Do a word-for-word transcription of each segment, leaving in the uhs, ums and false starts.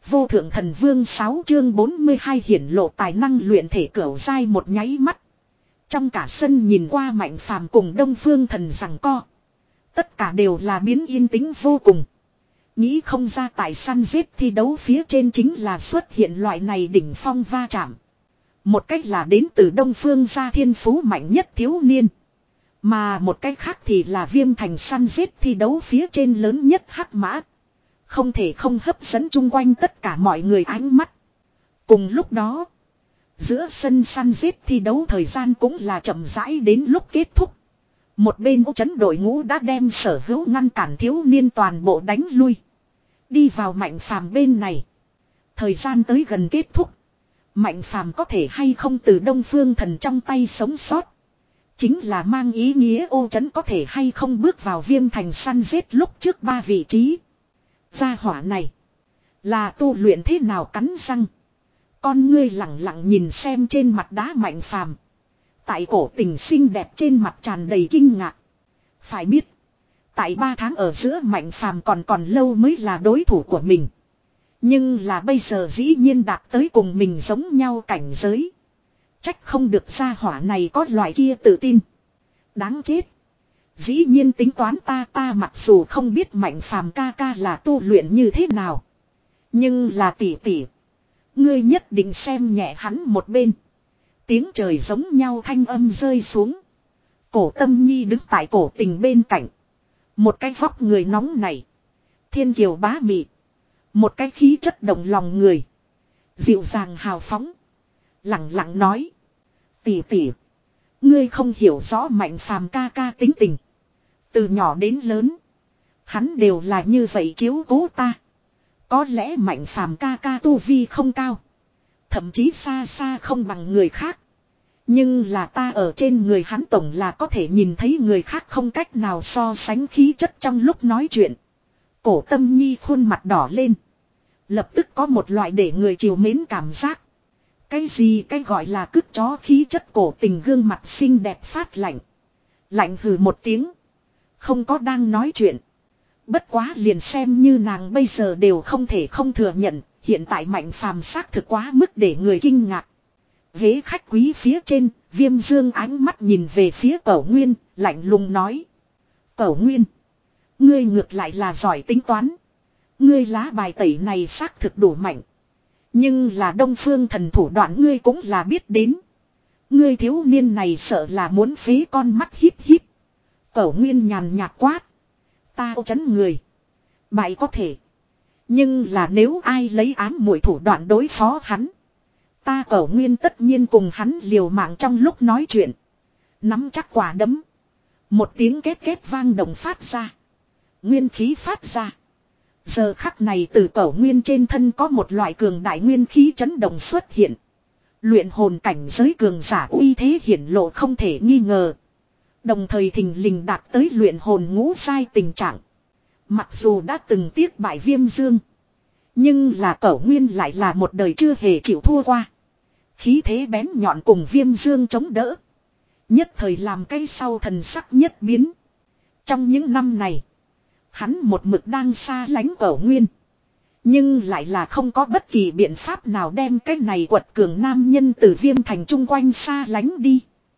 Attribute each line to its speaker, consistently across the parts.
Speaker 1: Vô thượng thần vương sáu chương bốn mươi hai hiển lộ tài năng luyện thể cửu giai một nháy mắt. Trong cả sân nhìn qua Mạnh Phàm cùng Đông Phương Thần giằng co. Tất cả đều là biến yên tĩnh vô cùng. Nghĩ không ra tại săn giết thi đấu phía trên chính là xuất hiện loại này đỉnh phong va chạm. Một cách là đến từ Đông Phương gia thiên phú mạnh nhất thiếu niên. Mà một cách khác thì là Viêm Thành săn giết thi đấu phía trên lớn nhất hắc mã. Không thể không hấp dẫn chung quanh tất cả mọi người ánh mắt. Cùng lúc đó, giữa sân săn giết thi đấu thời gian cũng là chậm rãi đến lúc kết thúc. Một bên ô trấn đội ngũ đã đem sở hữu ngăn cản thiếu niên toàn bộ đánh lui. Đi vào Mạnh Phàm bên này. Thời gian tới gần kết thúc. Mạnh Phàm có thể hay không từ Đông Phương Thần trong tay sống sót. Chính là mang ý nghĩa ô trấn có thể hay không bước vào Viêm Thành săn giết lúc trước ba vị trí. Gia hỏa này là tu luyện thế nào cắn răng. Con ngươi lặng lặng nhìn xem trên mặt đá Mạnh Phàm. Tại cổ tình xinh đẹp trên mặt tràn đầy kinh ngạc. Phải biết, tại ba tháng ở giữa Mạnh Phàm còn còn lâu mới là đối thủ của mình. Nhưng là bây giờ dĩ nhiên đạt tới cùng mình giống nhau cảnh giới. Trách không được gia hỏa này có loại kia tự tin. Đáng chết. Dĩ nhiên tính toán ta ta mặc dù không biết Mạnh Phàm ca ca là tu luyện như thế nào. Nhưng là tỷ tỷ. Ngươi nhất định xem nhẹ hắn một bên. Tiếng trời giống nhau thanh âm rơi xuống. Cổ Tâm Nhi đứng tại cổ tình bên cạnh. Một cái vóc người nóng này. Thiên kiều bá mị. Một cái khí chất động lòng người. Dịu dàng hào phóng. Lặng lặng nói. Tỷ tỷ. Ngươi không hiểu rõ Mạnh Phàm ca ca tính tình. Từ nhỏ đến lớn. Hắn đều là như vậy chiếu cố ta. Có lẽ Mạnh Phàm ca ca tu vi không cao. Thậm chí xa xa không bằng người khác. Nhưng là ta ở trên người hắn tổng là có thể nhìn thấy người khác không cách nào so sánh khí chất trong lúc nói chuyện. Cổ Tâm Nhi khuôn mặt đỏ lên. Lập tức có một loại để người chiều mến cảm giác. Cái gì cái gọi là cứt chó khí chất cổ tình gương mặt xinh đẹp phát lạnh. Lạnh hừ một tiếng. Không có đang nói chuyện. Bất quá liền xem như nàng bây giờ đều không thể không thừa nhận. Hiện tại Mạnh Phàm xác thực quá mức để người kinh ngạc. Ghế khách quý phía trên, Viêm Dương ánh mắt nhìn về phía Cẩu Nguyên, lạnh lùng nói. Cẩu Nguyên, ngươi ngược lại là giỏi tính toán. Ngươi lá bài tẩy này xác thực đủ mạnh. Nhưng là Đông Phương Thần thủ đoạn ngươi cũng là biết đến. Ngươi thiếu niên này sợ là muốn phế con mắt híp híp. Cẩu Nguyên nhàn nhạt quát. Ta ô chấn người. Bại có thể. Nhưng là nếu ai lấy ám muội thủ đoạn đối phó hắn. Ta Cẩu Nguyên tất nhiên cùng hắn liều mạng trong lúc nói chuyện. Nắm chắc quả đấm. Một tiếng két két vang động phát ra. Nguyên khí phát ra. Giờ khắc này từ Cẩu Nguyên trên thân có một loại cường đại nguyên khí chấn động xuất hiện. Luyện hồn cảnh giới cường giả uy thế hiển lộ không thể nghi ngờ. Đồng thời thình lình đạt tới luyện hồn ngũ giai tình trạng. Mặc dù đã từng tiếc bại Viêm Dương. Nhưng là Cẩu Nguyên lại là một đời chưa hề chịu thua qua. Khí thế bén nhọn cùng Viêm Dương chống đỡ. Nhất thời làm cây sau thần sắc nhất biến. Trong những năm này. Hắn một mực đang xa lánh Cẩu Nguyên. Nhưng lại là không có bất kỳ biện pháp nào đem cái này quật cường nam nhân từ Viêm Thành chung quanh xa lánh đi.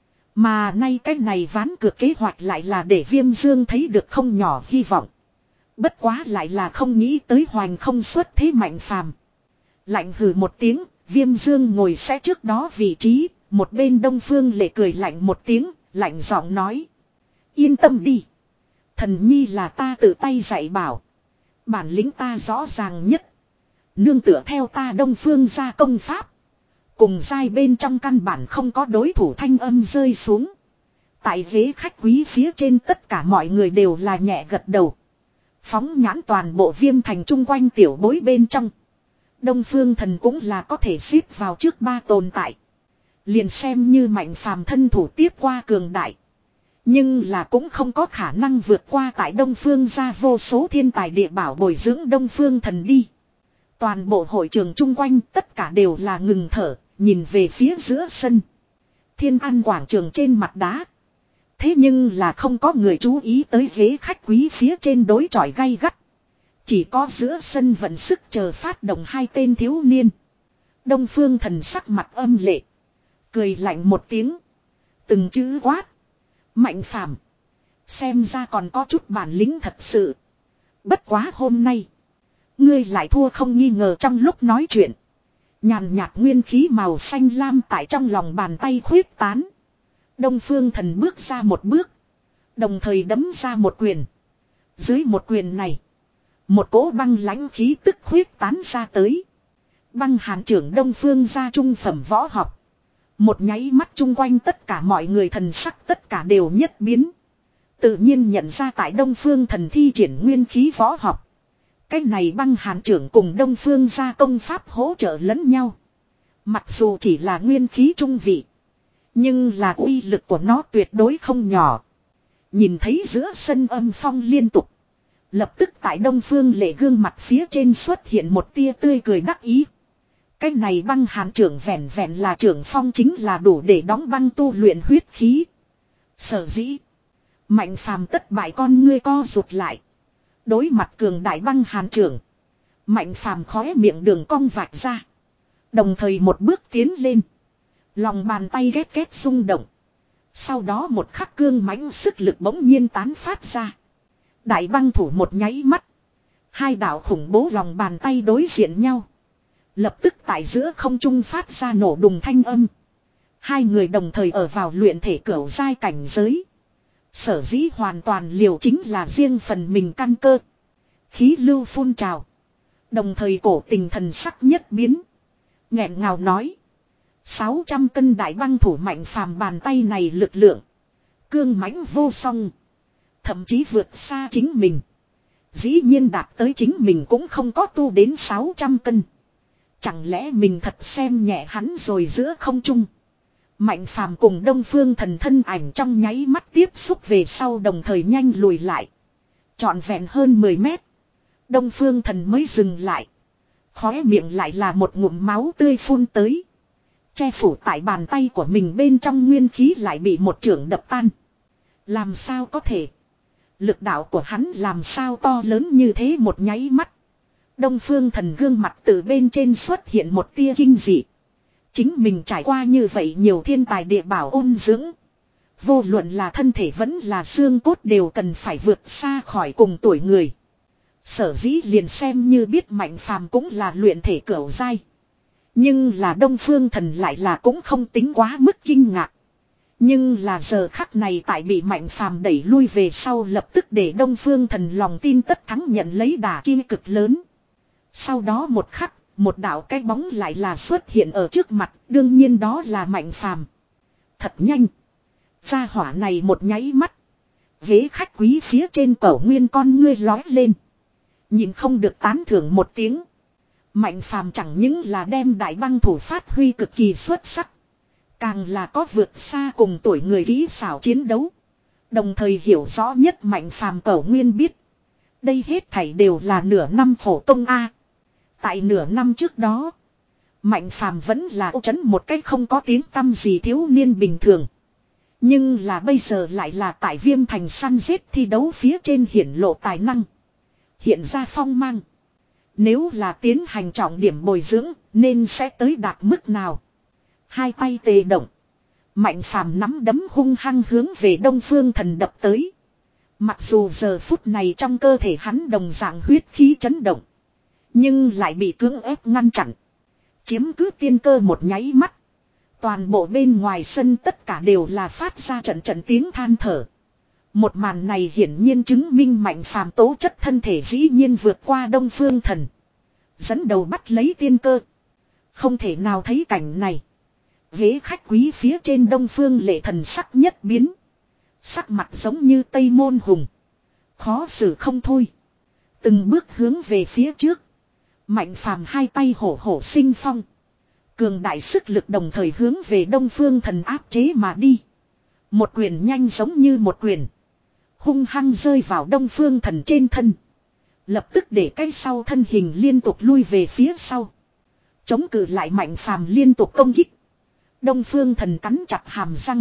Speaker 1: Mà nay cái này ván cược kế hoạch lại là để Viêm Dương thấy được không nhỏ hy vọng. Bất quá lại là không nghĩ tới hoành không xuất thế Mạnh Phàm. Lạnh hừ một tiếng, Viêm Dương ngồi sẽ trước đó vị trí, một bên Đông Phương Lệ cười lạnh một tiếng, lạnh giọng nói. Yên tâm đi. Thần nhi là ta tự tay dạy bảo. Bản lĩnh ta rõ ràng nhất. Nương tựa theo ta Đông Phương ra công pháp. Cùng giai bên trong căn bản không có đối thủ thanh âm rơi xuống. Tại ghế khách quý phía trên tất cả mọi người đều là nhẹ gật đầu. Phóng nhãn toàn bộ Viêm Thành chung quanh tiểu bối bên trong. Đông Phương Thần cũng là có thể xếp vào trước ba tồn tại. Liền xem như Mạnh Phàm thân thủ tiếp qua cường đại. Nhưng là cũng không có khả năng vượt qua tại Đông Phương ra vô số thiên tài địa bảo bồi dưỡng Đông Phương Thần đi. Toàn bộ hội trường chung quanh tất cả đều là ngừng thở, nhìn về phía giữa sân. Thiên An quảng trường trên mặt đá. Thế nhưng là không có người chú ý tới ghế khách quý phía trên đối chọi gay gắt. Chỉ có giữa sân vận sức chờ phát động hai tên thiếu niên. Đông Phương Thần sắc mặt âm lệ. Cười lạnh một tiếng. Từng chữ quát. Mạnh Phàm, xem ra còn có chút bản lĩnh thật sự. Bất quá hôm nay, ngươi lại thua không nghi ngờ. Trong lúc nói chuyện, nhàn nhạt nguyên khí màu xanh lam tại trong lòng bàn tay khuyết tán. Đông Phương Thần bước ra một bước, đồng thời đấm ra một quyền. Dưới một quyền này, một cỗ băng lãnh khí tức khuyết tán ra tới. Băng hàn trưởng Đông Phương gia trung phẩm võ học. Một nháy mắt chung quanh tất cả mọi người thần sắc tất cả đều nhất biến. Tự nhiên nhận ra tại Đông Phương Thần thi triển nguyên khí võ học. Cái này băng hàn trưởng cùng Đông Phương gia công pháp hỗ trợ lẫn nhau. Mặc dù chỉ là nguyên khí trung vị, nhưng là uy lực của nó tuyệt đối không nhỏ. Nhìn thấy giữa sân âm phong liên tục, lập tức tại Đông Phương Lệ gương mặt phía trên xuất hiện một tia tươi cười đắc ý. Cái này băng hàn trưởng vẹn vẹn là trưởng phong chính là đủ để đóng băng tu luyện huyết khí. Sở dĩ Mạnh Phàm tất bại con ngươi co rụt lại. Đối mặt cường đại băng hàn trưởng, Mạnh Phàm khóe miệng đường cong vạch ra. Đồng thời một bước tiến lên, lòng bàn tay ghét ghét rung động. Sau đó một khắc cương mãnh sức lực bỗng nhiên tán phát ra. Đại băng thủ một nháy mắt, hai đạo khủng bố lòng bàn tay đối diện nhau. Lập tức tại giữa không trung phát ra nổ đùng thanh âm. Hai người đồng thời ở vào luyện thể cửu giai cảnh giới. Sở dĩ hoàn toàn liều chính là riêng phần mình căn cơ. Khí lưu phun trào. Đồng thời cổ tình thần sắc nhất biến. Nghẹn ngào nói. sáu trăm cân đại băng thủ Mạnh Phàm bàn tay này lực lượng. Cương mãnh vô song. Thậm chí vượt xa chính mình. Dĩ nhiên đạt tới chính mình cũng không có tu đến sáu trăm cân. Chẳng lẽ mình thật xem nhẹ hắn rồi giữa không trung. Mạnh Phàm cùng Đông Phương Thần thân ảnh trong nháy mắt tiếp xúc về sau đồng thời nhanh lùi lại. Trọn vẹn hơn mười mét. Đông Phương Thần mới dừng lại. Khóe miệng lại là một ngụm máu tươi phun tới. Che phủ tại bàn tay của mình bên trong nguyên khí lại bị một chưởng đập tan. Làm sao có thể? Lực đạo của hắn làm sao to lớn như thế một nháy mắt. Đông Phương Thần gương mặt từ bên trên xuất hiện một tia kinh dị. Chính mình trải qua như vậy nhiều thiên tài địa bảo ôn dưỡng. Vô luận là thân thể vẫn là xương cốt đều cần phải vượt xa khỏi cùng tuổi người. Sở dĩ liền xem như biết Mạnh Phàm cũng là luyện thể cửu giai. Nhưng là Đông Phương Thần lại là cũng không tính quá mức kinh ngạc. Nhưng là giờ khắc này tại bị Mạnh Phàm đẩy lui về sau lập tức để Đông Phương Thần lòng tin tất thắng nhận lấy đả kích cực lớn. Sau đó một khắc, một đạo cái bóng lại là xuất hiện ở trước mặt, đương nhiên đó là Mạnh Phàm. Thật nhanh. Gia hỏa này một nháy mắt. Ghế khách quý phía trên cẩu nguyên con ngươi lói lên. Nhìn không được tán thưởng một tiếng. Mạnh Phàm chẳng những là đem đại băng thủ phát huy cực kỳ xuất sắc. Càng là có vượt xa cùng tuổi người kỹ xảo chiến đấu. Đồng thời hiểu rõ nhất Mạnh Phàm cẩu nguyên biết. Đây hết thảy đều là nửa năm khổ công A. Tại nửa năm trước đó, Mạnh Phàm vẫn là ô trấn một cách không có tiếng tăm gì thiếu niên bình thường. Nhưng là bây giờ lại là tại Viêm Thành săn giết thi đấu phía trên hiển lộ tài năng. Hiện ra phong mang. Nếu là tiến hành trọng điểm bồi dưỡng, nên sẽ tới đạt mức nào? Hai tay tề động. Mạnh Phàm nắm đấm hung hăng hướng về Đông Phương Thần đập tới. Mặc dù giờ phút này trong cơ thể hắn đồng dạng huyết khí chấn động. Nhưng lại bị cưỡng ép ngăn chặn. Chiếm cứ tiên cơ một nháy mắt. Toàn bộ bên ngoài sân tất cả đều là phát ra trận trận tiếng than thở. Một màn này hiển nhiên chứng minh Mạnh Phàm tố chất thân thể dĩ nhiên vượt qua Đông Phương Thần. Dẫn đầu bắt lấy tiên cơ. Không thể nào thấy cảnh này. Ghế khách quý phía trên Đông Phương Lệ thần sắc nhất biến. Sắc mặt giống như Tây Môn Hùng. Khó xử không thôi. Từng bước hướng về phía trước. Mạnh Phàm hai tay hổ hổ sinh phong. Cường đại sức lực đồng thời hướng về Đông Phương Thần áp chế mà đi. Một quyền nhanh giống như một quyền. Hung hăng rơi vào Đông Phương Thần trên thân. Lập tức để cái sau thân hình liên tục lui về phía sau. Chống cự lại Mạnh Phàm liên tục công kích. Đông Phương Thần cắn chặt hàm răng.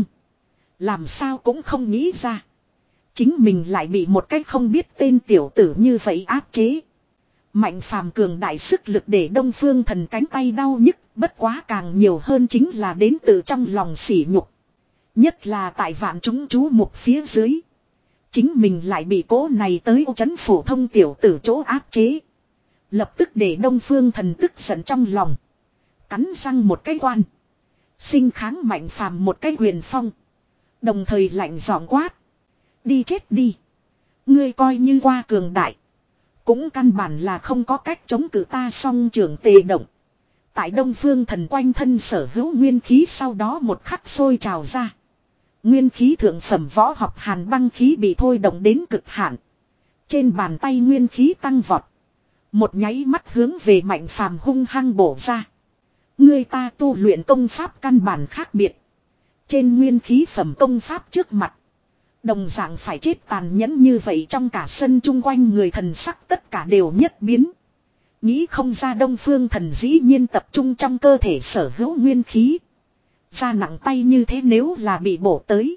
Speaker 1: Làm sao cũng không nghĩ ra. Chính mình lại bị một cái không biết tên tiểu tử như vậy áp chế. Mạnh phàm cường đại sức lực để Đông Phương Thần cánh tay đau nhức, bất quá càng nhiều hơn chính là đến từ trong lòng sỉ nhục. Nhất là tại vạn chúng chú mục phía dưới. Chính mình lại bị cố này tới trấn phổ thông tiểu tử chỗ áp chế. Lập tức để Đông Phương Thần tức giận trong lòng. Cắn răng một cái quan. Sinh kháng Mạnh phàm một cái quyền phong. Đồng thời lạnh giọng quát. Đi chết đi. Ngươi coi như qua cường đại. Cũng căn bản là không có cách chống cự ta song trường tề động. Tại Đông Phương Thần quanh thân sở hữu nguyên khí sau đó một khắc sôi trào ra. Nguyên khí thượng phẩm võ học hàn băng khí bị thôi động đến cực hạn. Trên bàn tay nguyên khí tăng vọt. Một nháy mắt hướng về Mạnh phàm hung hăng bổ ra. Người ta tu luyện công pháp căn bản khác biệt. Trên nguyên khí phẩm công pháp trước mặt. Đồng dạng phải chết tàn nhẫn như vậy trong cả sân chung quanh người thần sắc tất cả đều nhất biến. Nghĩ không ra Đông Phương Thần dĩ nhiên tập trung trong cơ thể sở hữu nguyên khí. Ra nặng tay như thế nếu là bị bổ tới.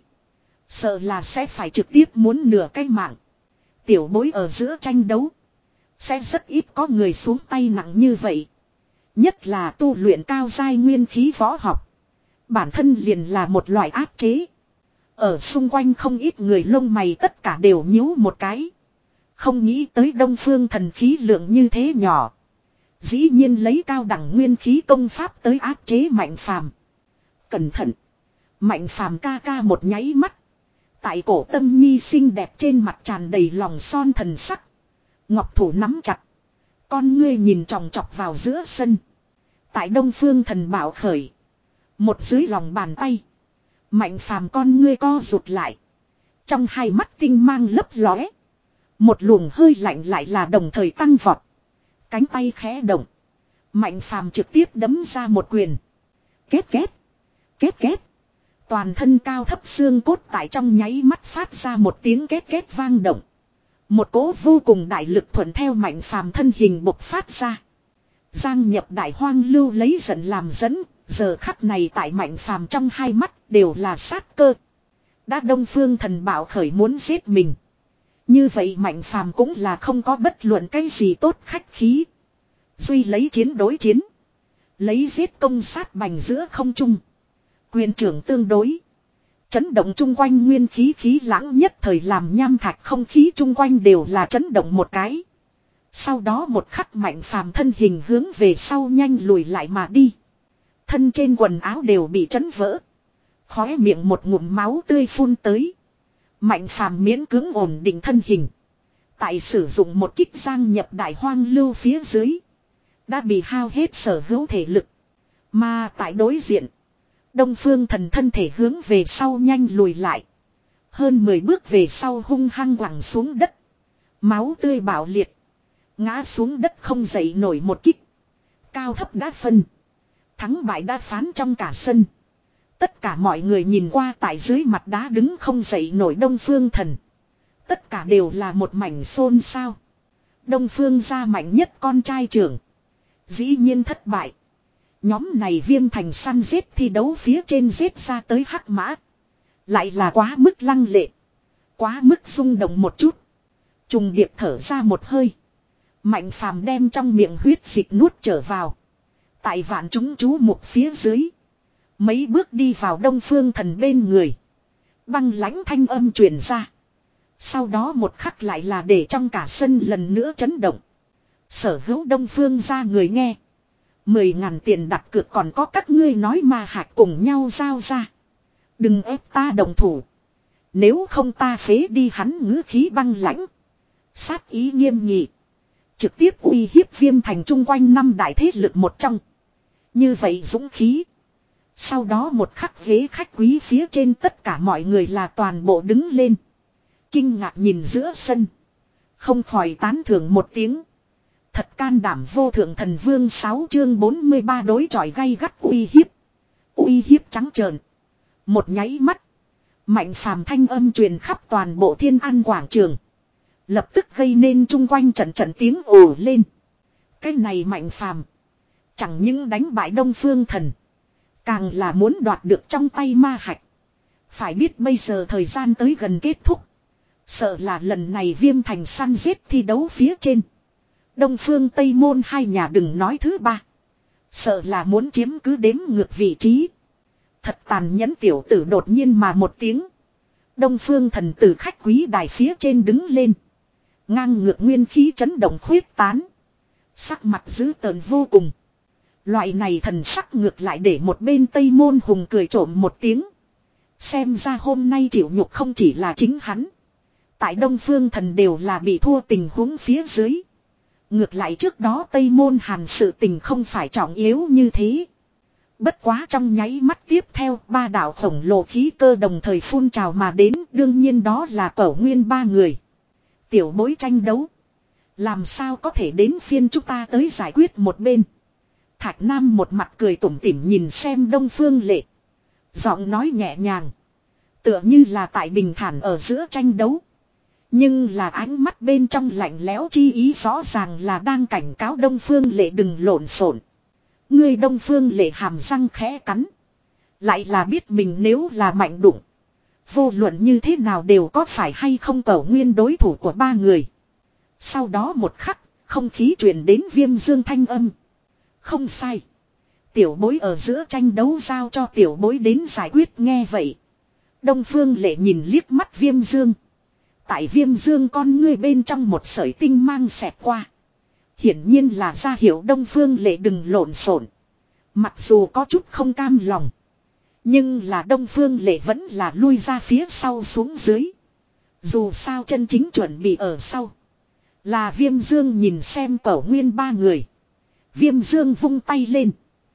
Speaker 1: Sợ là sẽ phải trực tiếp muốn nửa cái mạng. Tiểu bối ở giữa tranh đấu. Sẽ rất ít có người xuống tay nặng như vậy. Nhất là tu luyện cao giai nguyên khí võ học. Bản thân liền là một loại áp chế. Ở xung quanh không ít người lông mày tất cả đều nhíu một cái. Không nghĩ tới Đông Phương Thần khí lượng như thế nhỏ. Dĩ nhiên lấy cao đẳng nguyên khí công pháp tới áp chế Mạnh phàm. Cẩn thận. Mạnh phàm ca ca một nháy mắt. Tại cổ Tâm Nhi xinh đẹp trên mặt tràn đầy lòng son thần sắc. Ngọc thủ nắm chặt. Con ngươi nhìn tròng trọc vào giữa sân. Tại Đông Phương Thần bảo khởi. Một dưới lòng bàn tay. Mạnh phàm con ngươi co rụt lại. Trong hai mắt tinh mang lấp lóe. Một luồng hơi lạnh lại là đồng thời tăng vọt. Cánh tay khẽ động. Mạnh phàm trực tiếp đấm ra một quyền. Két két. Két két. Toàn thân cao thấp xương cốt tại trong nháy mắt phát ra một tiếng két két vang động. Một cỗ vô cùng đại lực thuận theo Mạnh phàm thân hình bộc phát ra. Giang nhập đại hoang lưu lấy giận làm dẫn. Giờ khắc này tại Mạnh phàm trong hai mắt đều là sát cơ. Đã Đông Phương Thần bảo khởi muốn giết mình. Như vậy Mạnh phàm cũng là không có bất luận cái gì tốt khách khí. Duy lấy chiến đối chiến. Lấy giết công sát bành giữa không trung. Quyền trưởng tương đối. Chấn động chung quanh nguyên khí khí lãng nhất thời làm nham thạch không khí chung quanh đều là chấn động một cái. Sau đó một khắc Mạnh phàm thân hình hướng về sau nhanh lùi lại mà đi. Thân trên quần áo đều bị chấn vỡ. Khóe miệng một ngụm máu tươi phun tới. Mạnh phàm miễn cưỡng ổn định thân hình. Tại sử dụng một kích giang nhập đại hoang lưu phía dưới. Đã bị hao hết sở hữu thể lực. Mà tại đối diện. Đông Phương Thần thân thể hướng về sau nhanh lùi lại. Hơn mười bước về sau hung hăng quẳng xuống đất. Máu tươi bạo liệt. Ngã xuống đất không dậy nổi một kích. Cao thấp đã phân. Thắng bại đã phán trong cả sân. Tất cả mọi người nhìn qua tại dưới mặt đá đứng không dậy nổi Đông Phương Thần. Tất cả đều là một mảnh xôn xao. Đông Phương gia mạnh nhất con trai trưởng. Dĩ nhiên thất bại. Nhóm này Viêm Thành săn giết thi đấu phía trên giết ra tới hắc mã. Lại là quá mức lăng lệ. Quá mức rung động một chút. Trùng điệp thở ra một hơi. Mạnh phàm đem trong miệng huyết dịch nuốt trở vào. Tại vạn chúng chú mục phía dưới. Mấy bước đi vào Đông Phương Thần bên người. Băng lãnh thanh âm truyền ra. Sau đó một khắc lại là để trong cả sân lần nữa chấn động. Sở hữu Đông Phương ra người nghe. Mười ngàn tiền đặt cược còn có các ngươi nói mà hạt cùng nhau giao ra. Đừng ép ta đồng thủ. Nếu không ta phế đi hắn ngữ khí băng lãnh. Sát ý nghiêm nghị. Trực tiếp uy hiếp Viêm Thành chung quanh năm đại thế lực một trong. Như vậy dũng khí. Sau đó một khắc ghế khách quý phía trên tất cả mọi người là toàn bộ đứng lên. Kinh ngạc nhìn giữa sân. Không khỏi tán thưởng một tiếng. Thật can đảm vô thượng thần vương sáu chương bốn mươi ba đối chọi gay gắt uy hiếp. Uy hiếp trắng trợn. Một nháy mắt. Mạnh phàm thanh âm truyền khắp toàn bộ Thiên An quảng trường. Lập tức gây nên chung quanh trận trận tiếng ồ lên. Cái này Mạnh phàm. Chẳng những đánh bại Đông Phương Thần. Càng là muốn đoạt được trong tay ma hạch. Phải biết bây giờ thời gian tới gần kết thúc. Sợ là lần này Viêm Thành săn giết thi đấu phía trên. Đông Phương Tây Môn hai nhà đừng nói thứ ba. Sợ là muốn chiếm cứ đếm ngược vị trí. Thật tàn nhẫn tiểu tử đột nhiên mà một tiếng. Đông Phương Thần từ khách quý đài phía trên đứng lên. Ngang ngược nguyên khí chấn động khuyết tán. Sắc mặt dữ tợn vô cùng. Loại này thần sắc ngược lại để một bên Tây Môn Hùng cười trộm một tiếng. Xem ra hôm nay chịu nhục không chỉ là chính hắn. Tại Đông Phương Thần đều là bị thua tình huống phía dưới. Ngược lại trước đó Tây Môn Hàn sự tình không phải trọng yếu như thế. Bất quá trong nháy mắt tiếp theo ba đạo khổng lồ khí cơ đồng thời phun trào mà đến, đương nhiên đó là Cẩu Nguyên ba người. Tiểu bối tranh đấu. Làm sao có thể đến phiên chúng ta tới giải quyết một bên. Thạch Nam một mặt cười tủm tỉm nhìn xem Đông Phương Lệ. Giọng nói nhẹ nhàng. Tựa như là tại bình thản ở giữa tranh đấu. Nhưng là ánh mắt bên trong lạnh lẽo chi ý rõ ràng là đang cảnh cáo Đông Phương Lệ đừng lộn xộn. Người Đông Phương Lệ hàm răng khẽ cắn. Lại là biết mình nếu là mạnh đụng. Vô luận như thế nào đều có phải hay không Cẩu Nguyên đối thủ của ba người. Sau đó một khắc, không khí truyền đến Viêm Dương thanh âm. Không sai. Tiểu bối ở giữa tranh đấu giao cho tiểu bối đến giải quyết nghe vậy. Đông Phương Lệ nhìn liếc mắt Viêm Dương. Tại Viêm Dương con ngươi bên trong một sợi tinh mang xẹt qua. Hiển nhiên là ra hiệu Đông Phương Lệ đừng lộn xộn. Mặc dù có chút không cam lòng. Nhưng là Đông Phương Lệ vẫn là lui ra phía sau xuống dưới. Dù sao chân chính chuẩn bị ở sau. Là Viêm Dương nhìn xem Cẩu Nguyên ba người. Viêm Dương vung tay lên.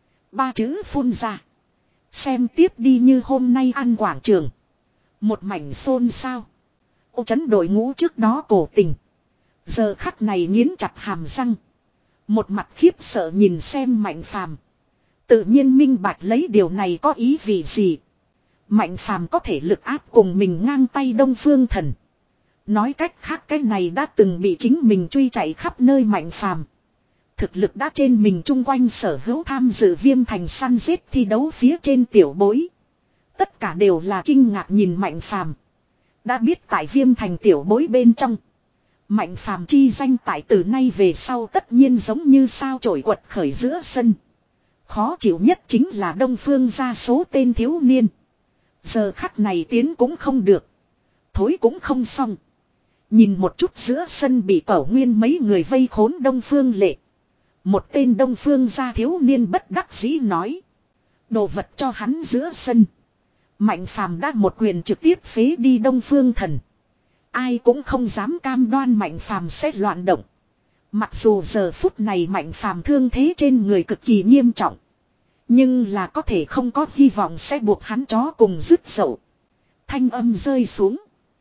Speaker 1: Ba chữ phun ra. Xem tiếp đi như hôm nay ăn quảng trường. Một mảnh xôn xao. Ô chấn đội ngũ trước đó cổ tình. Giờ khắc này nghiến chặt hàm răng. Một mặt khiếp sợ nhìn xem Mạnh Phàm. Tự nhiên minh bạch lấy điều này có ý vị gì. Mạnh Phàm có thể lực áp cùng mình ngang tay Đông Phương Thần. Nói cách khác cái này đã từng bị chính mình truy chạy khắp nơi Mạnh Phàm. Thực lực đã trên mình chung quanh sở hữu tham dự Viêm Thành săn giết thi đấu phía trên tiểu bối. Tất cả đều là kinh ngạc nhìn Mạnh Phàm. Đã biết tại Viêm Thành tiểu bối bên trong. Mạnh Phàm chi danh tại từ nay về sau tất nhiên giống như sao chổi quật khởi giữa sân. Khó chịu nhất chính là Đông Phương gia số tên thiếu niên. Giờ khắc này tiến cũng không được. Thối cũng không xong. Nhìn một chút giữa sân bị Cẩu Nguyên mấy người vây khốn Đông Phương Lệ. Một tên Đông Phương gia thiếu niên bất đắc dĩ nói. Đồ vật cho hắn giữa sân. Mạnh Phàm đã một quyền trực tiếp phế đi Đông Phương Thần. Ai cũng không dám cam đoan Mạnh Phàm sẽ loạn động. Mặc dù giờ phút này Mạnh Phàm thương thế trên người cực kỳ nghiêm trọng. Nhưng là có thể không có hy vọng sẽ buộc hắn chó cùng dứt dậu. Thanh âm rơi xuống.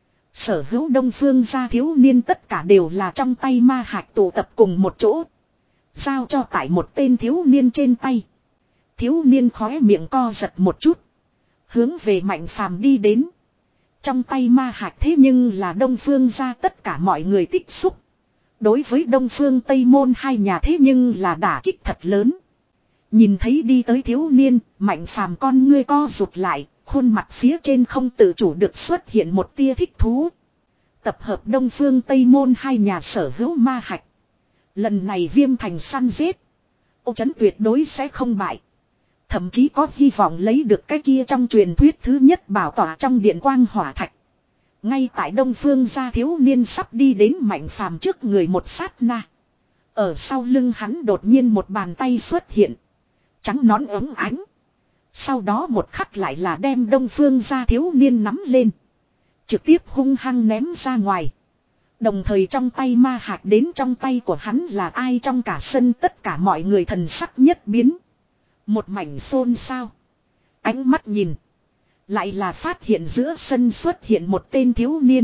Speaker 1: Sở hữu Đông Phương gia thiếu niên tất cả đều là trong tay ma hạch tụ tập cùng một chỗ. Giao cho tại một tên thiếu niên trên tay. Thiếu niên khóe miệng co giật một chút. Hướng về Mạnh Phàm đi đến. Trong tay ma hạch thế nhưng là Đông Phương gia tất cả mọi người tích xúc. Đối với Đông Phương Tây Môn hai nhà thế nhưng là đả kích thật lớn. Nhìn thấy đi tới thiếu niên, Mạnh Phàm con ngươi co rụt lại, khuôn mặt phía trên không tự chủ được xuất hiện một tia thích thú. Tập hợp Đông Phương Tây Môn hai nhà sở hữu ma hạch. Lần này Viêm Thành săn giết. Ô chấn tuyệt đối sẽ không bại. Thậm chí có hy vọng lấy được cái kia trong truyền thuyết thứ nhất bảo tỏa trong điện quang hỏa thạch. Ngay tại Đông Phương gia thiếu niên sắp đi đến Mạnh Phàm trước người một sát na. Ở sau lưng hắn đột nhiên một bàn tay xuất hiện. Trắng nón ống ánh. Sau đó một khắc lại là đem Đông Phương gia thiếu niên nắm lên. Trực tiếp hung hăng ném ra ngoài. Đồng thời trong tay ma hạt đến trong tay của hắn là ai trong cả sân tất cả mọi người thần sắc nhất biến. Một mảnh xôn xao. Ánh mắt nhìn. Lại là phát hiện giữa sân xuất hiện một tên thiếu niên.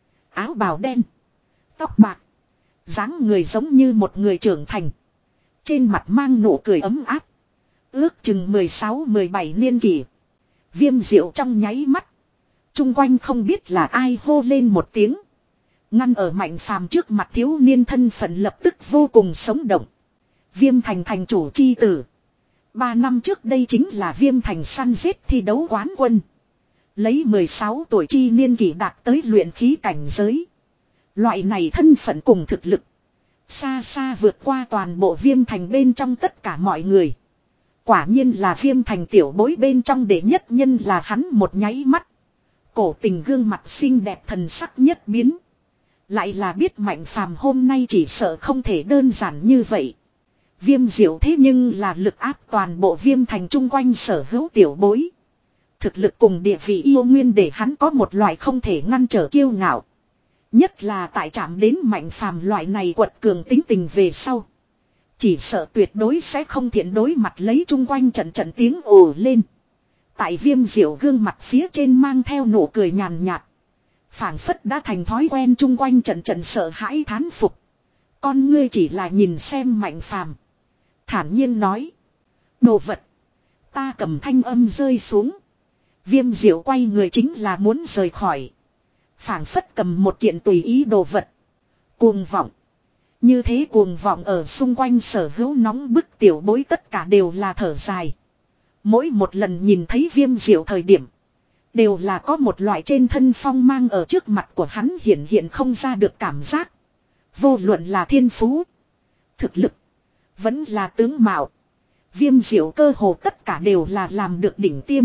Speaker 1: Áo bào đen. Tóc bạc. dáng người giống như một người trưởng thành. Trên mặt mang nụ cười ấm áp. Ước chừng mười sáu mười bảy niên kỷ. Viêm diệu trong nháy mắt. Trung quanh không biết là ai hô lên một tiếng. Ngăn ở Mạnh Phàm trước mặt thiếu niên thân phận lập tức vô cùng sống động. Viêm thành thành chủ chi tử. Ba năm trước đây chính là Viêm thành săn giết thi đấu quán quân. Lấy mười sáu tuổi chi niên kỷ đạt tới luyện khí cảnh giới. Loại này thân phận cùng thực lực. Xa xa vượt qua toàn bộ Viêm Thành bên trong tất cả mọi người. Quả nhiên là Viêm Thành tiểu bối bên trong đệ nhất nhân là hắn một nháy mắt. Cổ Tình gương mặt xinh đẹp thần sắc nhất biến. Lại là biết Mạnh Phàm hôm nay chỉ sợ không thể đơn giản như vậy. Viêm Diệu thế nhưng là lực áp toàn bộ Viêm Thành chung quanh sở hữu tiểu bối. Thực lực cùng địa vị yêu nguyên để hắn có một loại không thể ngăn trở kiêu ngạo. Nhất là tại chạm đến Mạnh Phàm loại này quật cường tính tình về sau. Chỉ sợ tuyệt đối sẽ không thiện đối mặt lấy chung quanh trận trận tiếng ồ lên. Tại Viêm Diệu gương mặt phía trên mang theo nụ cười nhàn nhạt. Phảng phất đã thành thói quen chung quanh trận trận sợ hãi thán phục. Con ngươi chỉ là nhìn xem Mạnh Phàm, thản nhiên nói. Đồ vật. Ta cầm thanh âm rơi xuống. Viêm Diệu quay người chính là muốn rời khỏi. Phảng phất cầm một kiện tùy ý đồ vật. Cuồng vọng. Như thế cuồng vọng ở xung quanh sở hữu nóng bức tiểu bối tất cả đều là thở dài. Mỗi một lần nhìn thấy Viêm Diệu thời điểm. Đều là có một loại trên thân phong mang ở trước mặt của hắn hiện hiện không ra được cảm giác. Vô luận là thiên phú, thực lực, vẫn là tướng mạo. Viêm Diệu cơ hồ tất cả đều là làm được đỉnh tiêm.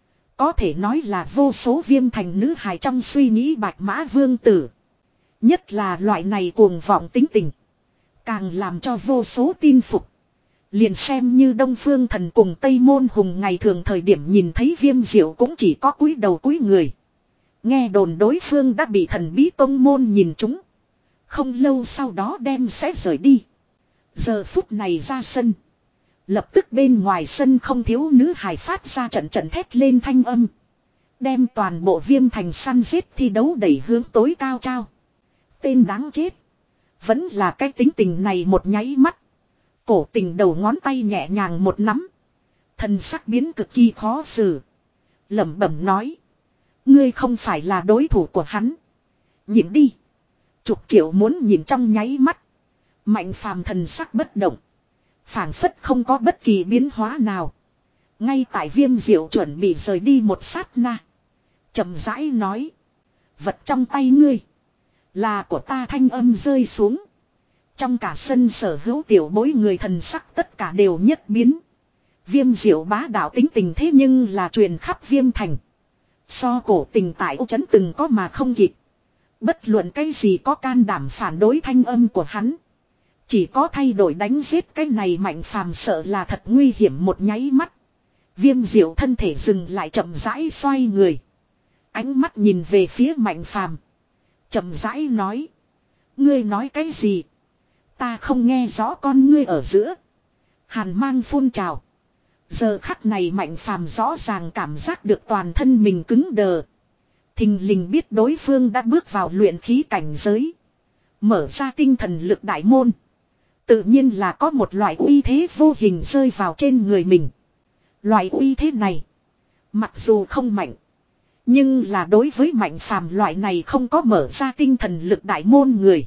Speaker 1: Có thể nói là vô số Viêm Thành nữ hài trong suy nghĩ bạch mã vương tử. Nhất là loại này cuồng vọng tính tình. Càng làm cho vô số tin phục. Liền xem như Đông Phương Thần cùng Tây Môn Hùng ngày thường thời điểm nhìn thấy Viêm Diệu cũng chỉ có cúi đầu cúi người. Nghe đồn đối phương đã bị thần bí tông môn nhìn trúng. Không lâu sau đó đem sẽ rời đi. Giờ phút này ra sân. Lập tức bên ngoài sân không thiếu nữ hài phát ra trận trận thét lên thanh âm. Đem toàn bộ Viêm Thành săn giết thi đấu đẩy hướng tối cao trao. Tên đáng chết. Vẫn là cái tính tình này một nháy mắt. Cổ Tình đầu ngón tay nhẹ nhàng một nắm. Thân sắc biến cực kỳ khó xử. Lẩm bẩm nói. Ngươi không phải là đối thủ của hắn. Nhịn đi. Chục triệu muốn nhìn trong nháy mắt. Mạnh Phàm thần sắc bất động. Phảng phất không có bất kỳ biến hóa nào. Ngay tại Viêm Diệu chuẩn bị rời đi một sát na. Chậm rãi nói. Vật trong tay ngươi. Là của ta thanh âm rơi xuống. Trong cả sân sở hữu tiểu bối người thần sắc tất cả đều nhất biến. Viêm Diệu bá đạo tính tình thế nhưng là truyền khắp Viêm Thành. So Cổ Tình tại Âu Trấn từng có mà không kịp. Bất luận cái gì có can đảm phản đối thanh âm của hắn. Chỉ có thay đổi đánh giết cái này Mạnh Phàm sợ là thật nguy hiểm một nháy mắt. Viêm Diệu thân thể dừng lại chậm rãi xoay người. Ánh mắt nhìn về phía Mạnh Phàm, chậm rãi nói. Ngươi nói cái gì? Ta không nghe rõ con ngươi ở giữa. Hàn mang phun trào. Giờ khắc này Mạnh Phàm rõ ràng cảm giác được toàn thân mình cứng đờ. Thình lình biết đối phương đã bước vào luyện khí cảnh giới. Mở ra tinh thần lực đại môn. Tự nhiên là có một loại uy thế vô hình rơi vào trên người mình. Loại uy thế này. Mặc dù không mạnh. Nhưng là đối với Mạnh Phàm loại này không có mở ra tinh thần lực đại môn người.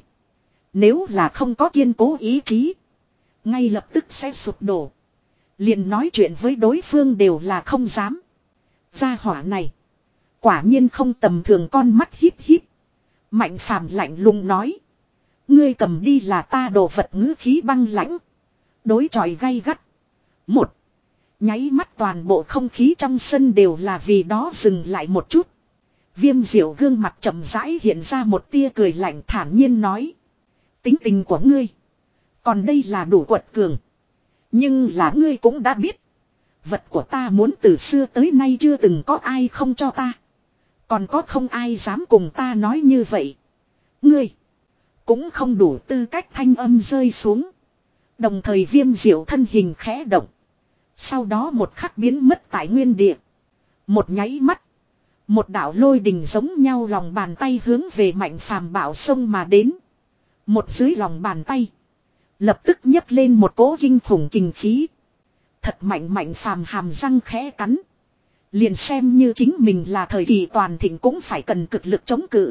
Speaker 1: Nếu là không có kiên cố ý chí. Ngay lập tức sẽ sụp đổ. Liền nói chuyện với đối phương đều là không dám. Gia hỏa này. Quả nhiên không tầm thường con mắt híp híp. Mạnh Phàm lạnh lùng nói. Ngươi cầm đi là ta đồ vật ngữ khí băng lãnh. Đối chọi gay gắt. Một. Nháy mắt toàn bộ không khí trong sân đều là vì đó dừng lại một chút. Viêm Diệu gương mặt chậm rãi hiện ra một tia cười lạnh thản nhiên nói. Tính tình của ngươi. Còn đây là đủ quật cường. Nhưng là ngươi cũng đã biết. Vật của ta muốn từ xưa tới nay chưa từng có ai không cho ta. Còn có không ai dám cùng ta nói như vậy. Ngươi. Cũng không đủ tư cách thanh âm rơi xuống. Đồng thời Viêm Diệu thân hình khẽ động. Sau đó một khắc biến mất tại nguyên địa. Một nháy mắt. Một đạo lôi đình giống nhau lòng bàn tay hướng về Mạnh Phàm bạo sông mà đến. Một dưới lòng bàn tay. Lập tức nhấc lên một cỗ kinh khủng kình khí. Thật mạnh Mạnh Phàm hàm răng khẽ cắn. Liền xem như chính mình là thời kỳ toàn thịnh cũng phải cần cực lực chống cự.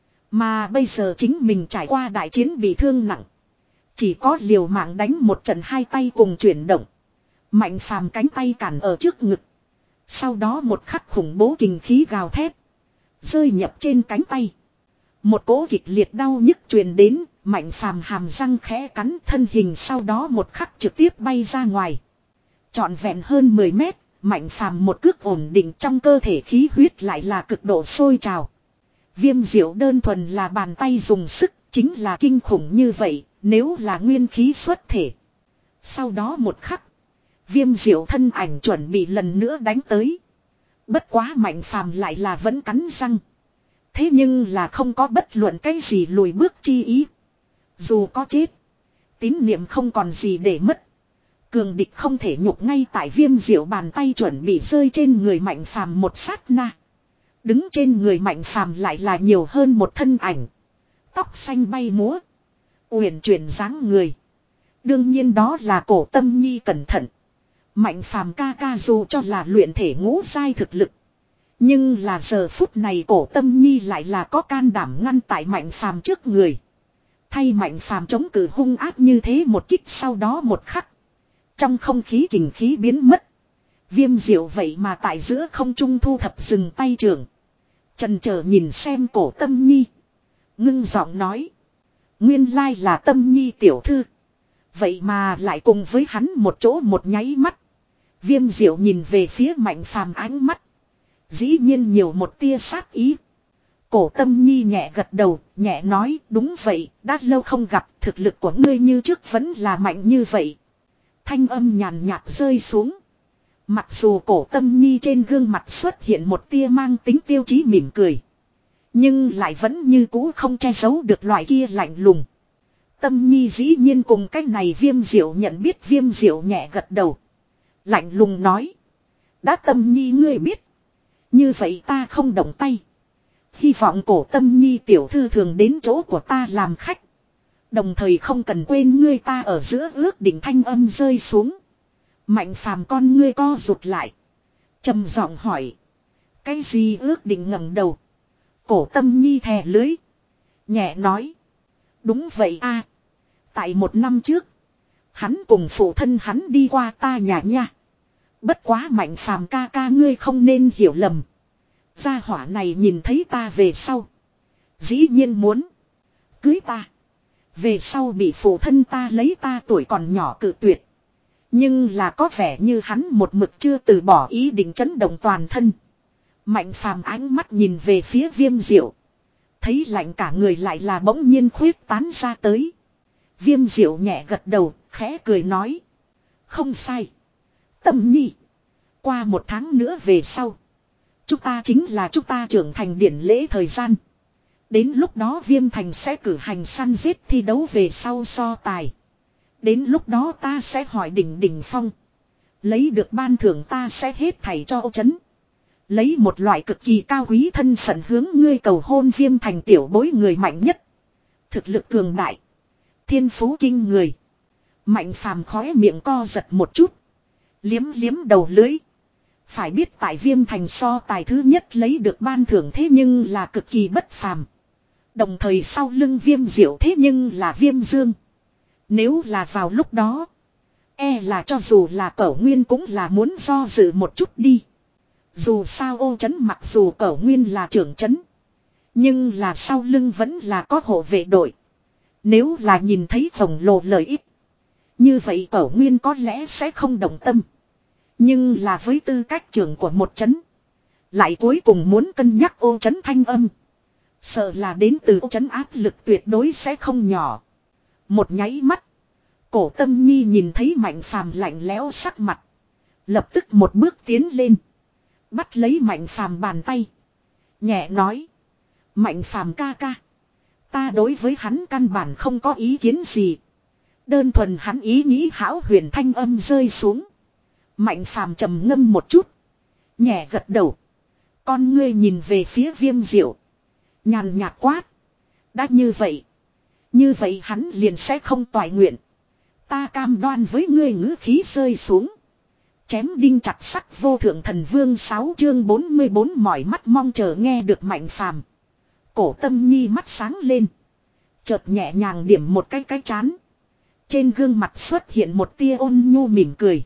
Speaker 1: Mà bây giờ chính mình trải qua đại chiến bị thương nặng. Chỉ có liều mạng đánh một trận hai tay cùng chuyển động. Mạnh Phàm cánh tay cản ở trước ngực. Sau đó một khắc khủng bố kình khí gào thét. Rơi nhập trên cánh tay. Một cỗ kịch liệt đau nhức truyền đến. Mạnh phàm hàm răng khẽ cắn, thân hình sau đó một khắc trực tiếp bay ra ngoài. Trọn vẹn hơn mười mét, Mạnh phàm một cước ổn định, trong cơ thể khí huyết lại là cực độ sôi trào. Viêm diệu đơn thuần là bàn tay dùng sức, chính là kinh khủng như vậy, nếu là nguyên khí xuất thể. Sau đó một khắc, viêm diệu thân ảnh chuẩn bị lần nữa đánh tới. Bất quá Mạnh phàm lại là vẫn cắn răng. Thế nhưng là không có bất luận cái gì lùi bước chi ý. Dù có chết, tín niệm không còn gì để mất. Cường địch không thể nhục, ngay tại viêm diệu bàn tay chuẩn bị rơi trên người Mạnh phàm một sát na. Đứng trên người Mạnh phàm lại là nhiều hơn một thân ảnh. Tóc xanh bay múa, uyển chuyển dáng người. Đương nhiên đó là Cổ Tâm Nhi. Cẩn thận, Mạnh phàm ca ca dù cho là luyện thể ngũ giai thực lực, nhưng là giờ phút này Cổ Tâm Nhi lại là có can đảm ngăn tại Mạnh phàm trước người. Thay Mạnh phàm chống cự hung ác như thế một kích, sau đó một khắc. Trong không khí kình khí biến mất. Viêm diệu vậy mà tại giữa không trung thu thập dừng tay trường. Chần chờ nhìn xem Cổ Tâm Nhi. Ngưng giọng nói. Nguyên lai là Tâm Nhi tiểu thư. Vậy mà lại cùng với hắn một chỗ một nháy mắt. Viêm diệu nhìn về phía Mạnh phàm, ánh mắt dĩ nhiên nhiều một tia sát ý. Cổ Tâm Nhi nhẹ gật đầu, nhẹ nói, đúng vậy, đã lâu không gặp, thực lực của ngươi như trước vẫn là mạnh như vậy. Thanh âm nhàn nhạt rơi xuống. Mặc dù Cổ Tâm Nhi trên gương mặt xuất hiện một tia mang tính tiêu chí mỉm cười, nhưng lại vẫn như cũ không che giấu được loại kia lạnh lùng. Tâm Nhi dĩ nhiên cùng cái này Viêm diệu nhận biết. Viêm diệu nhẹ gật đầu, lạnh lùng nói. Đã Tâm Nhi ngươi biết, như vậy ta không động tay. Hy vọng Cổ Tâm Nhi tiểu thư thường đến chỗ của ta làm khách. Đồng thời không cần quên ngươi ta ở giữa ước định. Thanh âm rơi xuống, Mạnh phàm con ngươi co rụt lại, trầm giọng hỏi. Cái gì ước định? Ngẩng đầu, Cổ Tâm Nhi thè lưới, nhẹ nói. Đúng vậy a, tại một năm trước, hắn cùng phụ thân hắn đi qua ta nhà nha. Bất quá Mạnh phàm ca ca ngươi không nên hiểu lầm. Gia hỏa này nhìn thấy ta về sau, dĩ nhiên muốn cưới ta. Về sau bị phụ thân ta lấy ta tuổi còn nhỏ cự tuyệt. Nhưng là có vẻ như hắn một mực chưa từ bỏ ý định, chấn động toàn thân. Mạnh phàm ánh mắt nhìn về phía Viêm diệu, thấy lạnh cả người lại là bỗng nhiên khuyết tán ra tới. Viêm diệu nhẹ gật đầu, khẽ cười nói. Không sai, Tâm Nhi. Qua một tháng nữa về sau, chúng ta chính là chúng ta trưởng thành điển lễ thời gian. Đến lúc đó Viêm Thành sẽ cử hành săn giết thi đấu về sau so tài. Đến lúc đó ta sẽ hỏi đỉnh đỉnh phong. Lấy được ban thưởng ta sẽ hết thảy cho Ô Chấn. Lấy một loại cực kỳ cao quý thân phận hướng ngươi cầu hôn. Viêm Thành tiểu bối người mạnh nhất, thực lực cường đại, thiên phú kinh người. Mạnh phàm khóe miệng co giật một chút, liếm liếm đầu lưỡi. Phải biết tại Viêm Thành so tài thứ nhất lấy được ban thưởng thế nhưng là cực kỳ bất phàm. Đồng thời sau lưng Viêm diệu thế nhưng là Viêm Dương. Nếu là vào lúc đó, e là cho dù là Cẩu Nguyên cũng là muốn do dự một chút đi. Dù sao Ô Chấn mặc dù Cẩu Nguyên là trưởng chấn, nhưng là sau lưng vẫn là có hộ vệ đội. Nếu là nhìn thấy khổng lồ lợi ích, như vậy Cẩu Nguyên có lẽ sẽ không động tâm. Nhưng là với tư cách trưởng của một chấn, lại cuối cùng muốn cân nhắc Ô Chấn thanh âm, sợ là đến từ Ô Chấn áp lực tuyệt đối sẽ không nhỏ. Một nháy mắt, Cổ Tâm Nhi nhìn thấy Mạnh phàm lạnh lẽo sắc mặt, lập tức một bước tiến lên, bắt lấy Mạnh phàm bàn tay, nhẹ nói. Mạnh phàm ca ca, ta đối với hắn căn bản không có ý kiến gì. Đơn thuần hắn ý nghĩ hão huyền. Thanh âm rơi xuống, Mạnh phàm trầm ngâm một chút, nhẹ gật đầu. Con ngươi nhìn về phía Viêm diệu, nhàn nhạt quát. Đã như vậy, như vậy hắn liền sẽ không toại nguyện. Ta cam đoan với ngươi. Ngữ khí rơi xuống, chém đinh chặt sắt. Vô thượng thần vương sáu chương bốn mươi bốn mỏi mắt mong chờ. Nghe được Mạnh phàm, Cổ Tâm Nhi mắt sáng lên, chợt nhẹ nhàng điểm một cái cái chán. Trên gương mặt xuất hiện một tia ôn nhu mỉm cười.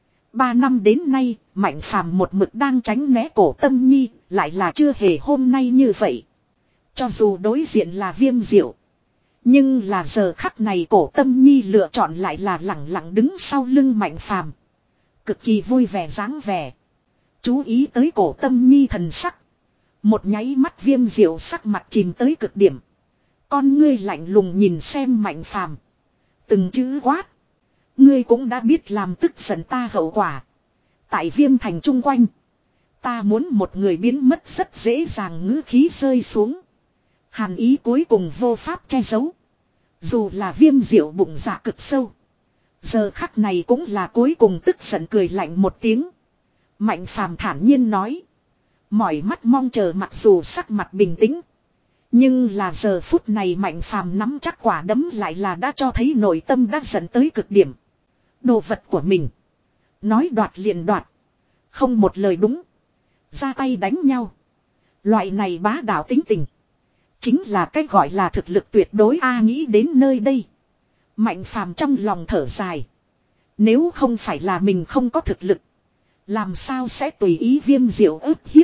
Speaker 1: Ba năm đến nay, Mạnh phàm một mực đang tránh né Cổ Tâm Nhi, lại là chưa hề hôm nay như vậy. Cho dù đối diện là Viêm diệu, Nhưng là giờ khắc này Cổ Tâm Nhi lựa chọn lại là lẳng lặng đứng sau lưng Mạnh Phàm, cực kỳ vui vẻ dáng vẻ. Chú ý tới Cổ Tâm Nhi thần sắc, một nháy mắt Viêm Diệu sắc mặt chìm tới cực điểm. Con ngươi lạnh lùng nhìn xem Mạnh Phàm, từng chữ quát: ngươi cũng đã biết làm tức giận ta hậu quả. Tại Viêm Thành chung quanh, ta muốn một người biến mất rất dễ dàng. Ngữ khí rơi xuống, hàn ý cuối cùng vô pháp che giấu. Dù là Viêm Diệu bụng dạ cực sâu, giờ khắc này cũng là cuối cùng tức giận cười lạnh một tiếng. Mạnh Phàm thản nhiên nói, mỏi mắt mong chờ. Mặc dù sắc mặt bình tĩnh, nhưng là giờ phút này Mạnh Phàm nắm chắc quả đấm lại là đã cho thấy nội tâm đã giận tới cực điểm. Đồ vật của mình, nói đoạt liền đoạt, không một lời đúng, ra tay đánh nhau. Loại này bá đạo tính tình, chính là cái gọi là thực lực tuyệt đối a. Nghĩ đến nơi đây, Mạnh Phàm trong lòng thở dài. Nếu không phải là mình không có thực lực, làm sao sẽ tùy ý Viêm Diệu ức hiếp.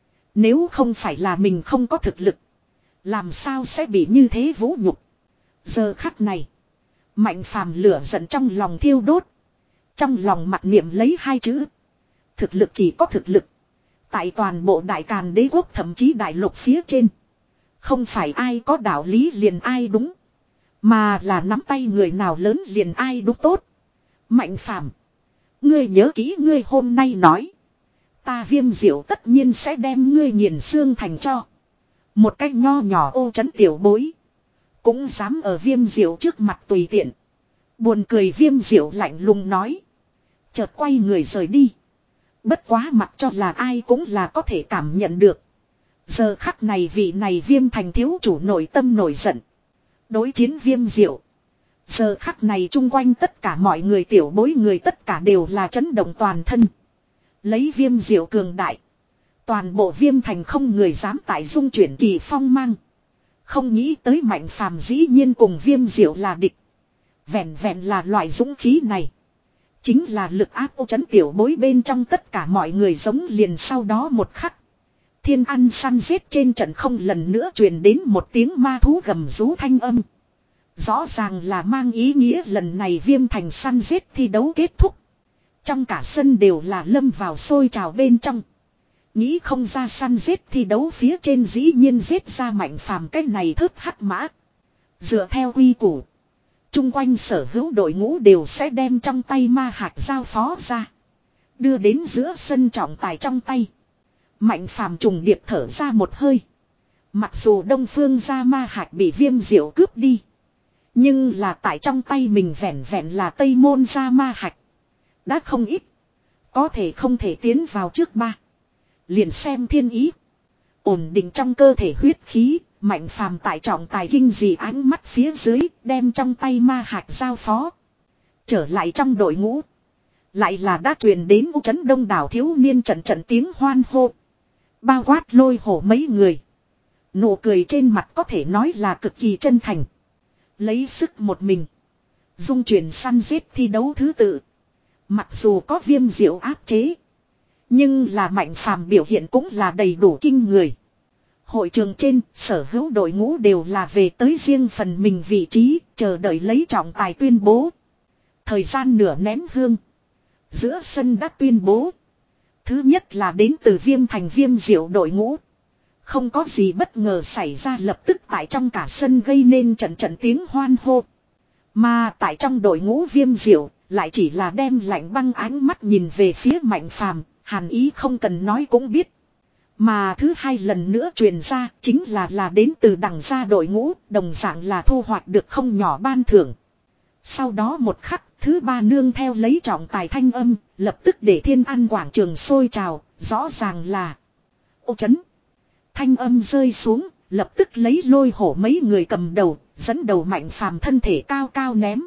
Speaker 1: Nếu không phải là mình không có thực lực, làm sao sẽ bị như thế vũ nhục. Giờ khắc này, Mạnh Phàm lửa giận trong lòng thiêu đốt. Trong lòng mặc niệm lấy hai chữ: thực lực. Chỉ có thực lực, tại toàn bộ Đại Càn Đế quốc thậm chí đại lục phía trên, không phải ai có đạo lý liền ai đúng, mà là nắm tay người nào lớn liền ai đúng tốt. Mạnh Phàm, ngươi nhớ kỹ ngươi hôm nay nói, ta Viêm Diệu tất nhiên sẽ đem ngươi nghiền xương thành cho. Một cách nho nhỏ ô trấn tiểu bối, cũng dám ở Viêm Diệu trước mặt tùy tiện. Buồn cười. Viêm Diệu lạnh lùng nói, chợt quay người rời đi. Bất quá mặc cho là ai cũng là có thể cảm nhận được, giờ khắc này vị này Viêm Thành thiếu chủ nội tâm nổi giận. Đối chiến Viêm Diệu, giờ khắc này chung quanh tất cả mọi người, tiểu bối người tất cả đều là chấn động toàn thân. Lấy Viêm Diệu cường đại, toàn bộ Viêm Thành không người dám tại dung chuyển kỳ phong mang. Không nghĩ tới Mạnh Phàm dĩ nhiên cùng Viêm Diệu là địch. Vẹn vẹn là loại dũng khí này, chính là lực áp ô trấn tiểu bối bên trong tất cả mọi người giống liền. Sau đó một khắc, thiên ăn săn giết trên trận không lần nữa truyền đến một tiếng ma thú gầm rú thanh âm. Rõ ràng là mang ý nghĩa lần này Viêm Thành săn giết thi đấu kết thúc. Trong cả sân đều là lâm vào sôi trào bên trong. Nghĩ không ra săn giết thi đấu phía trên dĩ nhiên giết ra Mạnh Phàm cái này thớt hắc mã. Dựa theo quy củ, chung quanh sở hữu đội ngũ đều sẽ đem trong tay ma hạt giao phó ra, đưa đến giữa sân trọng tài trong tay. Mạnh Phàm trùng điệp thở ra một hơi. Mặc dù Đông Phương gia ma hạt bị Viêm Diệu cướp đi, nhưng là tại trong tay mình vẹn vẹn là Tây Môn gia ma hạt đã không ít, có thể không thể tiến vào trước ba, liền xem thiên ý. Ổn định trong cơ thể huyết khí, Mạnh Phàm tại trọng tài kinh dị ánh mắt phía dưới, đem trong tay ma hạt giao phó. Trở lại trong đội ngũ, lại là đã truyền đến u trấn đông đảo thiếu niên trận trận tiếng hoan hô, bao quát Lôi Hổ mấy người. Nụ cười trên mặt có thể nói là cực kỳ chân thành. Lấy sức một mình dung chuyển săn giết thi đấu thứ tự, mặc dù có Viêm Diệu áp chế, nhưng là Mạnh Phàm biểu hiện cũng là đầy đủ kinh người. Hội trường trên, sở hữu đội ngũ đều là về tới riêng phần mình vị trí, chờ đợi lấy trọng tài tuyên bố. Thời gian nửa nén hương, giữa sân đã tuyên bố. Thứ nhất là đến từ Viêm Thành Viêm Diệu đội ngũ. Không có gì bất ngờ xảy ra, lập tức tại trong cả sân gây nên trận trận tiếng hoan hô. Mà tại trong đội ngũ Viêm Diệu, lại chỉ là đem lạnh băng ánh mắt nhìn về phía Mạnh Phàm, hàn ý không cần nói cũng biết. Mà thứ hai lần nữa truyền ra, chính là là đến từ đằng gia đội ngũ, đồng dạng là thu hoạch được không nhỏ ban thưởng. Sau đó một khắc, thứ ba nương theo lấy trọng tài thanh âm, lập tức để thiên ăn quảng trường sôi trào, rõ ràng là ô trấn. Thanh âm rơi xuống, lập tức lấy Lôi Hổ mấy người cầm đầu, dẫn đầu Mạnh Phàm thân thể cao cao ném.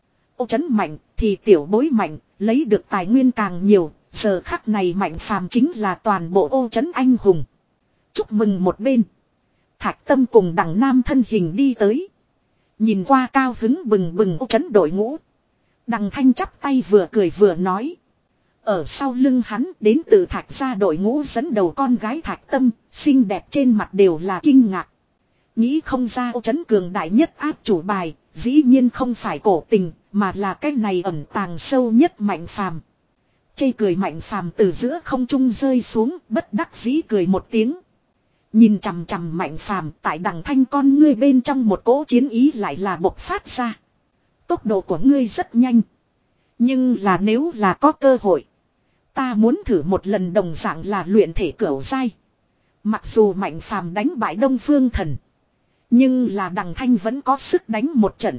Speaker 1: Ô trấn mạnh, thì tiểu bối mạnh, lấy được tài nguyên càng nhiều, giờ khắc này Mạnh Phàm chính là toàn bộ ô trấn anh hùng. Chúc mừng một bên, Thạch Tâm cùng Đằng Nam thân hình đi tới. Nhìn qua cao hứng bừng bừng ô trấn đội ngũ, Đằng Thanh chắp tay vừa cười vừa nói. Ở sau lưng hắn đến từ Thạch gia đội ngũ dẫn đầu con gái Thạch Tâm, xinh đẹp trên mặt đều là kinh ngạc. Nghĩ không ra Ô Trấn cường đại nhất áp chủ bài, dĩ nhiên không phải cổ tình, mà là cái này ẩn tàng sâu nhất Mạnh Phàm. Chê cười Mạnh Phàm từ giữa không trung rơi xuống, bất đắc dĩ cười một tiếng. Nhìn chằm chằm Mạnh Phàm, tại đằng thanh con ngươi bên trong một cỗ chiến ý lại là bộc phát ra. Tốc độ của ngươi rất nhanh. Nhưng là nếu là có cơ hội, ta muốn thử một lần đồng dạng là luyện thể cửu giai. Mặc dù Mạnh Phàm đánh bại Đông Phương Thần, nhưng là đằng thanh vẫn có sức đánh một trận.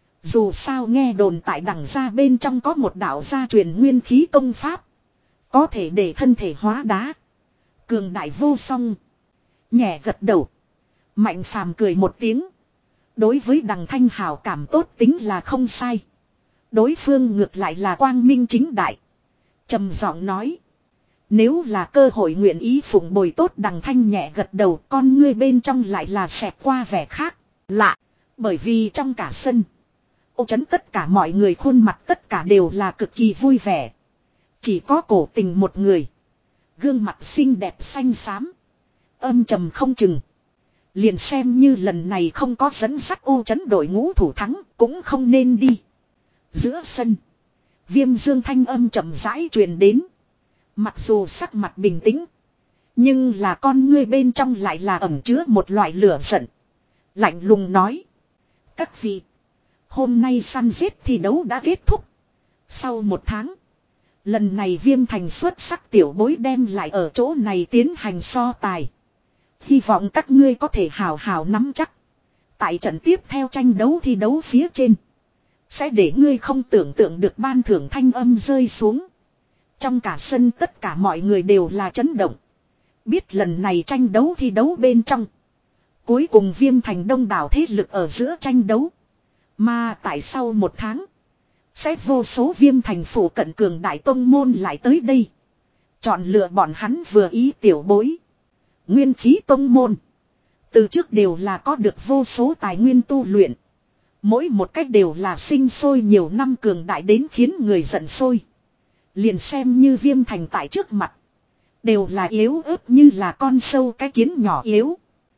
Speaker 1: Dù sao nghe đồn tại đằng gia bên trong có một đạo gia truyền nguyên khí công pháp, có thể để thân thể hóa đá, cường đại vô song. Nhẹ gật đầu, Mạnh Phàm cười một tiếng. Đối với đằng thanh hảo cảm tốt tính là không sai. Đối phương ngược lại là quang minh chính đại, trầm giọng nói. Nếu là cơ hội nguyện ý phụng bồi tốt, đằng thanh nhẹ gật đầu, con ngươi bên trong lại là xẹt qua vẻ khác lạ. Bởi vì trong cả sân, Ô Trấn tất cả mọi người khuôn mặt tất cả đều là cực kỳ vui vẻ. Chỉ có cổ tình một người, gương mặt xinh đẹp xanh xám, âm trầm không chừng. Liền xem như lần này không có dẫn dắt Ô Trấn đội ngũ thủ thắng, cũng không nên đi. Giữa sân, Viêm Dương thanh âm chậm rãi truyền đến. Mặc dù sắc mặt bình tĩnh, nhưng là con ngươi bên trong lại là ẩn chứa một loại lửa giận. Lạnh lùng nói: các vị, hôm nay săn giết thi đấu đã kết thúc. Sau một tháng, lần này Viêm Thành xuất sắc tiểu bối đem lại ở chỗ này tiến hành so tài. Hy vọng các ngươi có thể hào hào nắm chắc. Tại trận tiếp theo tranh đấu thi đấu phía trên, sẽ để ngươi không tưởng tượng được ban thưởng thanh âm rơi xuống. Trong cả sân tất cả mọi người đều là chấn động. Biết lần này tranh đấu thi đấu bên trong, cuối cùng Viêm Thành đông đảo thế lực ở giữa tranh đấu. Mà tại sau một tháng, sẽ vô số Viêm Thành phủ cận cường đại tông môn lại tới đây. Chọn lựa bọn hắn vừa ý tiểu bối. Nguyên khí tông môn, từ trước đều là có được vô số tài nguyên tu luyện. Mỗi một cách đều là sinh sôi nhiều năm cường đại đến khiến người giận sôi. Liền xem như Viêm Thành tại trước mặt, đều là yếu ớt như là con sâu cái kiến nhỏ yếu.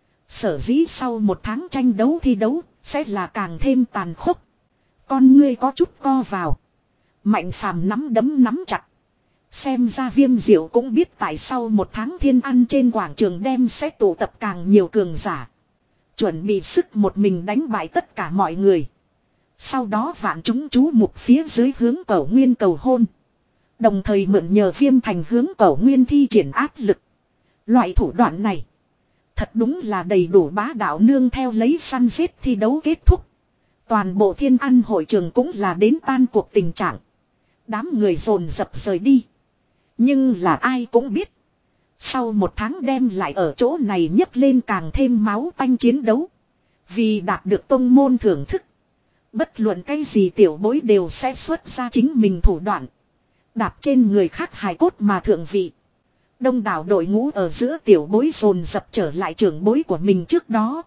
Speaker 1: Sở dĩ sau một tháng tranh đấu thi đấu, sẽ là càng thêm tàn khốc. Con ngươi có chút co vào, Mạnh Phàm nắm đấm nắm chặt. Xem ra Viêm Diệu cũng biết tại sau một tháng thiên ăn trên quảng trường đem sẽ tụ tập càng nhiều cường giả. Chuẩn bị sức một mình đánh bại tất cả mọi người. Sau đó vạn chúng chú mục phía dưới hướng Cẩu Nguyên cầu hôn. Đồng thời mượn nhờ Viêm Thành hướng Cẩu Nguyên thi triển áp lực. Loại thủ đoạn này, thật đúng là đầy đủ bá đạo. Nương theo lấy săn giết thi đấu kết thúc, toàn bộ thiên ăn hội trường cũng là đến tan cuộc tình trạng. Đám người dồn dập rời đi. Nhưng là ai cũng biết, sau một tháng đem lại ở chỗ này nhấc lên càng thêm máu tanh chiến đấu. Vì đạt được tông môn thưởng thức, bất luận cái gì tiểu bối đều sẽ xuất ra chính mình thủ đoạn, đạp trên người khác hài cốt mà thượng vị. Đông đảo đội ngũ ở giữa tiểu bối dồn dập trở lại trưởng bối của mình trước đó.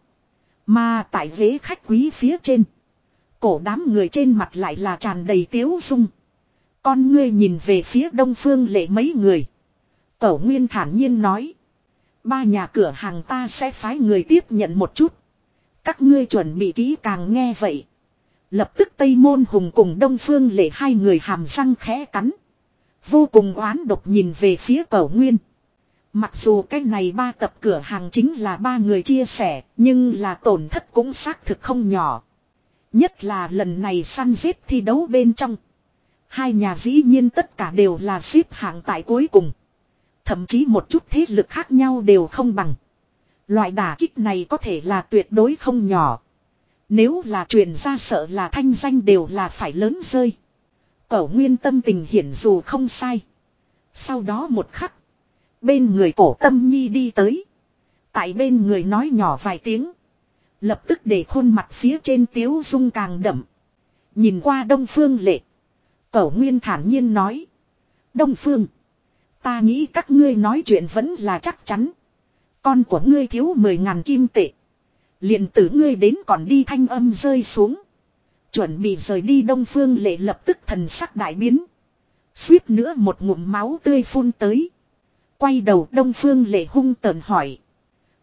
Speaker 1: Mà tại ghế khách quý phía trên, cổ đám người trên mặt lại là tràn đầy tiếu dung. Con ngươi nhìn về phía Đông Phương Lệ mấy người, Cẩu Nguyên thản nhiên nói: ba nhà cửa hàng ta sẽ phái người tiếp nhận một chút. Các ngươi chuẩn bị kỹ càng. Nghe vậy, lập tức Tây Môn Hùng cùng Đông Phương Lệ hai người hàm răng khẽ cắn, vô cùng oán độc nhìn về phía Cẩu Nguyên. Mặc dù cái này ba tập cửa hàng chính là ba người chia sẻ, nhưng là tổn thất cũng xác thực không nhỏ. Nhất là lần này săn giết thi đấu bên trong, hai nhà dĩ nhiên tất cả đều là xếp hạng tại cuối cùng. Thậm chí một chút thế lực khác nhau đều không bằng. Loại đả kích này có thể là tuyệt đối không nhỏ. Nếu là truyền ra sợ là thanh danh đều là phải lớn rơi. Cẩu Nguyên tâm tình hiển dù không sai. Sau đó một khắc, bên người Cổ Tâm Nhi đi tới, tại bên người nói nhỏ vài tiếng, lập tức để khuôn mặt phía trên tiếu dung càng đậm. Nhìn qua Đông Phương Lệ, Cẩu Nguyên thản nhiên nói: Đông Phương, ta nghĩ các ngươi nói chuyện vẫn là chắc chắn. Con của ngươi thiếu mười ngàn kim tệ, liền tử ngươi đến còn đi. Thanh âm rơi xuống, chuẩn bị rời đi Đông Phương Lệ lập tức thần sắc đại biến, suýt nữa một ngụm máu tươi phun tới. Quay đầu Đông Phương Lệ hung tợn hỏi: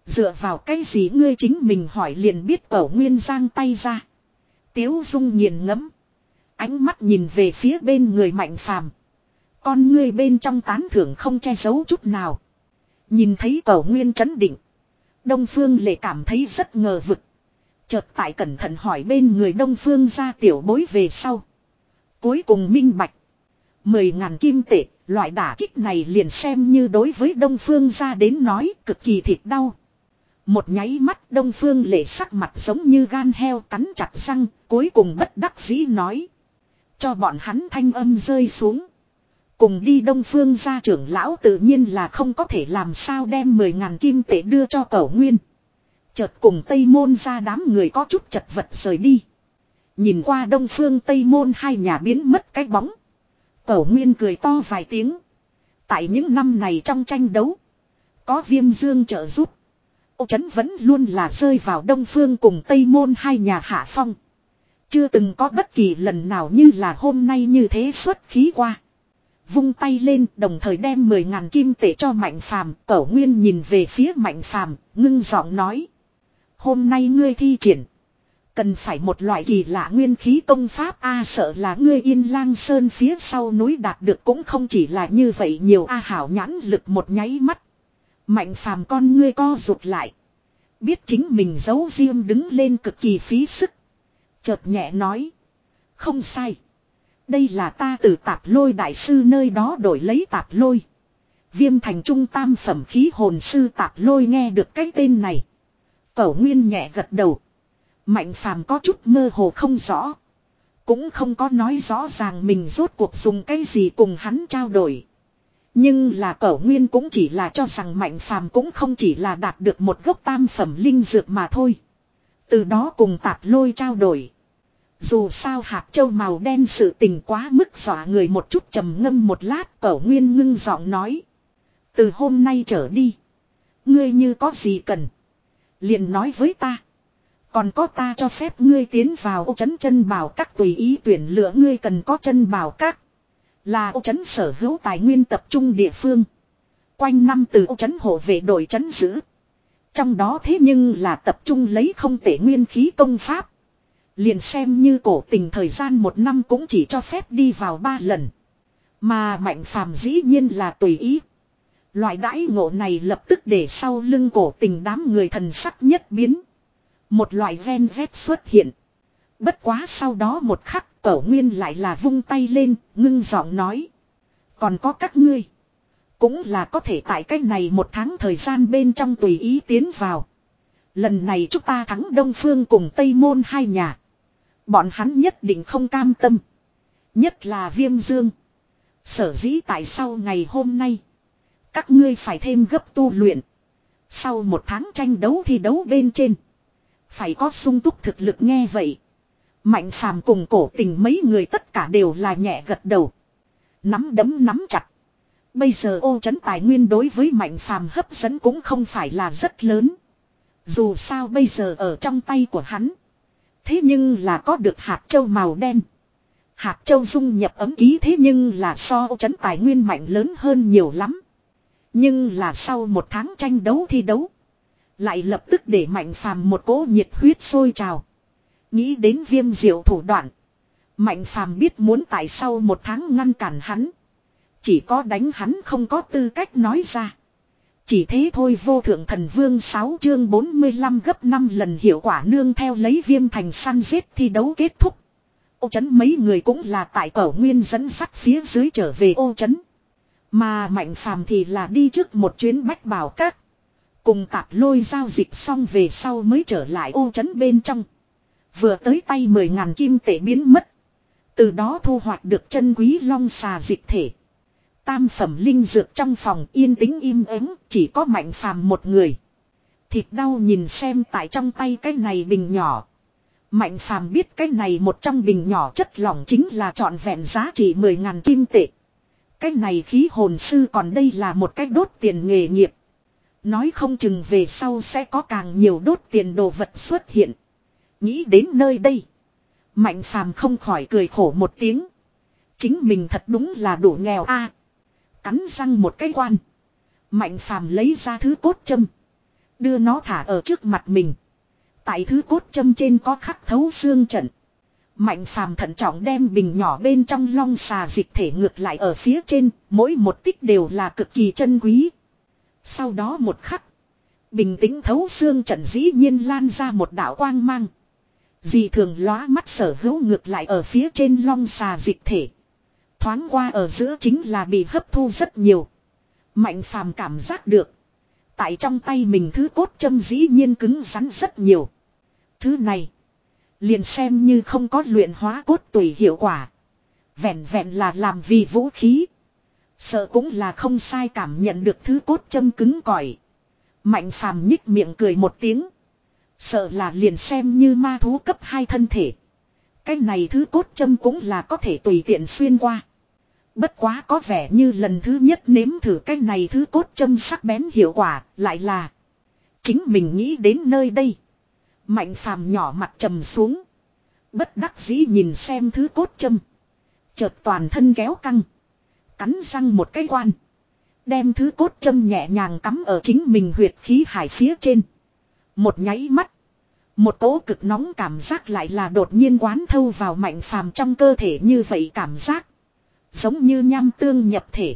Speaker 1: Dựa vào cái gì ngươi chính mình hỏi liền biết. Cẩu Nguyên giang tay ra. Tiếu Dung nghiền ngẫm. Ánh mắt nhìn về phía bên người Mạnh Phàm. Con ngươi bên trong tán thưởng không che giấu chút nào. Nhìn thấy Cẩu Nguyên trấn định. Đông Phương Lệ cảm thấy rất ngờ vực. Chợt tại cẩn thận hỏi bên người Đông Phương ra tiểu bối về sau. Cuối cùng minh bạch. Mười ngàn kim tệ, loại đả kích này liền xem như đối với Đông Phương ra đến nói cực kỳ thịt đau. Một nháy mắt Đông Phương Lệ sắc mặt giống như gan heo cắn chặt răng, cuối cùng bất đắc dĩ nói. Cho bọn hắn thanh âm rơi xuống. Cùng đi Đông Phương gia trưởng lão tự nhiên là không có thể làm sao đem mười ngàn kim tệ đưa cho Cẩu Nguyên. Chợt cùng Tây Môn ra đám người có chút chật vật rời đi. Nhìn qua Đông Phương Tây Môn hai nhà biến mất cái bóng. Cẩu Nguyên cười to vài tiếng. Tại những năm này trong tranh đấu. Có Viêm Dương trợ giúp. Ô Trấn vẫn luôn là rơi vào Đông Phương cùng Tây Môn hai nhà hạ phong. Chưa từng có bất kỳ lần nào như là hôm nay như thế xuất khí qua. Vung tay lên đồng thời đem mười ngàn kim tệ cho Mạnh Phàm. Cẩu Nguyên nhìn về phía Mạnh Phàm, ngưng giọng nói. Hôm nay ngươi thi triển. Cần phải một loại kỳ lạ nguyên khí công pháp a sợ là ngươi Yên Lang Sơn phía sau núi đạt được cũng không chỉ là như vậy nhiều a hảo nhãn lực một nháy mắt. Mạnh Phàm con ngươi co rụt lại. Biết chính mình giấu riêng đứng lên cực kỳ phí sức. Chợt nhẹ nói. Không sai. Đây là ta từ Tạp Lôi đại sư nơi đó đổi lấy Tạp Lôi. Viêm thành trung tam phẩm khí hồn sư Tạp Lôi nghe được cái tên này. Cẩu Nguyên nhẹ gật đầu. Mạnh Phàm có chút mơ hồ không rõ. Cũng không có nói rõ ràng mình rốt cuộc dùng cái gì cùng hắn trao đổi. Nhưng là Cẩu Nguyên cũng chỉ là cho rằng Mạnh Phàm cũng không chỉ là đạt được một gốc tam phẩm linh dược mà thôi. Từ đó cùng Tạp Lôi trao đổi. Dù sao hạt châu màu đen sự tình quá mức dọa người một chút trầm ngâm một lát. Cẩu Nguyên ngưng giọng nói. Từ hôm nay trở đi. Ngươi như có gì cần. Liền nói với ta. Còn có ta cho phép ngươi tiến vào Ô Trấn chân bảo các tùy ý tuyển lựa ngươi cần có chân bảo các. Là Ô Trấn sở hữu tài nguyên tập trung địa phương. Quanh năm từ Ô Trấn hộ vệ đội trấn giữ. Trong đó thế nhưng là tập trung lấy không tệ nguyên khí công pháp. Liền xem như cổ tình thời gian một năm cũng chỉ cho phép đi vào ba lần. Mà Mạnh Phàm dĩ nhiên là tùy ý. Loại đãi ngộ này lập tức để sau lưng cổ tình đám người thần sắc nhất biến. Một loại ven vét xuất hiện. Bất quá sau đó một khắc Cẩu Nguyên lại là vung tay lên, ngưng giọng nói. Còn có các ngươi. Cũng là có thể tại cách này một tháng thời gian bên trong tùy ý tiến vào. Lần này chúng ta thắng Đông Phương cùng Tây Môn hai nhà. Bọn hắn nhất định không cam tâm. Nhất là Viêm Dương. Sở dĩ tại sau ngày hôm nay. Các ngươi phải thêm gấp tu luyện. Sau một tháng tranh đấu thi đấu bên trên. Phải có sung túc thực lực nghe vậy. Mạnh Phàm cùng cổ tình mấy người tất cả đều là nhẹ gật đầu. Nắm đấm nắm chặt. Bây giờ Ô Trấn tài nguyên đối với Mạnh Phàm hấp dẫn cũng không phải là rất lớn. Dù sao bây giờ ở trong tay của hắn. Thế nhưng là có được hạt châu màu đen. Hạt châu dung nhập ấm ký thế nhưng là so Ô Trấn tài nguyên mạnh lớn hơn nhiều lắm. Nhưng là sau một tháng tranh đấu thi đấu. Lại lập tức để Mạnh Phàm một cỗ nhiệt huyết sôi trào. Nghĩ đến Viêm diệu thủ đoạn. Mạnh Phàm biết muốn tại sau một tháng ngăn cản hắn. Chỉ có đánh hắn không có tư cách nói ra. Chỉ thế thôi vô thượng thần vương sáu chương bốn mươi lăm gấp năm lần hiệu quả nương theo lấy Viêm thành săn giết thi đấu kết thúc. Ô Trấn mấy người cũng là tại Cẩu Nguyên dẫn sắt phía dưới trở về Ô Trấn. Mà Mạnh Phàm thì là đi trước một chuyến Bách Bảo Các. Cùng Tạp Lôi giao dịch xong về sau mới trở lại Ô Trấn bên trong. Vừa tới tay mười ngàn kim tệ biến mất. Từ đó thu hoạch được chân quý long xà dịch thể. Tam phẩm linh dược trong phòng yên tĩnh im ắng, chỉ có Mạnh Phàm một người. Thịt đau nhìn xem tại trong tay cái này bình nhỏ. Mạnh Phàm biết cái này một trong bình nhỏ chất lỏng chính là trọn vẹn giá trị mười ngàn kim tệ. Cái này khí hồn sư còn đây là một cách đốt tiền nghề nghiệp. Nói không chừng về sau sẽ có càng nhiều đốt tiền đồ vật xuất hiện. Nghĩ đến nơi đây. Mạnh Phàm không khỏi cười khổ một tiếng. Chính mình thật đúng là đủ nghèo a. Cắn răng một cái quan. Mạnh Phàm lấy ra thứ cốt châm. Đưa nó thả ở trước mặt mình. Tại thứ cốt châm trên có khắc thấu xương trận. Mạnh phàm thận trọng đem bình nhỏ bên trong long xà dịch thể ngược lại ở phía trên. Mỗi một tích đều là cực kỳ chân quý. Sau đó một khắc. Bình tĩnh thấu xương trận dĩ nhiên lan ra một đạo quang mang. Dị thường lóa mắt sở hữu ngược lại ở phía trên long xà dịch thể. Thoáng qua ở giữa chính là bị hấp thu rất nhiều. Mạnh phàm cảm giác được. Tại trong tay mình thứ cốt châm dĩ nhiên cứng rắn rất nhiều. Thứ này. Liền xem như không có luyện hóa cốt tùy hiệu quả. Vẹn vẹn là làm vì vũ khí. Sợ cũng là không sai cảm nhận được thứ cốt châm cứng cỏi. Mạnh phàm nhích miệng cười một tiếng. Sợ là liền xem như ma thú cấp hai thân thể. Cái này thứ cốt châm cũng là có thể tùy tiện xuyên qua. Bất quá có vẻ như lần thứ nhất nếm thử cái này thứ cốt châm sắc bén hiệu quả lại là. Chính mình nghĩ đến nơi đây. Mạnh phàm nhỏ mặt trầm xuống. Bất đắc dĩ nhìn xem thứ cốt châm. Chợt toàn thân kéo căng. Cắn răng một cái quan. Đem thứ cốt châm nhẹ nhàng cắm ở chính mình huyệt khí hải phía trên. Một nháy mắt. Một cỗ cực nóng cảm giác lại là đột nhiên quán thâu vào mạnh phàm trong cơ thể như vậy cảm giác. Giống như nham tương nhập thể.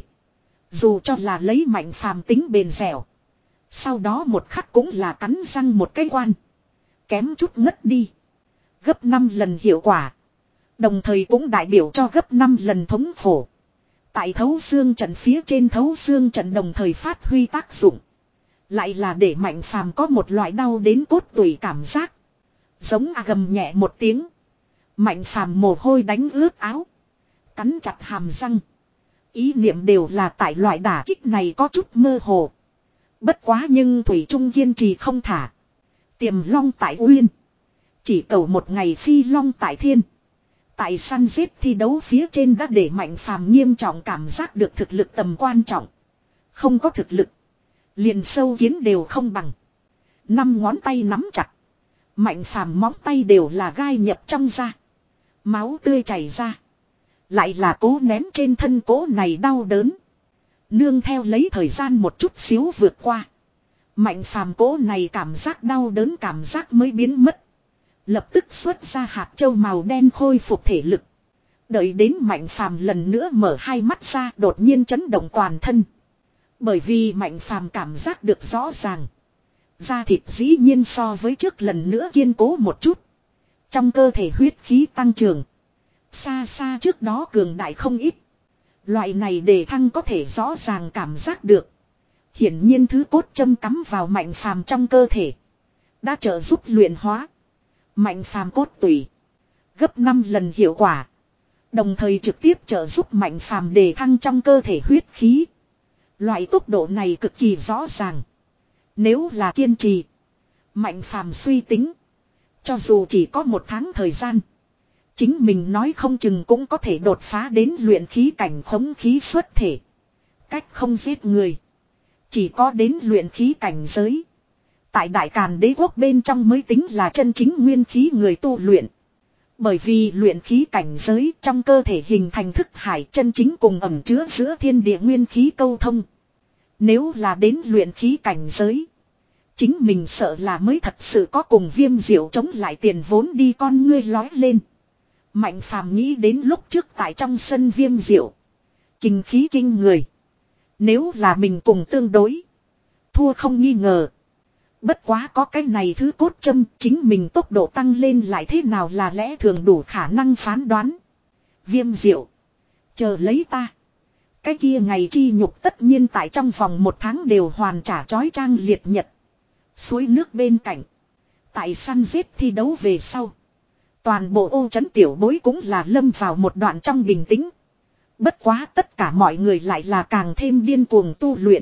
Speaker 1: Dù cho là lấy mạnh phàm tính bền dẻo. Sau đó một khắc cũng là cắn răng một cái quan. Kém chút ngất đi. Gấp năm lần hiệu quả. Đồng thời cũng đại biểu cho gấp năm lần thống khổ. Tại thấu xương trận phía trên thấu xương trận đồng thời phát huy tác dụng. Lại là để mạnh phàm có một loại đau đến cốt tủy cảm giác. Giống à gầm nhẹ một tiếng. Mạnh phàm mồ hôi đánh ướt áo. Cắn chặt hàm răng. Ý niệm đều là tại loại đả kích này có chút mơ hồ. Bất quá nhưng Thủy Trung kiên trì không thả. Tiềm long tại uyên. Chỉ cầu một ngày phi long tại thiên. Tại săn giết thi đấu phía trên đã để mạnh phàm nghiêm trọng cảm giác được thực lực tầm quan trọng. Không có thực lực. Liền sâu kiến đều không bằng. Năm ngón tay nắm chặt. Mạnh phàm móng tay đều là gai nhập trong da. Máu tươi chảy ra. Lại là cố nén trên thân cố này đau đớn. Nương theo lấy thời gian một chút xíu vượt qua. Mạnh phàm cố này cảm giác đau đớn cảm giác mới biến mất. Lập tức xuất ra hạt châu màu đen khôi phục thể lực. Đợi đến mạnh phàm lần nữa mở hai mắt ra đột nhiên chấn động toàn thân. Bởi vì mạnh phàm cảm giác được rõ ràng. Da thịt dĩ nhiên so với trước lần nữa kiên cố một chút. Trong cơ thể huyết khí tăng trưởng. Xa xa trước đó cường đại không ít. Loại này đề thăng có thể rõ ràng cảm giác được. Hiển nhiên thứ cốt châm cắm vào mạnh phàm trong cơ thể. Đã trợ giúp luyện hóa. Mạnh phàm cốt tủy. Gấp năm lần hiệu quả. Đồng thời trực tiếp trợ giúp mạnh phàm đề thăng trong cơ thể huyết khí. Loại tốc độ này cực kỳ rõ ràng. Nếu là kiên trì. Mạnh phàm suy tính. Cho dù chỉ có một tháng thời gian. Chính mình nói không chừng cũng có thể đột phá đến luyện khí cảnh khống khí xuất thể. Cách không giết người. Chỉ có đến luyện khí cảnh giới. Tại Đại Càn Đế quốc bên trong mới tính là chân chính nguyên khí người tu luyện. Bởi vì luyện khí cảnh giới trong cơ thể hình thành thức hải chân chính cùng ẩm chứa giữa thiên địa nguyên khí câu thông. Nếu là đến luyện khí cảnh giới. Chính mình sợ là mới thật sự có cùng Viêm Diệu chống lại tiền vốn đi con ngươi lói lên. Mạnh phàm nghĩ đến lúc trước tại trong sân Viêm Diệu. Kinh khí kinh người. Nếu là mình cùng tương đối. Thua không nghi ngờ. Bất quá có cái này thứ cốt châm chính mình tốc độ tăng lên lại thế nào là lẽ thường đủ khả năng phán đoán. Viêm Diệu. Chờ lấy ta. Cái kia ngày chi nhục tất nhiên tại trong vòng một tháng đều hoàn trả chói trang liệt nhật. Suối nước bên cạnh. Tại săn giết thi đấu về sau. Toàn bộ ô trấn tiểu bối cũng là lâm vào một đoạn trong bình tĩnh. Bất quá tất cả mọi người lại là càng thêm điên cuồng tu luyện.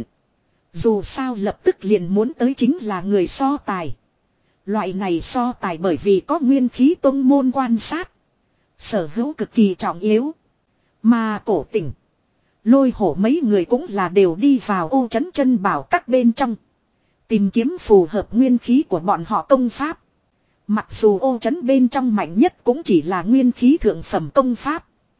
Speaker 1: Dù sao lập tức liền muốn tới chính là người so tài. Loại này so tài bởi vì có nguyên khí tông môn quan sát. Sở hữu cực kỳ trọng yếu. Mà cổ tỉnh. Lôi hổ mấy người cũng là đều đi vào ô trấn chân bảo các bên trong. Tìm kiếm phù hợp nguyên khí của bọn họ công pháp. Mặc dù ô trấn bên trong mạnh nhất cũng chỉ là nguyên khí thượng phẩm công pháp.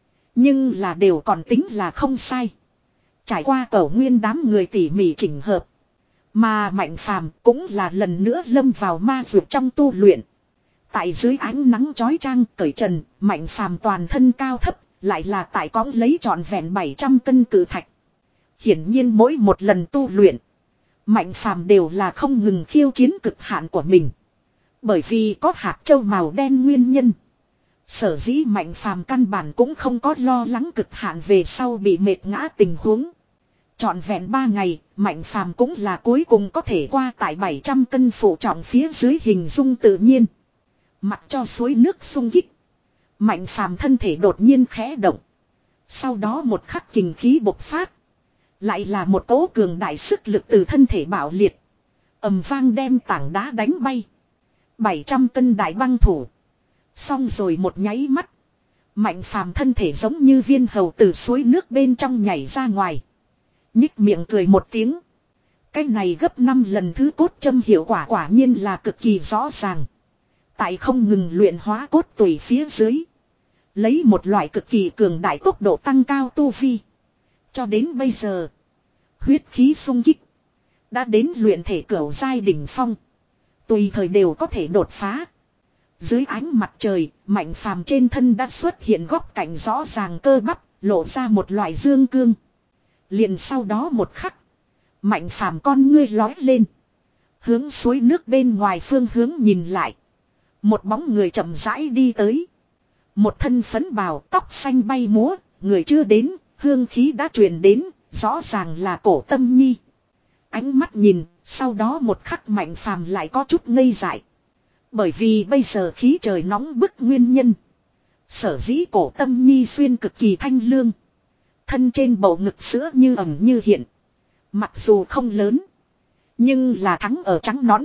Speaker 1: Nhưng là đều còn tính là không sai. Trải qua cẩu nguyên đám người tỉ mỉ chỉnh hợp. Mà Mạnh Phàm cũng là lần nữa lâm vào ma dược trong tu luyện. Tại dưới ánh nắng chói chang cởi trần, Mạnh Phàm toàn thân cao thấp, lại là tại cõng lấy trọn vẹn bảy trăm cân cự thạch. Hiển nhiên mỗi một lần tu luyện, Mạnh Phàm đều là không ngừng khiêu chiến cực hạn của mình. Bởi vì có hạt châu màu đen nguyên nhân. Sở dĩ Mạnh Phàm căn bản cũng không có lo lắng cực hạn về sau bị mệt ngã tình huống. Trọn vẹn ba ngày, Mạnh Phàm cũng là cuối cùng có thể qua tại bảy trăm cân phụ trọng phía dưới hình dung tự nhiên. Mặc cho suối nước sung kích, Mạnh Phàm thân thể đột nhiên khẽ động. Sau đó một khắc kình khí bộc phát. Lại là một cỗ cường đại sức lực từ thân thể bạo liệt. Ầm vang đem tảng đá đánh bay. bảy trăm cân đại băng thủ. Xong rồi một nháy mắt. Mạnh Phàm thân thể giống như viên hầu từ suối nước bên trong nhảy ra ngoài. Nhích miệng cười một tiếng. Cái này gấp năm lần thứ cốt châm hiệu quả quả nhiên là cực kỳ rõ ràng. Tại không ngừng luyện hóa cốt tủy phía dưới. Lấy một loại cực kỳ cường đại tốc độ tăng cao tu vi. Cho đến bây giờ. Huyết khí sung kích. Đã đến luyện thể cửu giai đỉnh phong. Tùy thời đều có thể đột phá. Dưới ánh mặt trời, Mạnh Phàm trên thân đã xuất hiện góc cạnh rõ ràng cơ bắp, lộ ra một loại dương cương. Liền sau đó một khắc, Mạnh Phàm con ngươi lói lên, hướng suối nước bên ngoài phương hướng nhìn lại. Một bóng người chậm rãi đi tới. Một thân phấn bào, tóc xanh bay múa, người chưa đến, hương khí đã truyền đến, rõ ràng là Cổ Tâm Nhi. Ánh mắt nhìn, sau đó một khắc Mạnh Phàm lại có chút ngây dại. Bởi vì bây giờ khí trời nóng bức nguyên nhân. Sở dĩ Cổ Tâm Nhi xuyên cực kỳ thanh lương. Thân trên bầu ngực sữa như ẩn như hiện. Mặc dù không lớn, nhưng là thắng ở trắng nõn.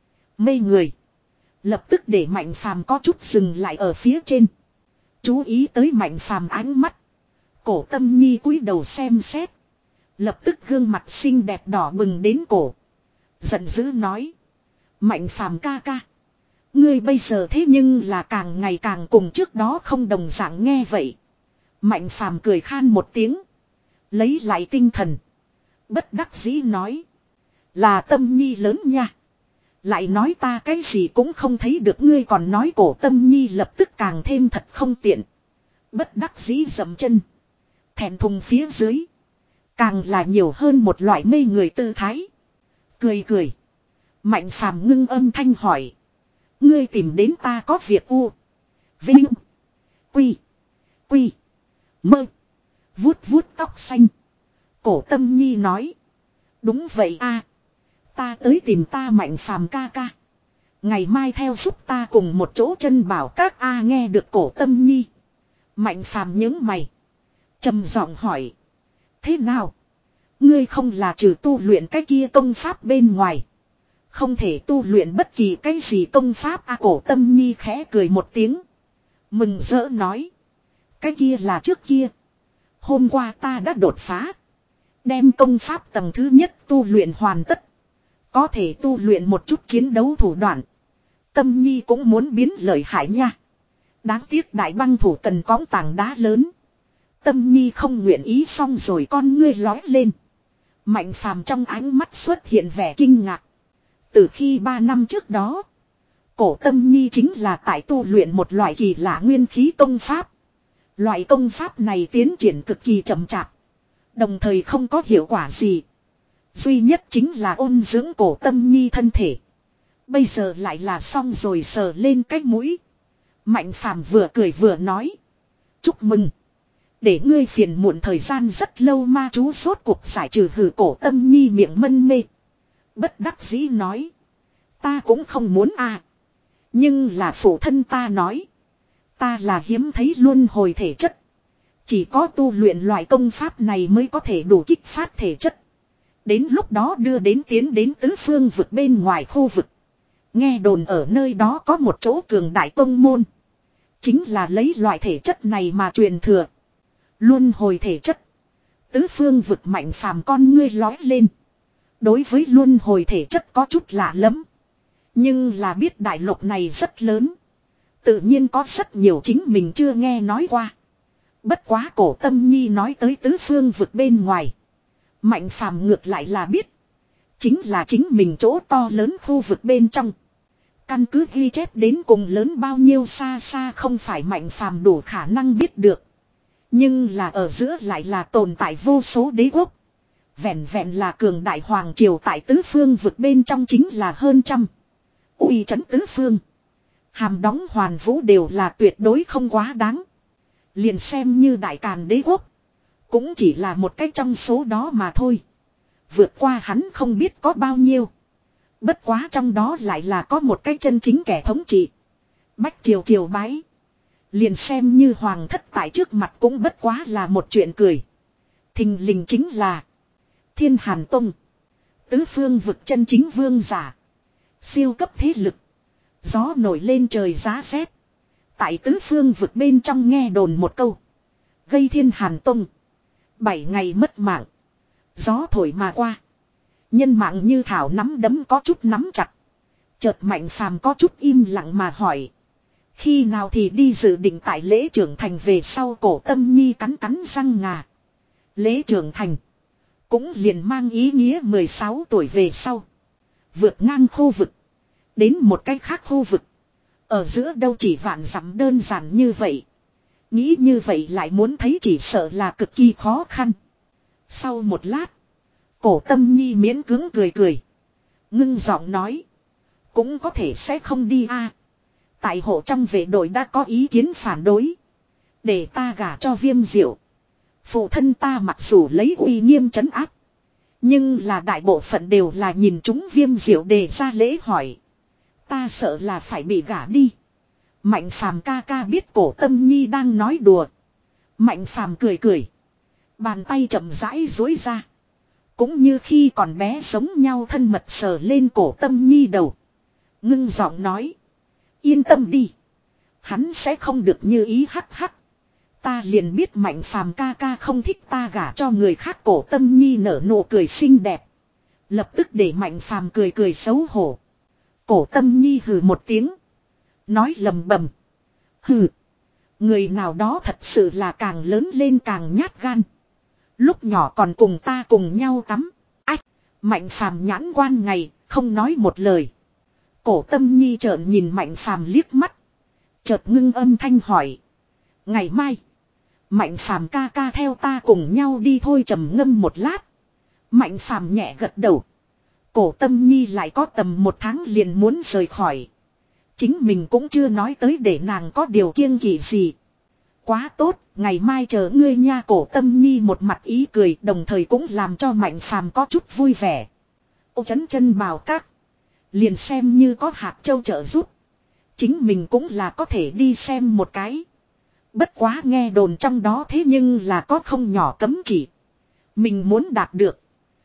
Speaker 1: Mê người. Lập tức để Mạnh Phàm có chút dừng lại ở phía trên. Chú ý tới Mạnh Phàm ánh mắt. Cổ Tâm Nhi cúi đầu xem xét. Lập tức gương mặt xinh đẹp đỏ bừng đến cổ. Giận dữ nói. Mạnh Phàm ca ca. Ngươi bây giờ thế nhưng là càng ngày càng cùng trước đó không đồng dạng nghe vậy. Mạnh Phàm cười khan một tiếng. Lấy lại tinh thần. Bất đắc dĩ nói. Là Tâm Nhi lớn nha. Lại nói ta cái gì cũng không thấy được ngươi còn nói. Cổ Tâm Nhi lập tức càng thêm thật không tiện. Bất đắc dĩ dậm chân. Thẹn thùng phía dưới. Càng là nhiều hơn một loại mê người tư thái. Cười cười. Mạnh Phàm ngưng âm thanh hỏi. Ngươi tìm đến ta có việc u. Vinh. Quy. Quy. Mơ. Vuốt vuốt tóc xanh. Cổ Tâm Nhi nói. Đúng vậy a, ta tới tìm ta Mạnh Phàm ca ca. Ngày mai theo giúp ta cùng một chỗ chân bảo các a. Nghe được Cổ Tâm Nhi. Mạnh Phàm nhướng mày. Trầm giọng hỏi. Thế nào? Ngươi không là trừ tu luyện cái kia công pháp bên ngoài. Không thể tu luyện bất kỳ cái gì công pháp a. Cổ Tâm Nhi khẽ cười một tiếng. Mừng rỡ nói. Cái kia là trước kia. Hôm qua ta đã đột phá. Đem công pháp tầng thứ nhất tu luyện hoàn tất. Có thể tu luyện một chút chiến đấu thủ đoạn. Tâm Nhi cũng muốn biến lợi hại nha. Đáng tiếc đại băng thủ cần cõng tảng đá lớn. Tâm Nhi không nguyện ý xong rồi con ngươi lói lên. Mạnh Phàm trong ánh mắt xuất hiện vẻ kinh ngạc. Từ khi ba năm trước đó. Cổ Tâm Nhi chính là tại tu luyện một loại kỳ lạ nguyên khí công pháp. Loại công pháp này tiến triển cực kỳ chậm chạp. Đồng thời không có hiệu quả gì. Duy nhất chính là ôn dưỡng Cổ Tâm Nhi thân thể. Bây giờ lại là xong rồi sờ lên cái mũi. Mạnh Phàm vừa cười vừa nói. Chúc mừng. Để ngươi phiền muộn thời gian rất lâu ma chú rốt cuộc giải trừ. Hử. Cổ Tâm Nhi miệng mân mê. Bất đắc dĩ nói. Ta cũng không muốn à. Nhưng là phụ thân ta nói. Ta là hiếm thấy luân hồi thể chất. Chỉ có tu luyện loại công pháp này mới có thể đủ kích phát thể chất. Đến lúc đó đưa đến tiến đến tứ phương vực bên ngoài khu vực. Nghe đồn ở nơi đó có một chỗ cường đại tông môn. Chính là lấy loại thể chất này mà truyền thừa. Luân hồi thể chất. Tứ phương vực. Mạnh Phàm con ngươi lói lên. Đối với luân hồi thể chất có chút lạ lắm. Nhưng là biết đại lục này rất lớn. Tự nhiên có rất nhiều chính mình chưa nghe nói qua. Bất quá Cổ Tâm Nhi nói tới tứ phương vực bên ngoài. Mạnh Phàm ngược lại là biết. Chính là chính mình chỗ to lớn khu vực bên trong. Căn cứ ghi chép đến cùng lớn bao nhiêu xa xa không phải Mạnh Phàm đủ khả năng biết được. Nhưng là ở giữa lại là tồn tại vô số đế quốc. Vẹn vẹn là cường đại hoàng triều tại tứ phương vực bên trong chính là hơn trăm. Uy trấn tứ phương. Hàm đóng hoàn vũ đều là tuyệt đối không quá đáng. Liền xem như đại càn đế quốc. Cũng chỉ là một cái trong số đó mà thôi. Vượt qua hắn không biết có bao nhiêu. Bất quá trong đó lại là có một cái chân chính kẻ thống trị. Bách triều triều bái. Liền xem như hoàng thất tại trước mặt cũng bất quá là một chuyện cười. Thình lình chính là Thiên Hàn Tông. Tứ phương vực chân chính vương giả. Siêu cấp thế lực. Gió nổi lên trời giá rét. Tại tứ phương vực bên trong nghe đồn một câu. Gây Thiên Hàn Tông. Bảy ngày mất mạng. Gió thổi mà qua. Nhân mạng như thảo nắm đấm có chút nắm chặt. Chợt Mạnh Phàm có chút im lặng mà hỏi. Khi nào thì đi dự định tại lễ trưởng thành về sau Cổ Tâm Nhi cắn cắn răng ngà. Lễ trưởng thành. Cũng liền mang ý nghĩa mười sáu tuổi về sau. Vượt ngang khu vực. Đến một cái khác khu vực. Ở giữa đâu chỉ vạn dặm đơn giản như vậy. Nghĩ như vậy lại muốn thấy chỉ sợ là cực kỳ khó khăn. Sau một lát. Cổ Tâm Nhi miễn cưỡng cười cười. Ngưng giọng nói. Cũng có thể sẽ không đi a. Tại hộ trong vệ đội đã có ý kiến phản đối. Để ta gả cho Viêm Diệu. Phụ thân ta mặc dù lấy uy nghiêm trấn áp. Nhưng là đại bộ phận đều là nhìn chúng Viêm Diệu đề ra lễ hỏi. Ta sợ là phải bị gả đi. Mạnh Phàm ca ca biết Cổ Tâm Nhi đang nói đùa. Mạnh Phàm cười cười. Bàn tay chậm rãi duỗi ra. Cũng như khi còn bé giống nhau thân mật sờ lên Cổ Tâm Nhi đầu. Ngưng giọng nói. Yên tâm đi. Hắn sẽ không được như ý hắc hắc. Ta liền biết Mạnh Phàm ca ca không thích ta gả cho người khác. Cổ Tâm Nhi nở nụ cười xinh đẹp. Lập tức để Mạnh Phàm cười cười xấu hổ. Cổ Tâm Nhi hừ một tiếng. Nói lầm bầm. Hừ. Người nào đó thật sự là càng lớn lên càng nhát gan. Lúc nhỏ còn cùng ta cùng nhau tắm. Ách. Mạnh Phàm nhãn quan ngày. Không nói một lời. Cổ Tâm Nhi trợn nhìn Mạnh Phàm liếc mắt. Chợt ngưng âm thanh hỏi. Ngày mai. Mạnh Phàm ca ca theo ta cùng nhau đi thôi. Trầm ngâm một lát. Mạnh Phàm nhẹ gật đầu. Cổ Tâm Nhi lại có tầm một tháng liền muốn rời khỏi. Chính mình cũng chưa nói tới để nàng có điều kiêng kỵ gì. Quá tốt, ngày mai chờ ngươi nha. Cổ Tâm Nhi một mặt ý cười, đồng thời cũng làm cho Mạnh Phàm có chút vui vẻ. Ô chấn chân bào các. Liền xem như có hạt châu trợ giúp. Chính mình cũng là có thể đi xem một cái. Bất quá nghe đồn trong đó thế nhưng là có không nhỏ cấm chỉ. Mình muốn đạt được.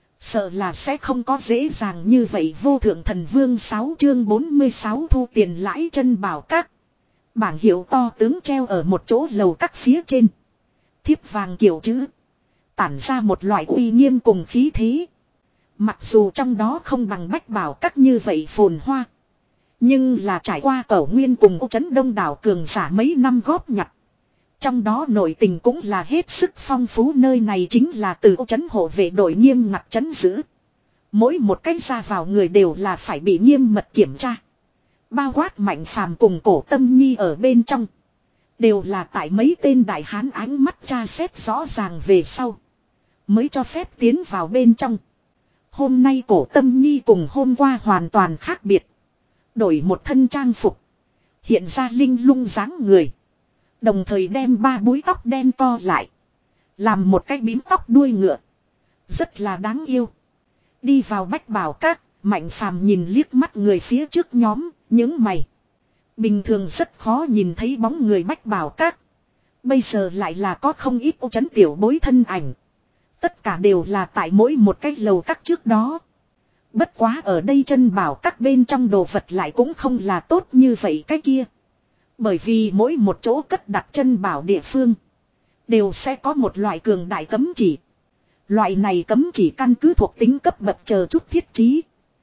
Speaker 1: Sợ là sẽ không có dễ dàng như vậy. Vô thượng thần vương sáu chương bốn mươi sáu thu tiền lãi chân bảo các. Bảng hiệu to tướng treo ở một chỗ lầu các phía trên. Thiếp vàng kiểu chữ. Tản ra một loại uy nghiêm cùng khí thế. Mặc dù trong đó không bằng bách bảo các như vậy phồn hoa. Nhưng là trải qua cẩu nguyên cùng ô trấn đông đảo cường giả mấy năm góp nhặt. Trong đó nội tình cũng là hết sức phong phú. Nơi này chính là từ ô trấn hộ vệ đội nghiêm ngặt trấn giữ. Mỗi một cách ra vào người đều là phải bị nghiêm mật kiểm tra. Bao quát Mạnh Phàm cùng Cổ Tâm Nhi ở bên trong. Đều là tại mấy tên đại hán ánh mắt tra xét rõ ràng về sau. Mới cho phép tiến vào bên trong. Hôm nay Cổ Tâm Nhi cùng hôm qua hoàn toàn khác biệt. Đổi một thân trang phục. Hiện ra linh lung dáng người. Đồng thời đem ba búi tóc đen co lại. Làm một cái bím tóc đuôi ngựa. Rất là đáng yêu. Đi vào bách bảo các. Mạnh Phàm nhìn liếc mắt người phía trước nhóm. Những mày. Bình thường rất khó nhìn thấy bóng người bách bảo các. Bây giờ lại là có không ít ô trấn tiểu bối thân ảnh. Tất cả đều là tại mỗi một cái lầu các trước đó. Bất quá ở đây chân bảo các bên trong đồ vật lại cũng không là tốt như vậy cái kia. Bởi vì mỗi một chỗ cất đặt chân bảo địa phương. Đều sẽ có một loại cường đại cấm chỉ. Loại này cấm chỉ căn cứ thuộc tính cấp bậc chờ chút thiết trí.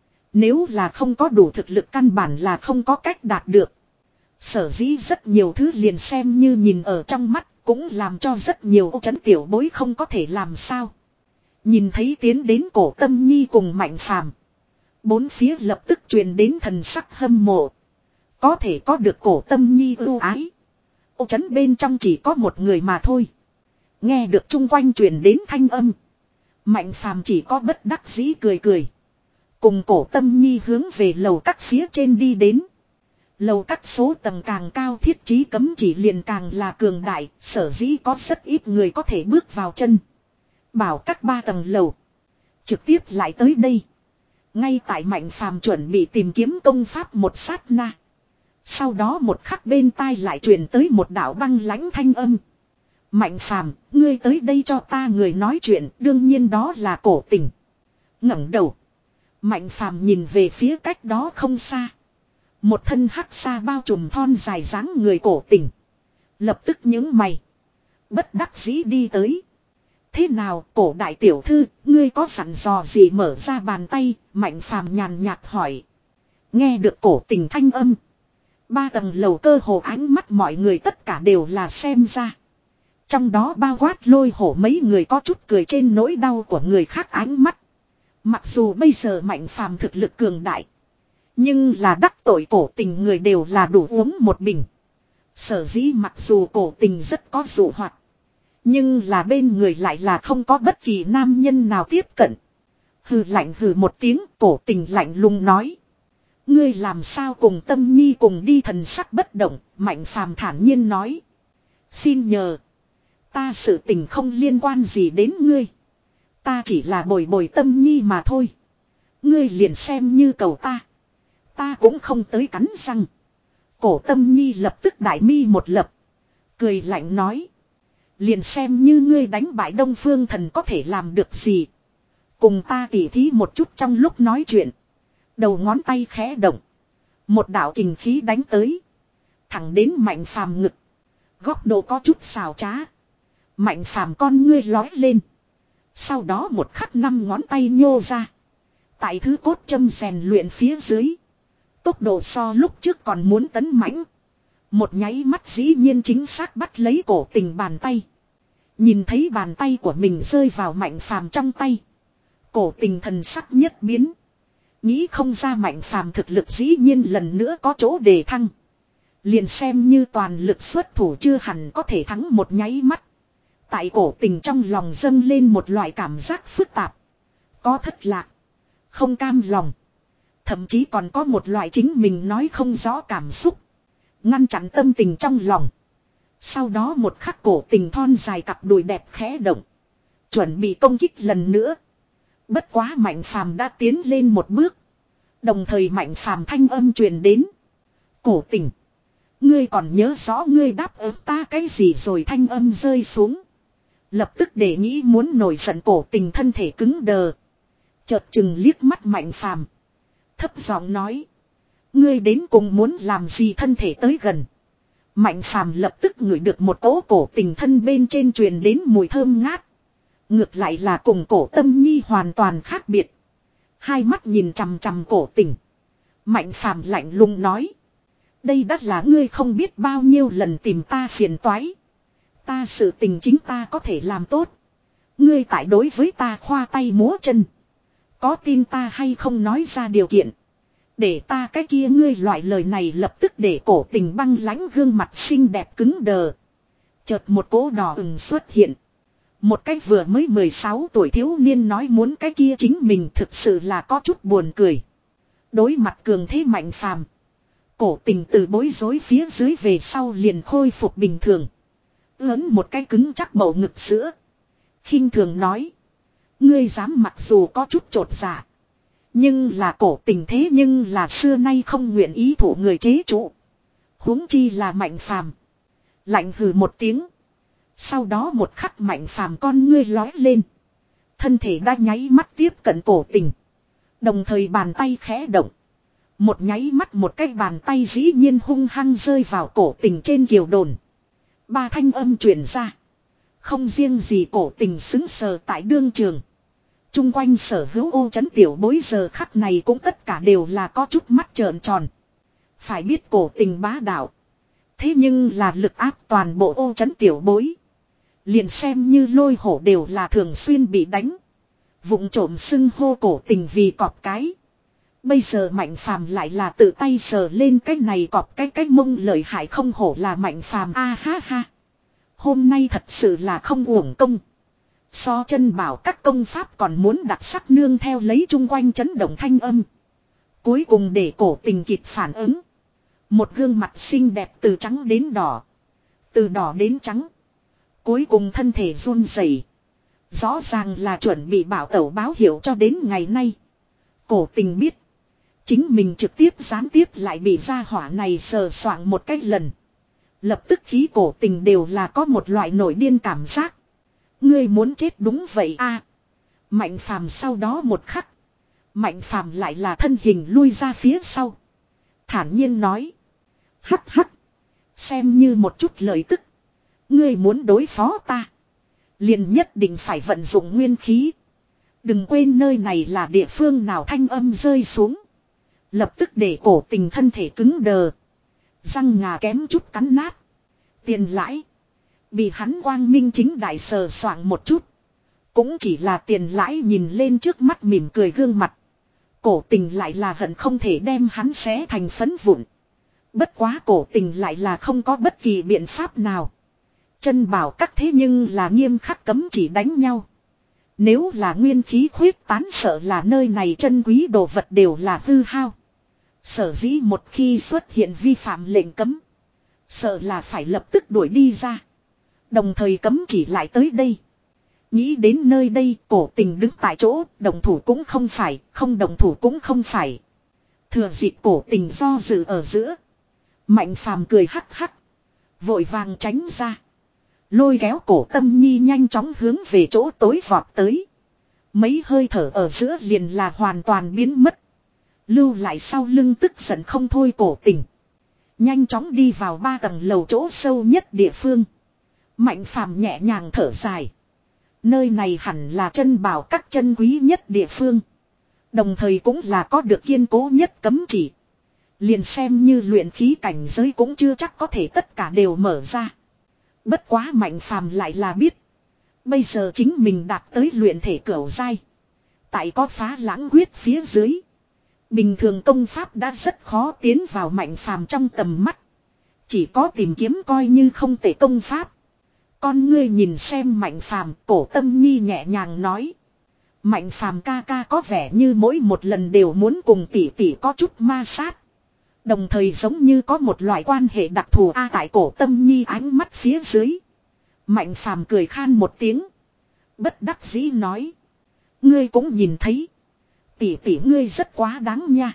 Speaker 1: Nếu là không có đủ thực lực căn bản là không có cách đạt được. Sở dĩ rất nhiều thứ liền xem như nhìn ở trong mắt. Cũng làm cho rất nhiều ô trấn tiểu bối không có thể làm sao. Nhìn thấy tiến đến Cổ Tâm Nhi cùng Mạnh Phàm. Bốn phía lập tức truyền đến thần sắc hâm mộ. Có thể có được Cổ Tâm Nhi ưu ái. Ô trấn bên trong chỉ có một người mà thôi. Nghe được chung quanh truyền đến thanh âm. Mạnh Phàm chỉ có bất đắc dĩ cười cười. Cùng Cổ Tâm Nhi hướng về lầu các phía trên đi đến. Lầu các số tầng càng cao thiết trí cấm chỉ liền càng là cường đại, sở dĩ có rất ít người có thể bước vào chân. Bảo các ba tầng lầu. Trực tiếp lại tới đây. Ngay tại Mạnh Phàm chuẩn bị tìm kiếm công pháp một sát na. Sau đó một khắc bên tai lại truyền tới một đạo băng lãnh thanh âm. Mạnh Phàm, ngươi tới đây cho ta người nói chuyện, đương nhiên đó là Cổ Tình. Ngẩng đầu. Mạnh Phàm nhìn về phía cách đó không xa. Một thân hắc sa bao trùm thon dài dáng người Cổ Tình. Lập tức nhướng mày. Bất đắc dĩ đi tới. Thế nào Cổ đại tiểu thư, ngươi có sẵn dò gì? Mở ra bàn tay, Mạnh Phàm nhàn nhạt hỏi. Nghe được Cổ Tình thanh âm. Ba tầng lầu cơ hồ ánh mắt mọi người tất cả đều là xem ra. Trong đó bao quát Lôi Hổ mấy người có chút cười trên nỗi đau của người khác ánh mắt. Mặc dù bây giờ Mạnh Phàm thực lực cường đại. Nhưng là đắc tội Cổ Tình người đều là đủ uống một bình. Sở dĩ mặc dù Cổ Tình rất có dụ hoạt. Nhưng là bên người lại là không có bất kỳ nam nhân nào tiếp cận. Hừ lạnh hừ một tiếng, Cổ Tình lạnh lùng nói. Ngươi làm sao cùng Tâm Nhi cùng đi? Thần sắc bất động, Mạnh Phàm thản nhiên nói. Xin nhờ. Ta sự tình không liên quan gì đến ngươi. Ta chỉ là bồi bồi Tâm Nhi mà thôi. Ngươi liền xem như cầu ta. Ta cũng không tới cắn răng. Cổ Tâm Nhi lập tức đại mi một lập. Cười lạnh nói. Liền xem như ngươi đánh bại Đông Phương Thần có thể làm được gì. Cùng ta tỉ thí một chút. Trong lúc nói chuyện. Đầu ngón tay khẽ động. Một đạo kình khí đánh tới. Thẳng đến Mạnh Phàm ngực. Góc độ có chút xào trá. Mạnh Phàm con ngươi lói lên. Sau đó một khắc năm ngón tay nhô ra. Tại thứ cốt châm rèn luyện phía dưới. Tốc độ so lúc trước còn muốn tấn mãnh. Một nháy mắt dĩ nhiên chính xác bắt lấy Cổ Tình bàn tay. Nhìn thấy bàn tay của mình rơi vào Mạnh Phàm trong tay. Cổ Tình thần sắc nhất biến. Nghĩ không ra Mạnh Phàm thực lực dĩ nhiên lần nữa có chỗ đề thăng. Liền xem như toàn lực xuất thủ chưa hẳn có thể thắng một nháy mắt. Tại Cổ Tình trong lòng dâng lên một loại cảm giác phức tạp. Có thất lạc. Không cam lòng. Thậm chí còn có một loại chính mình nói không rõ cảm xúc. Ngăn chặn tâm tình trong lòng. Sau đó một khắc Cổ Tình thon dài cặp đùi đẹp khẽ động. Chuẩn bị công kích lần nữa. Bất quá Mạnh Phàm đã tiến lên một bước. Đồng thời Mạnh Phàm thanh âm truyền đến. Cổ Tình. Ngươi còn nhớ rõ ngươi đáp ứng ta cái gì rồi? Thanh âm rơi xuống. Lập tức để nghĩ muốn nổi giận Cổ Tình thân thể cứng đờ. Chợt chừng liếc mắt Mạnh Phàm. Thấp giọng nói. Ngươi đến cùng muốn làm gì? Thân thể tới gần. Mạnh Phàm lập tức ngửi được một cỗ Cổ Tình thân bên trên truyền đến mùi thơm ngát. Ngược lại là cùng Cổ Tâm Nhi hoàn toàn khác biệt. Hai mắt nhìn chằm chằm Cổ Tình. Mạnh Phàm lạnh lùng nói. Đây đắt là ngươi không biết bao nhiêu lần tìm ta phiền toái. Ta sự tình chính ta có thể làm tốt. Ngươi tại đối với ta khoa tay múa chân. Có tin ta hay không? Nói ra điều kiện. Để ta cái kia ngươi loại lời này lập tức để Cổ Tình băng lãnh gương mặt xinh đẹp cứng đờ. Chợt một cỗ đỏ ửng xuất hiện. Một cách vừa mới mười sáu tuổi thiếu niên nói muốn cái kia chính mình thực sự là có chút buồn cười. Đối mặt cường thế Mạnh Phàm, Cổ Tình từ bối rối phía dưới về sau liền khôi phục bình thường. Ấn một cái cứng chắc bầu ngực sữa. Khinh thường nói. Ngươi dám, mặc dù có chút trột dạ. Nhưng là Cổ Tình thế nhưng là xưa nay không nguyện ý thủ người chế trụ. Huống chi là Mạnh Phàm. Lạnh hừ một tiếng. Sau đó một khắc Mạnh Phàm con ngươi lói lên. Thân thể đã nháy mắt tiếp cận Cổ Tình. Đồng thời bàn tay khẽ động. Một nháy mắt một cái bàn tay dĩ nhiên hung hăng rơi vào Cổ Tình trên kiều đồn. Ba thanh âm truyền ra. Không riêng gì Cổ Tình xứng sờ tại đương trường. Trung quanh sở hữu ô trấn tiểu bối giờ khắc này cũng tất cả đều là có chút mắt trợn tròn. Phải biết Cổ Tình bá đạo. Thế nhưng là lực áp toàn bộ ô trấn tiểu bối. Liền xem như Lôi Hổ đều là thường xuyên bị đánh. Vụng trộm xưng hô Cổ Tình vì cọp cái. Bây giờ Mạnh Phàm lại là tự tay sờ lên cái này cọp cái cái mông lợi hại không hổ là Mạnh Phàm a ha ha. Hôm nay thật sự là không uổng công. So chân bảo các công pháp còn muốn đặc sắc nương theo lấy chung quanh chấn động thanh âm. Cuối cùng để Cổ Tình kịp phản ứng. Một gương mặt xinh đẹp từ trắng đến đỏ. Từ đỏ đến trắng. Cuối cùng thân thể run rẩy. Rõ ràng là chuẩn bị bảo tẩu báo hiệu cho đến ngày nay. Cổ Tình biết. Chính mình trực tiếp gián tiếp lại bị gia hỏa này sờ soạng một cách lần. Lập tức khí Cổ Tình đều là có một loại nổi điên cảm giác. Ngươi muốn chết đúng vậy a. Mạnh Phàm sau đó một khắc. Mạnh Phàm lại là thân hình lui ra phía sau. Thản nhiên nói. Hắc hắc. Xem như một chút lời tức. Ngươi muốn đối phó ta. Liền nhất định phải vận dụng nguyên khí. Đừng quên nơi này là địa phương nào thanh âm rơi xuống. Lập tức để Cổ Tình thân thể cứng đờ. Răng ngà kém chút cắn nát. Tiền lãi. Bị hắn quang minh chính đại sờ soạng một chút. Cũng chỉ là tiền lãi nhìn lên trước mắt mỉm cười gương mặt. Cổ Tình lại là hận không thể đem hắn xé thành phấn vụn. Bất quá Cổ Tình lại là không có bất kỳ biện pháp nào. Chân bảo các thế nhưng là nghiêm khắc cấm chỉ đánh nhau. Nếu là nguyên khí khuyết tán sợ là nơi này chân quý đồ vật đều là hư hao. Sở dĩ một khi xuất hiện vi phạm lệnh cấm. Sợ là phải lập tức đuổi đi ra. Đồng thời cấm chỉ lại tới đây. Nghĩ đến nơi đây Cổ Tình đứng tại chỗ. Đồng thủ cũng không phải. Không đồng thủ cũng không phải. Thừa dịp Cổ Tình do dự ở giữa. Mạnh Phàm cười hắc hắc. Vội vàng tránh ra. Lôi kéo Cổ Tâm Nhi nhanh chóng hướng về chỗ tối vọt tới. Mấy hơi thở ở giữa liền là hoàn toàn biến mất. Lưu lại sau lưng tức giận không thôi Cổ Tình. Nhanh chóng đi vào ba tầng lầu chỗ sâu nhất địa phương. Mạnh Phàm nhẹ nhàng thở dài. Nơi này hẳn là chân bảo các chân quý nhất địa phương. Đồng thời cũng là có được kiên cố nhất cấm chỉ. Liền xem như luyện khí cảnh giới cũng chưa chắc có thể tất cả đều mở ra. Bất quá Mạnh Phàm lại là biết. Bây giờ chính mình đạt tới luyện thể cửu giai. Tại có phá lãng quyết phía dưới. Bình thường công pháp đã rất khó tiến vào Mạnh Phàm trong tầm mắt. Chỉ có tìm kiếm coi như không tệ công pháp. Con ngươi nhìn xem Mạnh Phàm, Cổ Tâm Nhi nhẹ nhàng nói. Mạnh Phàm ca ca có vẻ như mỗi một lần đều muốn cùng tỷ tỷ có chút ma sát. Đồng thời giống như có một loại quan hệ đặc thù a tại Cổ Tâm Nhi ánh mắt phía dưới. Mạnh Phàm cười khan một tiếng. Bất đắc dĩ nói. Ngươi cũng nhìn thấy. Tỷ tỷ ngươi rất quá đáng nha.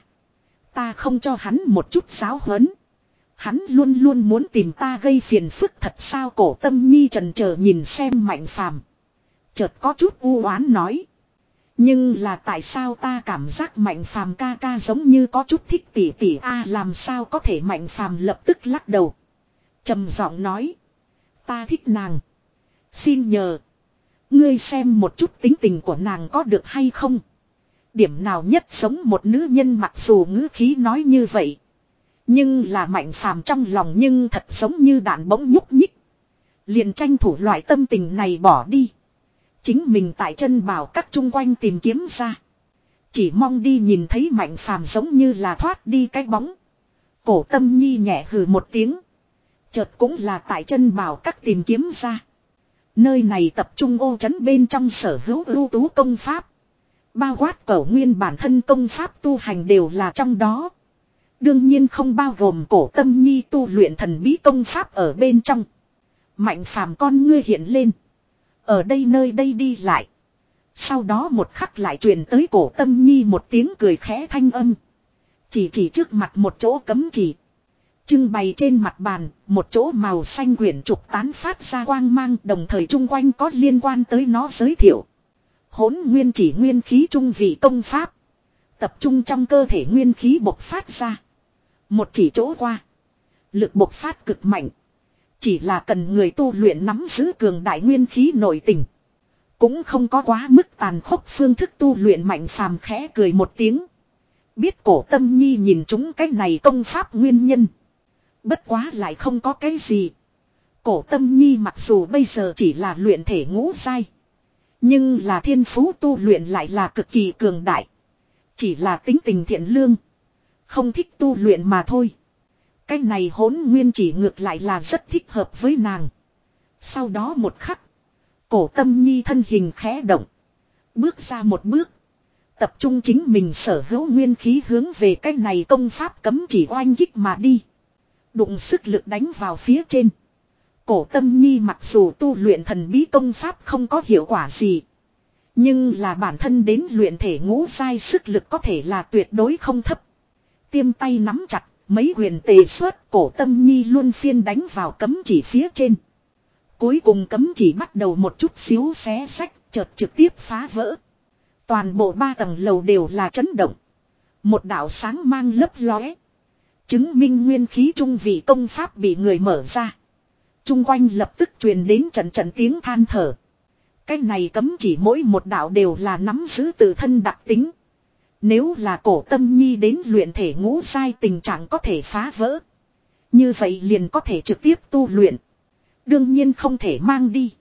Speaker 1: Ta không cho hắn một chút giáo huấn. Hắn luôn luôn muốn tìm ta gây phiền phức thật sao Cổ Tâm Nhi trần chờ nhìn xem Mạnh Phàm. Chợt có chút u oán nói. Nhưng là tại sao ta cảm giác Mạnh Phàm ca ca giống như có chút thích tỷ tỷ a làm sao có thể Mạnh Phàm lập tức lắc đầu. Trầm giọng nói. Ta thích nàng. Xin nhờ. Ngươi xem một chút tính tình của nàng có được hay không. Điểm nào nhất giống một nữ nhân mặc dù ngữ khí nói như vậy. Nhưng là Mạnh Phàm trong lòng nhưng thật giống như đạn bỗng nhúc nhích. Liền tranh thủ loại tâm tình này bỏ đi. Chính mình tại chân bảo các chung quanh tìm kiếm ra. Chỉ mong đi nhìn thấy Mạnh Phàm giống như là thoát đi cái bóng. Cổ Tâm Nhi nhẹ hừ một tiếng. Chợt cũng là tại chân bảo các tìm kiếm ra. Nơi này tập trung ô trấn bên trong sở hữu ưu tú công pháp. Bao quát cẩu nguyên bản thân công pháp tu hành đều là trong đó. Đương nhiên không bao gồm Cổ Tâm Nhi tu luyện thần bí công pháp ở bên trong. Mạnh Phàm con ngươi hiện lên. Ở đây nơi đây đi lại. Sau đó một khắc lại truyền tới Cổ Tâm Nhi một tiếng cười khẽ thanh âm. Chỉ chỉ trước mặt một chỗ cấm chỉ. Trưng bày trên mặt bàn, một chỗ màu xanh quyển trục tán phát ra quang mang đồng thời chung quanh có liên quan tới nó giới thiệu. Hỗn nguyên chỉ nguyên khí trung vị công pháp. Tập trung trong cơ thể nguyên khí bộc phát ra. Một chỉ chỗ qua. Lực bộc phát cực mạnh. Chỉ là cần người tu luyện nắm giữ cường đại nguyên khí nội tình. Cũng không có quá mức tàn khốc phương thức tu luyện Mạnh Phàm khẽ cười một tiếng. Biết Cổ Tâm Nhi nhìn chúng cái này công pháp nguyên nhân. Bất quá lại không có cái gì. Cổ Tâm Nhi mặc dù bây giờ chỉ là luyện thể ngũ giai. Nhưng là thiên phú tu luyện lại là cực kỳ cường đại. Chỉ là tính tình thiện lương. Không thích tu luyện mà thôi. Cái này hỗn nguyên chỉ ngược lại là rất thích hợp với nàng. Sau đó một khắc. Cổ Tâm Nhi thân hình khẽ động. Bước ra một bước. Tập trung chính mình sở hữu nguyên khí hướng về cái này công pháp cấm chỉ oanh kích mà đi. Đụng sức lực đánh vào phía trên. Cổ Tâm Nhi mặc dù tu luyện thần bí công pháp không có hiệu quả gì. Nhưng là bản thân đến luyện thể ngũ giai sức lực có thể là tuyệt đối không thấp. Tiêm tay nắm chặt, mấy quyền tề xuất, Cổ Tâm Nhi luôn phiên đánh vào cấm chỉ phía trên. Cuối cùng cấm chỉ bắt đầu một chút xíu xé sách, chợt trực tiếp phá vỡ. Toàn bộ ba tầng lầu đều là chấn động. Một đạo sáng mang lấp lóe. Chứng minh nguyên khí trung vị công pháp bị người mở ra. Trung quanh lập tức truyền đến trận trận tiếng than thở. Cái này cấm chỉ mỗi một đạo đều là nắm giữ tự thân đặc tính. Nếu là Cổ Tâm Nhi đến luyện thể ngũ giai tình trạng có thể phá vỡ. Như vậy liền có thể trực tiếp tu luyện. Đương nhiên không thể mang đi.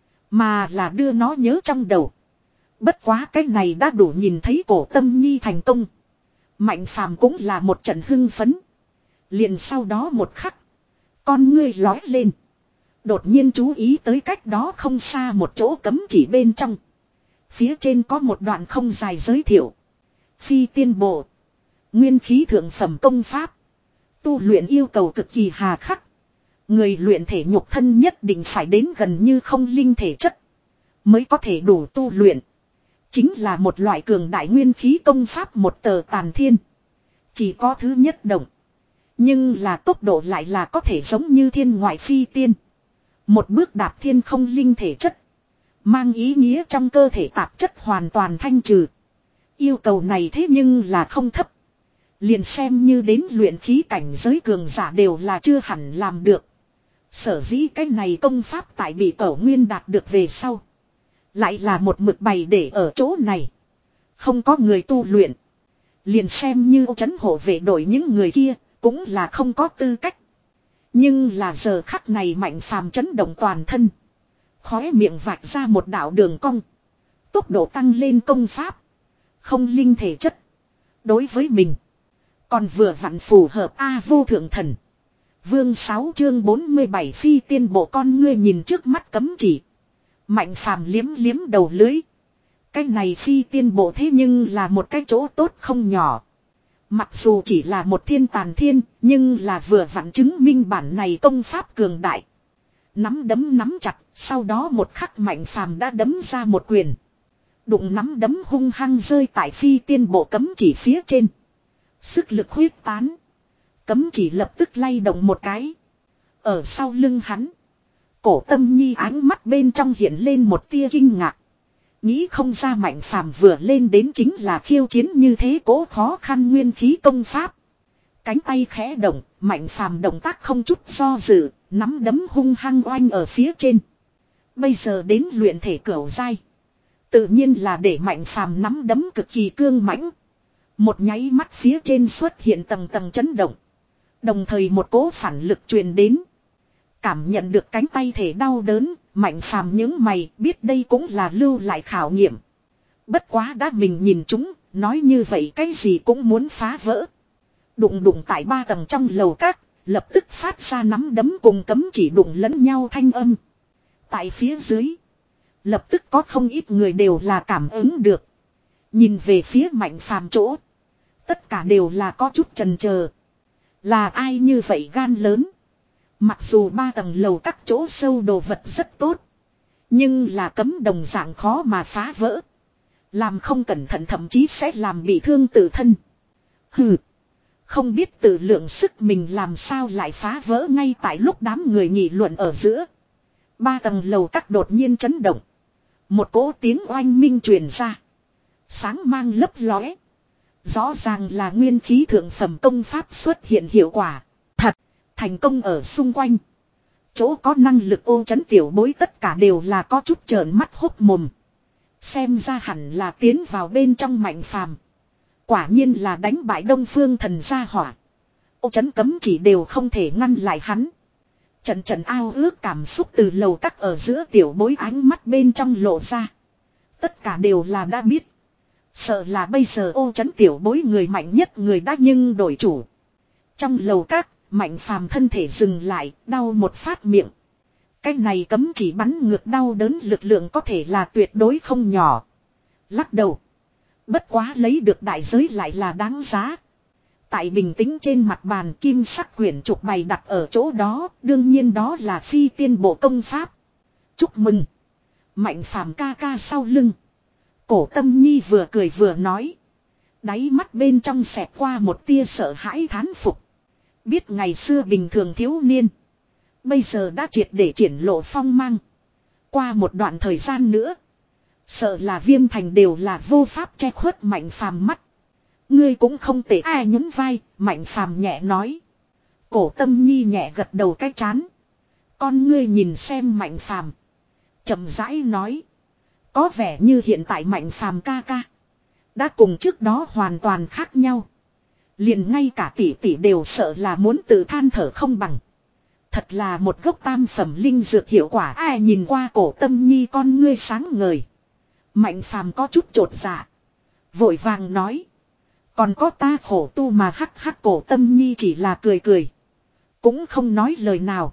Speaker 1: Mà là đưa nó nhớ trong đầu. Bất quá cái này đã đủ nhìn thấy Cổ Tâm Nhi thành công. Mạnh Phàm cũng là một trận hưng phấn. Liền sau đó một khắc. Con ngươi lói lên. Đột nhiên chú ý tới cách đó không xa một chỗ cấm chỉ bên trong. Phía trên có một đoạn không dài giới thiệu. Phi tiên bộ. Nguyên khí thượng phẩm công pháp. Tu luyện yêu cầu cực kỳ hà khắc. Người luyện thể nhục thân nhất định phải đến gần như không linh thể chất. Mới có thể đủ tu luyện. Chính là một loại cường đại nguyên khí công pháp một tờ tàn thiên. Chỉ có thứ nhất động. Nhưng là tốc độ lại là có thể giống như thiên ngoại phi tiên. Một bước đạp thiên không linh thể chất. Mang ý nghĩa trong cơ thể tạp chất hoàn toàn thanh trừ. Yêu cầu này thế nhưng là không thấp. Liền xem như đến luyện khí cảnh giới cường giả đều là chưa hẳn làm được. Sở dĩ cái này công pháp tại bị Cẩu Nguyên đạt được về sau. Lại là một mực bày để ở chỗ này. Không có người tu luyện. Liền xem như trấn hộ vệ đội những người kia cũng là không có tư cách. Nhưng là giờ khắc này Mạnh Phàm chấn động toàn thân. Khóe miệng vạch ra một đạo đường cong. Tốc độ tăng lên công pháp. Không linh thể chất. Đối với mình. Còn vừa vặn phù hợp A vô thượng thần. Vương sáu chương bốn mươi bảy phi tiên bộ con ngươi nhìn trước mắt cấm chỉ. Mạnh Phàm liếm liếm đầu lưới. Cái này phi tiên bộ thế nhưng là một cái chỗ tốt không nhỏ. Mặc dù chỉ là một thiên tàn thiên, nhưng là vừa vặn chứng minh bản này công pháp cường đại. Nắm đấm nắm chặt, sau đó một khắc Mạnh Phàm đã đấm ra một quyền. Đụng nắm đấm hung hăng rơi tại phi tiên bộ cấm chỉ phía trên. Sức lực huyết tán. Cấm chỉ lập tức lay động một cái. Ở sau lưng hắn. Cổ Tâm Nhi ánh mắt bên trong hiện lên một tia kinh ngạc. Nghĩ không ra Mạnh Phàm vừa lên đến chính là khiêu chiến như thế cố khó khăn nguyên khí công pháp. Cánh tay khẽ động, Mạnh Phàm động tác không chút do dự, nắm đấm hung hăng oanh ở phía trên. Bây giờ đến luyện thể cửu giai. Tự nhiên là để Mạnh Phàm nắm đấm cực kỳ cương mãnh. Một nháy mắt phía trên xuất hiện tầng tầng chấn động. Đồng thời một cỗ phản lực truyền đến. Cảm nhận được cánh tay thể đau đớn, Mạnh Phàm nhướng mày biết đây cũng là lưu lại khảo nghiệm. Bất quá đã mình nhìn chúng, nói như vậy cái gì cũng muốn phá vỡ. Đụng đụng tại ba tầng trong lầu các, lập tức phát ra nắm đấm cùng cấm chỉ đụng lẫn nhau thanh âm. Tại phía dưới, lập tức có không ít người đều là cảm ứng được. Nhìn về phía Mạnh Phàm chỗ, tất cả đều là có chút chần chờ. Là ai như vậy gan lớn? Mặc dù ba tầng lầu các chỗ sâu đồ vật rất tốt. Nhưng là cấm đồng dạng khó mà phá vỡ. Làm không cẩn thận thậm chí sẽ làm bị thương tự thân. Hừ. Không biết tự lượng sức mình làm sao lại phá vỡ ngay tại lúc đám người nghị luận ở giữa. Ba tầng lầu các đột nhiên chấn động. Một cỗ tiếng oanh minh truyền ra. Sáng mang lấp lóe. Rõ ràng là nguyên khí thượng phẩm công pháp xuất hiện hiệu quả. Thật, thành công ở xung quanh. Chỗ có năng lực ô chấn tiểu bối tất cả đều là có chút trợn mắt hốc mồm. Xem ra hẳn là tiến vào bên trong Mạnh Phàm. Quả nhiên là đánh bại Đông Phương thần gia hỏa. Ô chấn cấm chỉ đều không thể ngăn lại hắn. Trận trận ao ước cảm xúc từ lầu các ở giữa tiểu bối ánh mắt bên trong lộ ra. Tất cả đều là đã biết. Sợ là bây giờ ô trấn tiểu bối người mạnh nhất người đã nhưng đổi chủ. Trong lầu các, Mạnh Phàm thân thể dừng lại, đau một phát miệng. Cái này cấm chỉ bắn ngược đau đớn lực lượng có thể là tuyệt đối không nhỏ. Lắc đầu. Bất quá lấy được đại giới lại là đáng giá. Tại bình tĩnh trên mặt bàn kim sắc quyển trục bày đặt ở chỗ đó, đương nhiên đó là phi tiên bộ công pháp. Chúc mừng. Mạnh Phàm ca ca sau lưng. Cổ Tâm Nhi vừa cười vừa nói. Đáy mắt bên trong xẹt qua một tia sợ hãi thán phục. Biết ngày xưa bình thường thiếu niên. Bây giờ đã triệt để triển lộ phong mang. Qua một đoạn thời gian nữa. Sợ là Viêm Thành đều là vô pháp che khuất Mạnh Phàm mắt. Ngươi cũng không tệ ai nhún vai, Mạnh Phàm nhẹ nói. Cổ Tâm Nhi nhẹ gật đầu cái chán. Con ngươi nhìn xem Mạnh Phàm, chậm rãi nói. Có vẻ như hiện tại Mạnh Phàm ca ca đã cùng trước đó hoàn toàn khác nhau. Liền ngay cả tỷ tỷ đều sợ là muốn tự than thở không bằng. Thật là một gốc tam phẩm linh dược hiệu quả. Ai nhìn qua Cổ Tâm Nhi con ngươi sáng ngời. Mạnh Phàm có chút chột dạ, vội vàng nói. Còn có ta khổ tu mà hắc hắc. Cổ Tâm Nhi chỉ là cười cười, cũng không nói lời nào.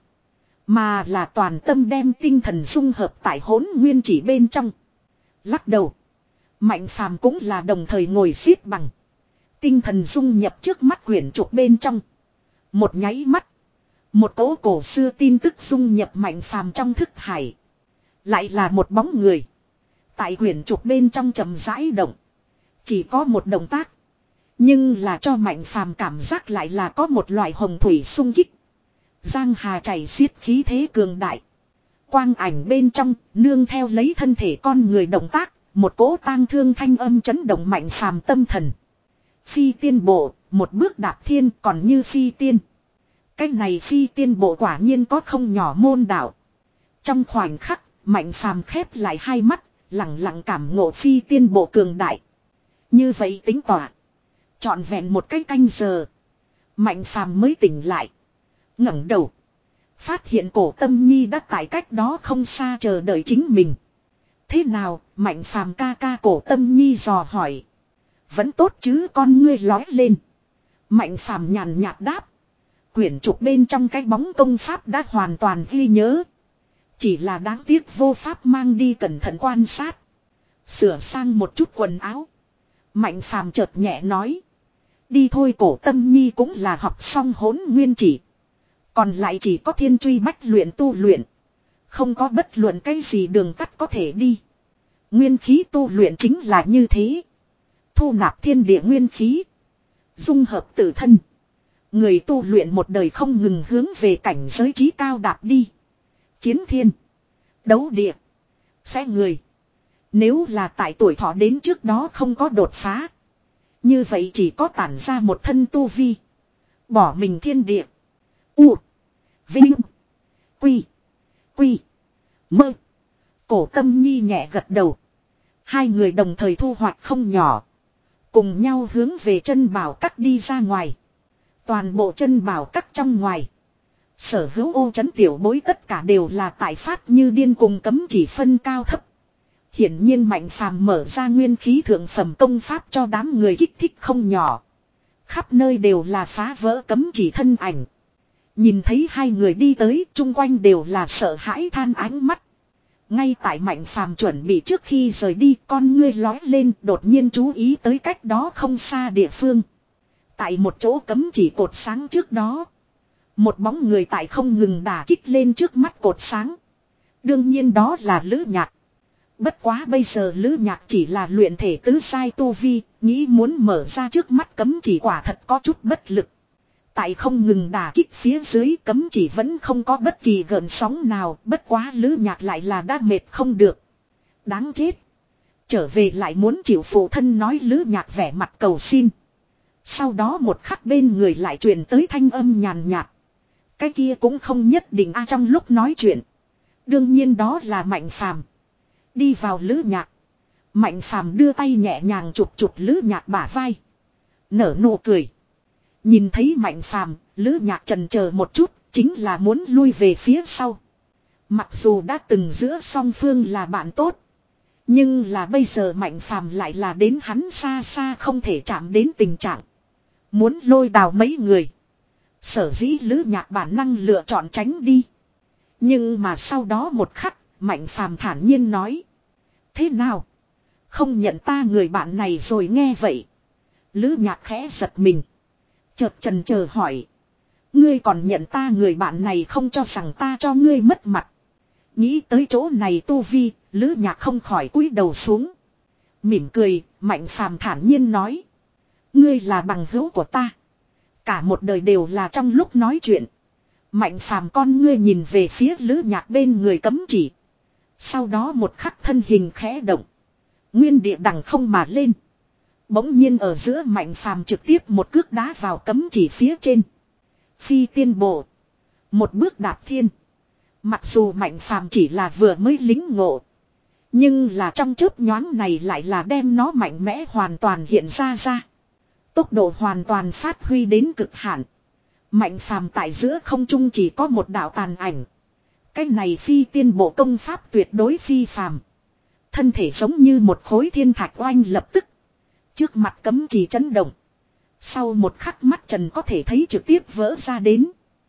Speaker 1: Mà là toàn tâm đem tinh thần dung hợp tại hỗn nguyên chỉ bên trong. Lắc đầu. Mạnh Phàm cũng là đồng thời ngồi xếp bằng. Tinh thần dung nhập trước mắt quyển trục bên trong. Một nháy mắt. Một cỗ cổ xưa tin tức dung nhập Mạnh Phàm trong thức hải. Lại là một bóng người. Tại quyển trục bên trong chậm rãi động. Chỉ có một động tác. Nhưng là cho Mạnh Phàm cảm giác lại là có một loại hồng thủy xung kích. Giang hà chảy xiết khí thế cường đại. Quang ảnh bên trong, nương theo lấy thân thể con người động tác, một cỗ tang thương thanh âm chấn động Mạnh Phàm tâm thần. Phi tiên bộ, một bước đạp thiên còn như phi tiên. Cái này phi tiên bộ quả nhiên có không nhỏ môn đạo. Trong khoảnh khắc, Mạnh Phàm khép lại hai mắt, lặng lặng cảm ngộ phi tiên bộ cường đại. Như vậy tính tỏa. Trọn vẹn một cái canh giờ. Mạnh Phàm mới tỉnh lại. Ngẩng đầu. Phát hiện Cổ Tâm Nhi đã tại cách đó không xa chờ đợi chính mình. Thế nào, Mạnh Phàm ca ca? Cổ Tâm Nhi dò hỏi. Vẫn tốt chứ, con ngươi lói lên. Mạnh Phàm nhàn nhạt đáp. Quyển trục bên trong cái bóng công pháp đã hoàn toàn ghi nhớ. Chỉ là đáng tiếc vô pháp mang đi cẩn thận quan sát. Sửa sang một chút quần áo. Mạnh Phàm chợt nhẹ nói. Đi thôi. Cổ Tâm Nhi cũng là học xong hỗn nguyên chỉ. Còn lại chỉ có thiên truy bách luyện tu luyện. Không có bất luận cái gì đường tắt có thể đi. Nguyên khí tu luyện chính là như thế. Thu nạp thiên địa nguyên khí. Dung hợp tự thân. Người tu luyện một đời không ngừng hướng về cảnh giới trí cao đạp đi. Chiến thiên. Đấu địa. Sẽ người. Nếu là tại tuổi thọ đến trước đó không có đột phá. Như vậy chỉ có tản ra một thân tu vi. Bỏ mình thiên địa. U. Vinh. Quy. Quy. Mơ. Cổ Tâm Nhi nhẹ gật đầu. Hai người đồng thời thu hoạch không nhỏ. Cùng nhau hướng về chân bảo các đi ra ngoài. Toàn bộ chân bảo các trong ngoài. Sở hữu ô trấn tiểu bối tất cả đều là tại phát như điên cùng cấm chỉ phân cao thấp. Hiển nhiên Mạnh Phàm mở ra nguyên khí thượng phẩm công pháp cho đám người kích thích không nhỏ. Khắp nơi đều là phá vỡ cấm chỉ thân ảnh. Nhìn thấy hai người đi tới, chung quanh đều là sợ hãi than ánh mắt. Ngay tại Mạnh Phàm chuẩn bị trước khi rời đi, con ngươi lói lên, đột nhiên chú ý tới cách đó không xa địa phương. Tại một chỗ cấm chỉ cột sáng trước đó, một bóng người tại không ngừng đả kích lên trước mắt cột sáng. Đương nhiên đó là Lữ Nhạc. Bất quá bây giờ Lữ Nhạc chỉ là luyện thể tứ sai tu vi, nghĩ muốn mở ra trước mắt cấm chỉ quả thật có chút bất lực. Tại không ngừng đả kích phía dưới cấm chỉ vẫn không có bất kỳ gợn sóng nào, bất quá Lữ Nhạc lại là đã mệt không được. Đáng chết. Trở về lại muốn chịu phụ thân, nói Lữ Nhạc vẻ mặt cầu xin. Sau đó một khắc bên người lại truyền tới thanh âm nhàn nhạt. Cái kia cũng không nhất định a. Trong lúc nói chuyện, đương nhiên đó là Mạnh Phàm. Đi vào Lữ Nhạc. Mạnh Phàm đưa tay nhẹ nhàng chụp chụp Lữ Nhạc bả vai. Nở nụ cười. Nhìn thấy Mạnh Phàm, Lữ Nhạc chần chờ một chút, chính là muốn lui về phía sau. Mặc dù đã từng giữa song phương là bạn tốt, Nhưng là bây giờ Mạnh Phàm lại là đến hắn xa xa không thể chạm đến tình trạng. Muốn lôi đào mấy người. Sở dĩ Lữ Nhạc bản năng lựa chọn tránh đi. Nhưng mà sau đó một khắc, Mạnh Phàm thản nhiên nói. Thế nào? Không nhận ta người bạn này rồi nghe vậy. Lữ Nhạc khẽ giật mình. Chợt chần chờ hỏi. Ngươi còn nhận ta người bạn này không cho rằng ta cho ngươi mất mặt. Nghĩ tới chỗ này tu vi, Lữ Nhạc không khỏi cúi đầu xuống. Mỉm cười, Mạnh Phàm thản nhiên nói. Ngươi là bằng hữu của ta. Cả một đời đều là trong lúc nói chuyện. Mạnh Phàm con ngươi nhìn về phía Lữ Nhạc bên người cấm chỉ. Sau đó một khắc thân hình khẽ động. Nguyên địa đằng không mà lên. Bỗng nhiên ở giữa Mạnh Phàm trực tiếp một cước đá vào cấm chỉ phía trên. Phi tiên bộ. Một bước đạp thiên. Mặc dù Mạnh Phàm chỉ là vừa mới lính ngộ. Nhưng là trong chớp nhoáng này lại là đem nó mạnh mẽ hoàn toàn hiện ra ra. Tốc độ hoàn toàn phát huy đến cực hạn. Mạnh Phàm tại giữa không trung chỉ có một đạo tàn ảnh. Cái này phi tiên bộ công pháp tuyệt đối phi phàm. Thân thể giống như một khối thiên thạch oanh lập tức. Trước mặt cấm chỉ chấn động. Sau một khắc mắt trần có thể thấy trực tiếp vỡ ra đến.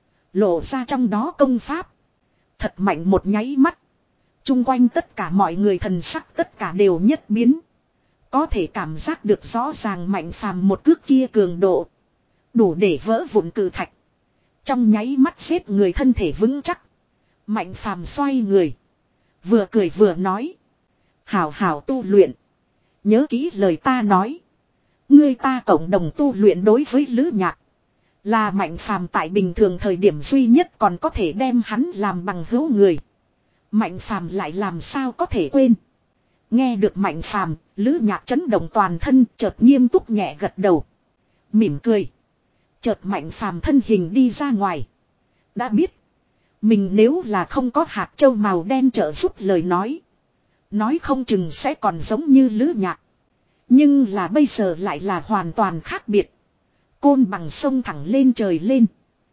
Speaker 1: Lộ ra trong đó công pháp. Thật mạnh một nháy mắt. Trung quanh tất cả mọi người thần sắc tất cả đều nhất biến. Có thể cảm giác được rõ ràng Mạnh Phàm một cước kia cường độ. Đủ để vỡ vụn cự thạch. Trong nháy mắt xếp người thân thể vững chắc. Mạnh Phàm xoay người. Vừa cười vừa nói. Hảo hảo tu luyện. Nhớ kỹ lời ta nói. Ngươi ta cộng đồng tu luyện đối với Lữ Nhạc. Là Mạnh Phàm tại bình thường thời điểm duy nhất còn có thể đem hắn làm bằng hữu người. Mạnh Phàm lại làm sao có thể quên. Nghe được Mạnh Phàm, Lữ Nhạc chấn động toàn thân, chợt nghiêm túc nhẹ gật đầu. Mỉm cười. Chợt Mạnh Phàm thân hình đi ra ngoài. Đã biết. Mình nếu là không có hạt châu màu đen trợ giúp lời nói. Nói không chừng sẽ còn giống như Lữ Nhạc. Nhưng là bây giờ lại là hoàn toàn khác biệt. Côn bằng sông thẳng lên trời lên.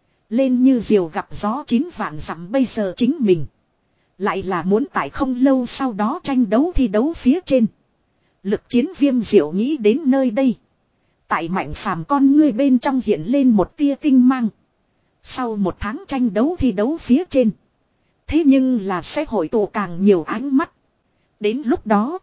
Speaker 1: Lên như diều gặp gió chín vạn dặm bây giờ chính mình. Lại là muốn tại không lâu sau đó tranh đấu thi đấu phía trên. Lực chiến viêm diệu nghĩ đến nơi đây. Tại Mạnh Phàm con ngươi bên trong hiện lên một tia tinh mang. Sau một tháng tranh đấu thi đấu phía trên. Thế nhưng là sẽ hội tụ càng nhiều ánh mắt. Đến lúc đó.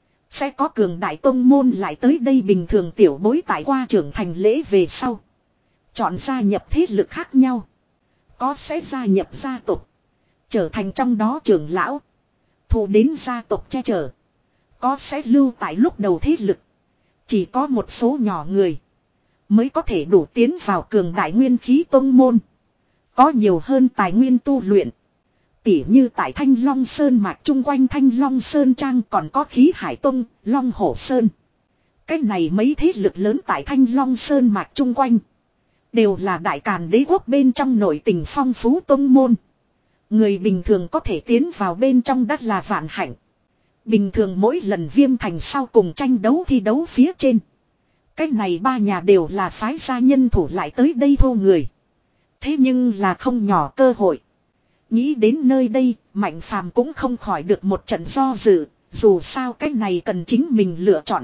Speaker 1: Sẽ có cường đại tông môn lại tới đây bình thường tiểu bối tại qua trưởng thành lễ về sau. Chọn gia nhập thế lực khác nhau. Có sẽ gia nhập gia tộc. Trở thành trong đó trưởng lão. Thù đến gia tộc che chở. Có sẽ lưu tại lúc đầu thế lực. Chỉ có một số nhỏ người. Mới có thể đủ tiến vào cường đại nguyên khí tông môn. Có nhiều hơn tài nguyên tu luyện. Tỉ như tại Thanh Long Sơn mạch chung quanh Thanh Long Sơn Trang còn có Khí Hải Tông, Long Hổ Sơn. Cách này mấy thế lực lớn tại Thanh Long Sơn mạch chung quanh. Đều là đại càn đế quốc bên trong nội tình phong phú tông môn. Người bình thường có thể tiến vào bên trong đất là vạn hạnh. Bình thường mỗi lần Viêm Thành sau cùng tranh đấu thi đấu phía trên. Cách này ba nhà đều là phái gia nhân thủ lại tới đây thu người. Thế nhưng là không nhỏ cơ hội. Nghĩ đến nơi đây, Mạnh Phàm cũng không khỏi được một trận do dự, dù sao cách này cần chính mình lựa chọn.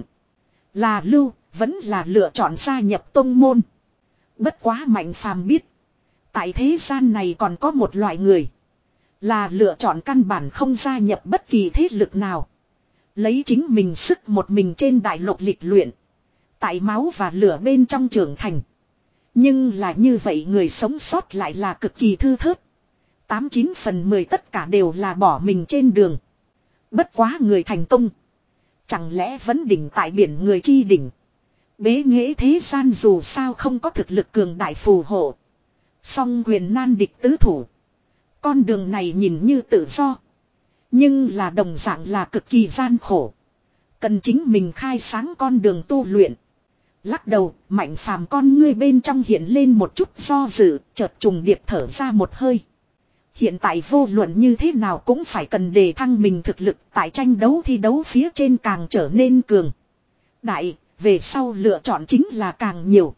Speaker 1: Là lưu, vẫn là lựa chọn gia nhập tông môn. Bất quá Mạnh Phàm biết, tại thế gian này còn có một loại người. Là lựa chọn căn bản không gia nhập bất kỳ thế lực nào. Lấy chính mình sức một mình trên đại lục lịch luyện. Tại máu và lửa bên trong trưởng thành. Nhưng là như vậy người sống sót lại là cực kỳ thư thớt. Tám chín phần mười tất cả đều là bỏ mình trên đường. Bất quá người thành công. Chẳng lẽ vẫn đỉnh tại biển người chi đỉnh. Bế nghệ thế gian dù sao không có thực lực cường đại phù hộ. Song quyền nan địch tứ thủ. Con đường này nhìn như tự do. Nhưng là đồng dạng là cực kỳ gian khổ. Cần chính mình khai sáng con đường tu luyện. Lắc đầu, Mạnh Phàm con ngươi bên trong hiện lên một chút do dự, chợt trùng điệp thở ra một hơi. Hiện tại vô luận như thế nào cũng phải cần đề thăng mình thực lực tại tranh đấu thi đấu phía trên càng trở nên cường. Đại, về sau lựa chọn chính là càng nhiều.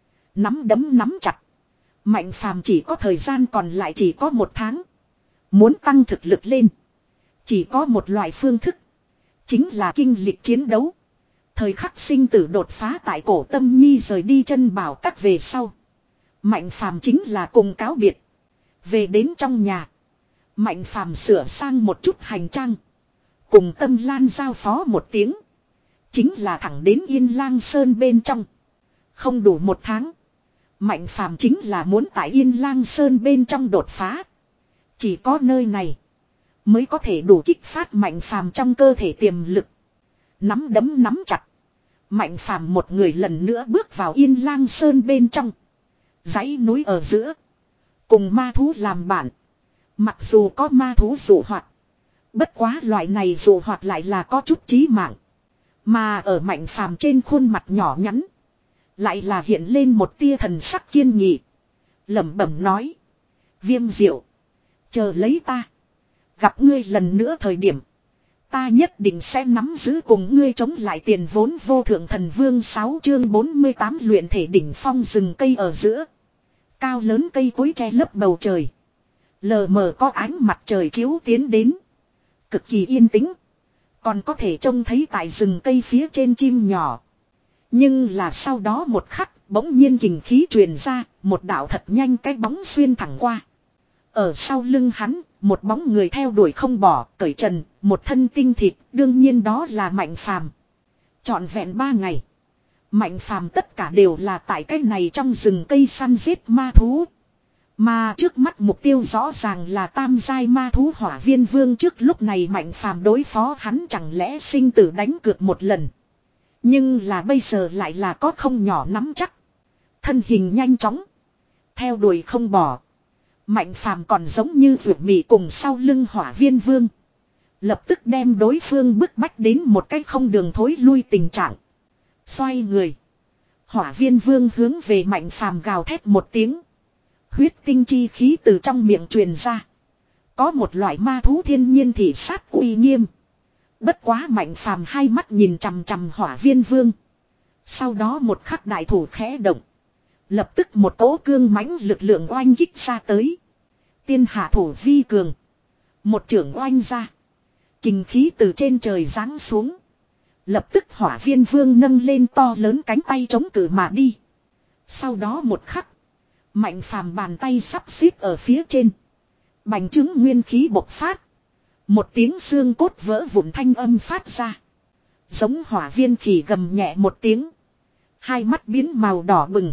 Speaker 1: Nắm đấm nắm chặt. Mạnh Phàm chỉ có thời gian còn lại chỉ có một tháng. Muốn tăng thực lực lên. Chỉ có một loại phương thức. Chính là kinh lịch chiến đấu. Thời khắc sinh tử đột phá tại cổ Tâm Nhi rời đi chân bảo các về sau. Mạnh phàm chính là cùng cáo biệt. Về đến trong nhà. Mạnh phàm sửa sang một chút hành trang. Cùng Tâm Lan giao phó một tiếng. Chính là thẳng đến Yên Lang Sơn bên trong. Không đủ một tháng. Mạnh phàm chính là muốn tại Yên Lang Sơn bên trong đột phá. Chỉ có nơi này mới có thể đủ kích phát mạnh phàm trong cơ thể tiềm lực. Nắm đấm nắm chặt. Mạnh phàm một người lần nữa bước vào Yên Lang Sơn bên trong. Dãy núi ở giữa. Cùng ma thú làm bạn. Mặc dù có ma thú dụ hoạt. Bất quá loại này dụ hoạt lại là có chút chí mạng. Mà ở mạnh phàm trên khuôn mặt nhỏ nhắn. Lại là hiện lên một tia thần sắc kiên nghị. Lẩm bẩm nói. Viêm diệu. Chờ lấy ta. Gặp ngươi lần nữa thời điểm. Ta nhất định sẽ nắm giữ cùng ngươi chống lại tiền vốn vô thượng thần vương. Sáu chương bốn mươi tám luyện thể đỉnh phong rừng cây ở giữa. Cao lớn cây cối che lấp bầu trời. Lờ mờ có ánh mặt trời chiếu tiến đến. Cực kỳ yên tĩnh. Còn có thể trông thấy tại rừng cây phía trên chim nhỏ. Nhưng là sau đó một khắc bỗng nhiên kình khí truyền ra. Một đạo thật nhanh cái bóng xuyên thẳng qua. Ở sau lưng hắn, một bóng người theo đuổi không bỏ, cởi trần, một thân tinh thịt, đương nhiên đó là Mạnh Phàm. Trọn vẹn ba ngày. Mạnh Phàm tất cả đều là tại cái này trong rừng cây săn giết ma thú. Mà trước mắt mục tiêu rõ ràng là tam giai ma thú Hỏa Viên Vương. Trước lúc này Mạnh Phàm đối phó hắn chẳng lẽ sinh tử đánh cược một lần. Nhưng là bây giờ lại là có không nhỏ nắm chắc. Thân hình nhanh chóng. Theo đuổi không bỏ. Mạnh phàm còn giống như vượt mị cùng sau lưng Hỏa Viên Vương. Lập tức đem đối phương bức bách đến một cách không đường thối lui tình trạng. Xoay người. Hỏa Viên Vương hướng về mạnh phàm gào thét một tiếng. Huyết tinh chi khí từ trong miệng truyền ra. Có một loại ma thú thiên nhiên thị sát uy nghiêm. Bất quá mạnh phàm hai mắt nhìn chằm chằm Hỏa Viên Vương. Sau đó một khắc đại thủ khẽ động. Lập tức một cỗ cương mãnh lực lượng oanh kích ra tới. Tiên hạ thủ vi cường. Một trưởng oanh ra. Kình khí từ trên trời giáng xuống. Lập tức Hỏa Viên Vương nâng lên to lớn cánh tay chống cự mà đi. Sau đó một khắc. Mạnh phàm bàn tay sắp xếp ở phía trên. Bành trướng nguyên khí bộc phát. Một tiếng xương cốt vỡ vụn thanh âm phát ra. Giống hỏa viên khỉ gầm nhẹ một tiếng. Hai mắt biến màu đỏ bừng.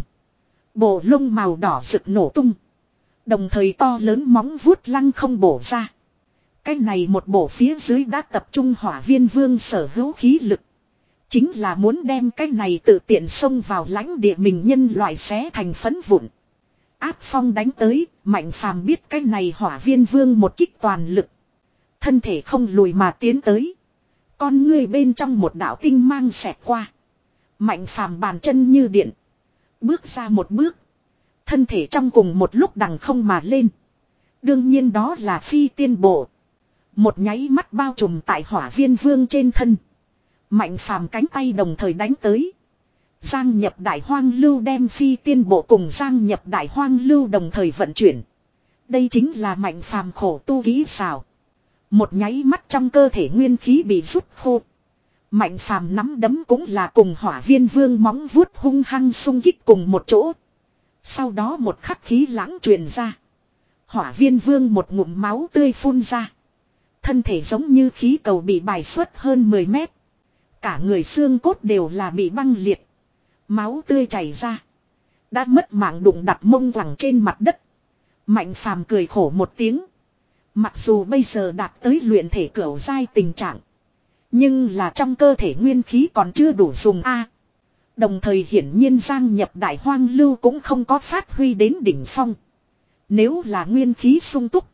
Speaker 1: Bộ lông màu đỏ rực nổ tung. Đồng thời to lớn móng vuốt lăng không bổ ra. Cái này một bổ phía dưới đã tập trung Hỏa Viên Vương sở hữu khí lực. Chính là muốn đem cái này tự tiện xông vào lãnh địa mình nhân loại xé thành phấn vụn. Áp phong đánh tới, Mạnh phàm biết cái này Hỏa Viên Vương một kích toàn lực. Thân thể không lùi mà tiến tới. Con người bên trong một đạo tinh mang xẹt qua. Mạnh phàm bàn chân như điện. Bước ra một bước. Thân thể trong cùng một lúc đằng không mà lên. Đương nhiên đó là phi tiên bộ. Một nháy mắt bao trùm tại Hỏa Viên Vương trên thân. Mạnh phàm cánh tay đồng thời đánh tới. Giang nhập đại hoang lưu đem phi tiên bộ cùng giang nhập đại hoang lưu đồng thời vận chuyển. Đây chính là mạnh phàm khổ tu kỹ xảo. Một nháy mắt trong cơ thể nguyên khí bị rút khô. Mạnh phàm nắm đấm cũng là cùng Hỏa Viên Vương móng vuốt hung hăng xung kích cùng một chỗ. Sau đó một khắc khí lãng truyền ra. Hỏa Viên Vương một ngụm máu tươi phun ra. Thân thể giống như khí cầu bị bài xuất hơn mười mét. Cả người xương cốt đều là bị băng liệt. Máu tươi chảy ra. Đã mất mạng đụng đặt mông quẳng trên mặt đất. Mạnh phàm cười khổ một tiếng. Mặc dù bây giờ đạt tới luyện thể cửu giai tình trạng. Nhưng là trong cơ thể nguyên khí còn chưa đủ dùng a. Đồng thời hiển nhiên giang nhập đại hoang lưu cũng không có phát huy đến đỉnh phong. Nếu là nguyên khí sung túc.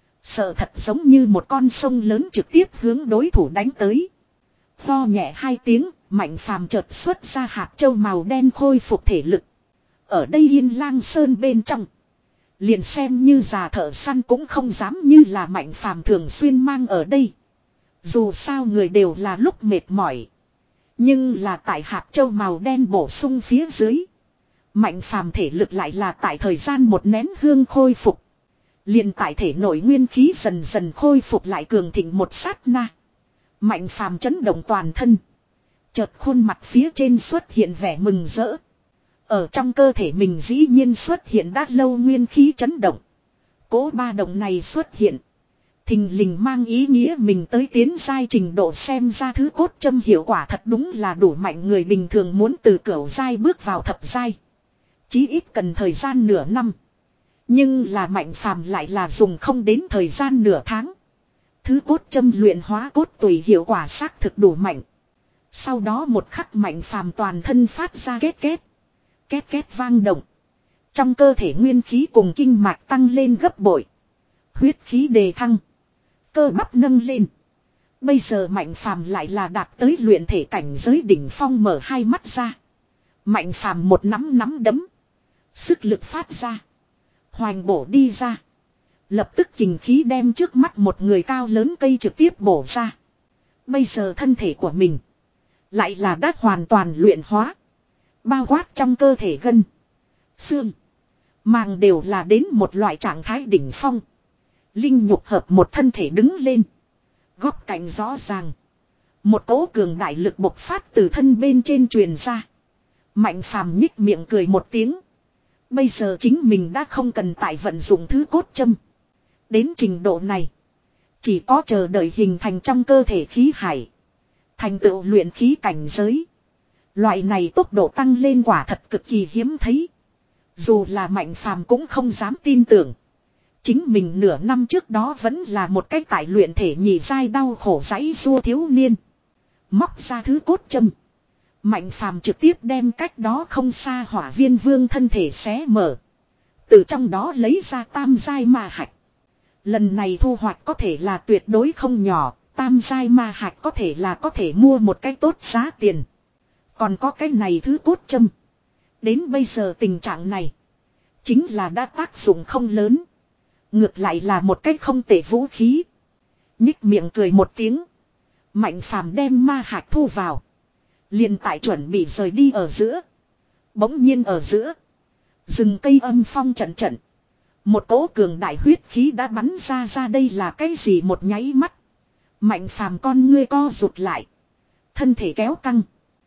Speaker 1: Sợ thật giống như một con sông lớn trực tiếp hướng đối thủ đánh tới. Ho nhẹ hai tiếng, Mạnh phàm chợt xuất ra hạt châu màu đen khôi phục thể lực. Ở đây Yên Lang Sơn bên trong. Liền xem như già thợ săn cũng không dám như là Mạnh phàm thường xuyên mang ở đây. Dù sao người đều là lúc mệt mỏi. Nhưng là tại hạt châu màu đen bổ sung phía dưới. Mạnh phàm thể lực lại là tại thời gian một nén hương khôi phục. Liền tại thể nội nguyên khí dần dần khôi phục lại cường thịnh một sát na. Mạnh phàm chấn động toàn thân. Chợt khuôn mặt phía trên xuất hiện vẻ mừng rỡ. Ở trong cơ thể mình dĩ nhiên xuất hiện đã lâu nguyên khí chấn động. Cố ba động này xuất hiện. Thình lình mang ý nghĩa mình tới tiến giai trình độ, xem ra thứ cốt châm hiệu quả thật đúng là đủ mạnh, người bình thường muốn từ cửu giai bước vào thập giai. Chí ít cần thời gian nửa năm. Nhưng là Mạnh phàm lại là dùng không đến thời gian nửa tháng. Thứ cốt châm luyện hóa cốt tùy hiệu quả xác thực đủ mạnh. Sau đó một khắc Mạnh phàm toàn thân phát ra két két. Két két vang động. Trong cơ thể nguyên khí cùng kinh mạch tăng lên gấp bội. Huyết khí đề thăng. Cơ bắp nâng lên. Bây giờ Mạnh phàm lại là đạt tới luyện thể cảnh giới đỉnh phong, mở hai mắt ra. Mạnh phàm một nắm nắm đấm. Sức lực phát ra. Hoành bổ đi ra. Lập tức kình khí đem trước mắt một người cao lớn cây trực tiếp bổ ra. Bây giờ thân thể của mình lại là đã hoàn toàn luyện hóa. Bao quát trong cơ thể gân, xương, màng đều là đến một loại trạng thái đỉnh phong. Linh nhục hợp một thân thể đứng lên. Góc cạnh rõ ràng. Một cỗ cường đại lực bộc phát từ thân bên trên truyền ra. Mạnh phàm nhích miệng cười một tiếng. Bây giờ chính mình đã không cần tại vận dụng thứ cốt châm. Đến trình độ này, chỉ có chờ đợi hình thành trong cơ thể khí hải. Thành tựu luyện khí cảnh giới. Loại này tốc độ tăng lên quả thật cực kỳ hiếm thấy. Dù là Mạnh phàm cũng không dám tin tưởng. Chính mình nửa năm trước đó vẫn là một cái tại luyện thể nhị giai đau khổ giãy giụa thiếu niên. Móc ra thứ cốt châm. Mạnh phàm trực tiếp đem cách đó không xa Hỏa Viên Vương thân thể xé mở. Từ trong đó lấy ra tam giai ma hạch. Lần này thu hoạch có thể là tuyệt đối không nhỏ. Tam giai ma hạch có thể là có thể mua một cái tốt giá tiền. Còn có cái này thứ cốt châm. Đến bây giờ tình trạng này chính là đã tác dụng không lớn. Ngược lại là một cách không tệ vũ khí. Nhích miệng cười một tiếng. Mạnh phàm đem ma hạch thu vào. Liền tại chuẩn bị rời đi ở giữa. Bỗng nhiên ở giữa. Rừng cây âm phong trận trận. Một cỗ cường đại huyết khí đã bắn ra ra, đây là cái gì? Một nháy mắt. Mạnh phàm con ngươi co rụt lại. Thân thể kéo căng.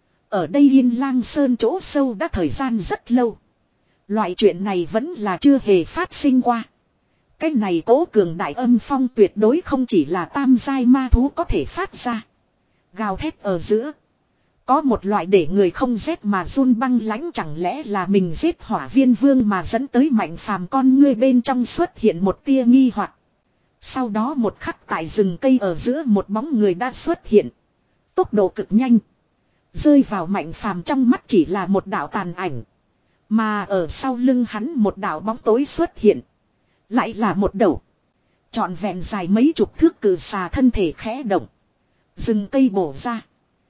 Speaker 1: Ở đây Yên Lang Sơn chỗ sâu đã thời gian rất lâu. Loại chuyện này vẫn là chưa hề phát sinh qua. Cái này cố cường đại âm phong tuyệt đối không chỉ là tam giai ma thú có thể phát ra. Gào thét ở giữa. Có một loại để người không rét mà run băng lãnh, chẳng lẽ là mình giết Hỏa Viên Vương mà dẫn tới Mạnh phàm con ngươi bên trong xuất hiện một tia nghi hoặc. Sau đó một khắc tại rừng cây ở giữa một bóng người đã xuất hiện. Tốc độ cực nhanh. Rơi vào Mạnh phàm trong mắt chỉ là một đạo tàn ảnh. Mà ở sau lưng hắn một đạo bóng tối xuất hiện. Lại là một đầu trọn vẹn dài mấy chục thước cự xà, thân thể khẽ động. Rừng cây bổ ra.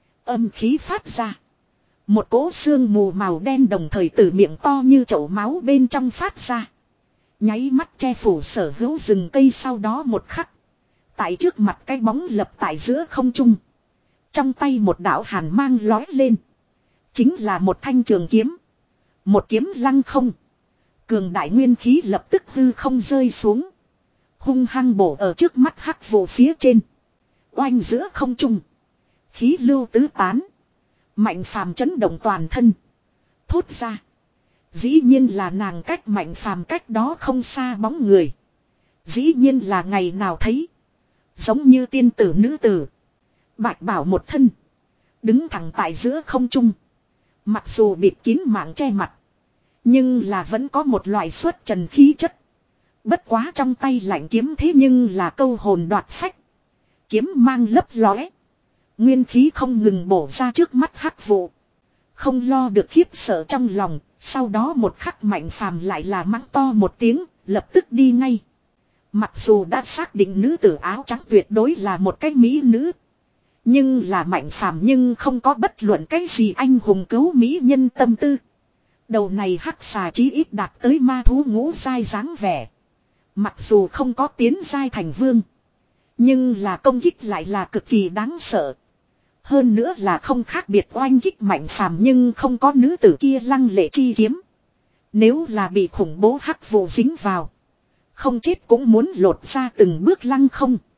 Speaker 1: Âm khí phát ra. Một cỗ sương mù màu đen đồng thời từ miệng to như chậu máu bên trong phát ra. Nháy mắt che phủ sở hữu rừng cây, sau đó một khắc. Tại trước mặt cái bóng lập tại giữa không trung. Trong tay một đạo hàn mang lói lên. Chính là một thanh trường kiếm. Một kiếm lăng không. Cường đại nguyên khí lập tức hư không rơi xuống. Hung hăng bổ ở trước mắt hắc vụ phía trên. Oanh giữa không trung. Khí lưu tứ tán. Mạnh phàm chấn động toàn thân. Thốt ra. Dĩ nhiên là nàng cách Mạnh phàm cách đó không xa bóng người. Dĩ nhiên là ngày nào thấy. Giống như tiên tử nữ tử. Bạch bảo một thân. Đứng thẳng tại giữa không trung. Mặc dù bịt kín mạng che mặt. Nhưng là vẫn có một loại xuất trần khí chất. Bất quá trong tay lạnh kiếm thế nhưng là câu hồn đoạt phách. Kiếm mang lấp lóe. Nguyên khí không ngừng bổ ra trước mắt hắc vụ. Không lo được khiếp sợ trong lòng. Sau đó một khắc Mạnh phàm lại là mắng to một tiếng. Lập tức đi ngay. Mặc dù đã xác định nữ tử áo trắng tuyệt đối là một cái mỹ nữ. Nhưng là Mạnh phàm nhưng không có bất luận cái gì anh hùng cứu mỹ nhân tâm tư. Đầu này hắc xà chí ít đạt tới ma thú ngũ giai dáng vẻ. Mặc dù không có tiến giai thành vương. Nhưng là công kích lại là cực kỳ đáng sợ. Hơn nữa là không khác biệt oanh kích Mạnh phàm nhưng không có nữ tử kia lăng lệ chi kiếm. Nếu là bị khủng bố hắc vụ dính vào. Không chết cũng muốn lột ra từng bước lăng không.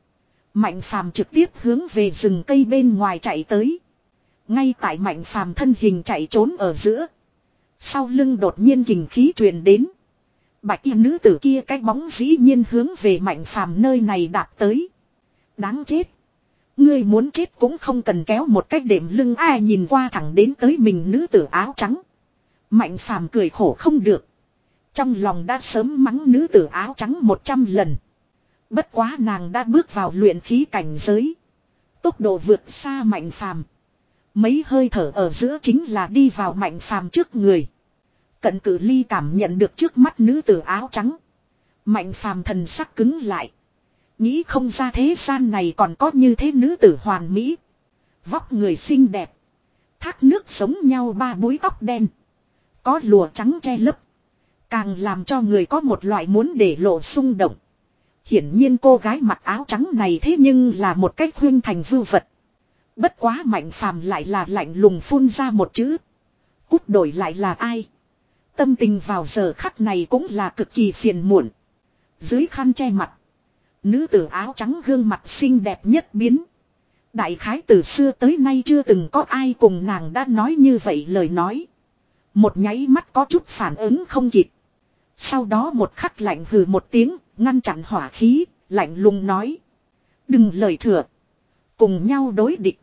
Speaker 1: Mạnh Phàm trực tiếp hướng về rừng cây bên ngoài chạy tới. Ngay tại Mạnh Phàm thân hình chạy trốn ở giữa. Sau lưng đột nhiên kình khí truyền đến. Bạch y nữ tử kia cái bóng dĩ nhiên hướng về Mạnh Phàm nơi này đạp tới. Đáng chết. Ngươi muốn chết cũng không cần kéo một cách đệm lưng ai nhìn qua thẳng đến tới mình nữ tử áo trắng. Mạnh Phàm cười khổ không được. Trong lòng đã sớm mắng nữ tử áo trắng một trăm lần. Bất quá nàng đã bước vào luyện khí cảnh giới. Tốc độ vượt xa Mạnh Phàm. Mấy hơi thở ở giữa chính là đi vào Mạnh Phàm trước người. Cận cự ly cảm nhận được trước mắt nữ tử áo trắng. Mạnh Phàm thần sắc cứng lại. Nghĩ không ra thế gian này còn có như thế nữ tử hoàn mỹ. Vóc người xinh đẹp. Thác nước giống nhau ba búi tóc đen. Có lụa trắng che lấp. Càng làm cho người có một loại muốn để lộ xung động. Hiển nhiên cô gái mặc áo trắng này thế nhưng là một cách khuyên thành vưu vật. Bất quá Mạnh Phàm lại là lạnh lùng phun ra một chữ. Cút đổi lại là ai? Tâm tình vào giờ khắc này cũng là cực kỳ phiền muộn. Dưới khăn che mặt. Nữ tử áo trắng gương mặt xinh đẹp nhất biến. Đại khái từ xưa tới nay chưa từng có ai cùng nàng đã nói như vậy lời nói. Một nháy mắt có chút phản ứng không kịp. Sau đó một khắc lạnh hừ một tiếng, ngăn chặn hỏa khí, lạnh lùng nói. Đừng lời thừa. Cùng nhau đối địch.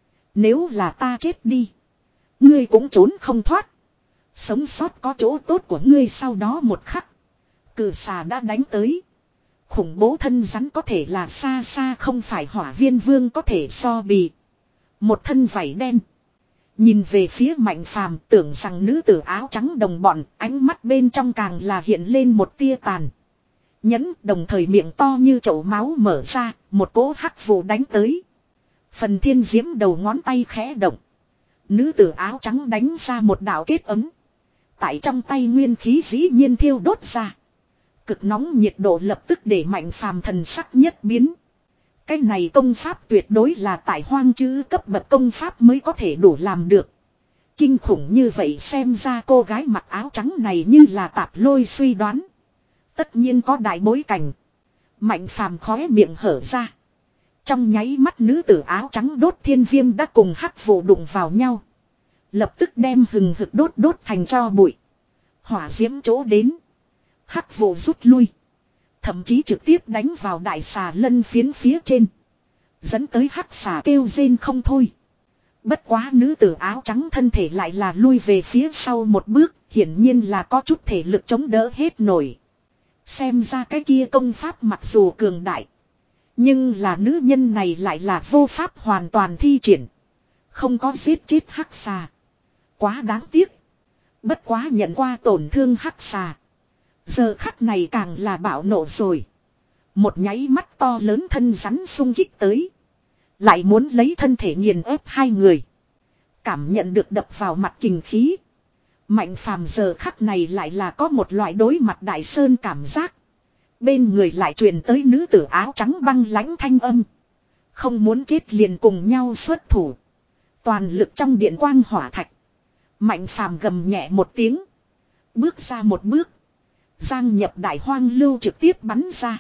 Speaker 1: Nếu là ta chết đi. Ngươi cũng trốn không thoát. Sống sót có chỗ tốt của ngươi sau đó một khắc. Cử xà đã đánh tới. Khủng bố thân rắn có thể là xa xa không phải hỏa viên vương có thể so bì. Một thân vảy đen. Nhìn về phía Mạnh Phàm tưởng rằng nữ tử áo trắng đồng bọn, ánh mắt bên trong càng là hiện lên một tia tàn. Nhẫn đồng thời miệng to như chậu máu mở ra, một cỗ hắc vụ đánh tới. Phần thiên diễm đầu ngón tay khẽ động. Nữ tử áo trắng đánh ra một đạo kết ấm. Tại trong tay nguyên khí dĩ nhiên thiêu đốt ra. Cực nóng nhiệt độ lập tức để Mạnh Phàm thần sắc nhất biến. Cái này công pháp tuyệt đối là tại hoang chữ cấp bậc công pháp mới có thể đủ làm được. Kinh khủng như vậy xem ra cô gái mặc áo trắng này như là tạp lôi suy đoán. Tất nhiên có đại bối cảnh. Mạnh Phàm khóe miệng hở ra. Trong nháy mắt nữ tử áo trắng đốt thiên viêm đã cùng hắc vụ đụng vào nhau. Lập tức đem hừng hực đốt đốt thành tro bụi. Hỏa diễm chỗ đến. Hắc vụ rút lui. Thậm chí trực tiếp đánh vào đại xà lân phiến phía trên. Dẫn tới hắc xà kêu rên không thôi. Bất quá nữ tử áo trắng thân thể lại là lui về phía sau một bước. Hiển nhiên là có chút thể lực chống đỡ hết nổi. Xem ra cái kia công pháp mặc dù cường đại. Nhưng là nữ nhân này lại là vô pháp hoàn toàn thi triển. Không có giết chết hắc xà. Quá đáng tiếc. Bất quá nhận qua tổn thương hắc xà. Giờ khắc này càng là bạo nộ rồi. Một nháy mắt to lớn thân rắn xung kích tới. Lại muốn lấy thân thể nghiền ép hai người. Cảm nhận được đập vào mặt kình khí. Mạnh Phàm giờ khắc này lại là có một loại đối mặt đại sơn cảm giác. Bên người lại truyền tới nữ tử áo trắng băng lãnh thanh âm. Không muốn chết liền cùng nhau xuất thủ. Toàn lực trong điện quang hỏa thạch. Mạnh Phàm gầm nhẹ một tiếng. Bước ra một bước. Giang nhập đại hoang lưu trực tiếp bắn ra.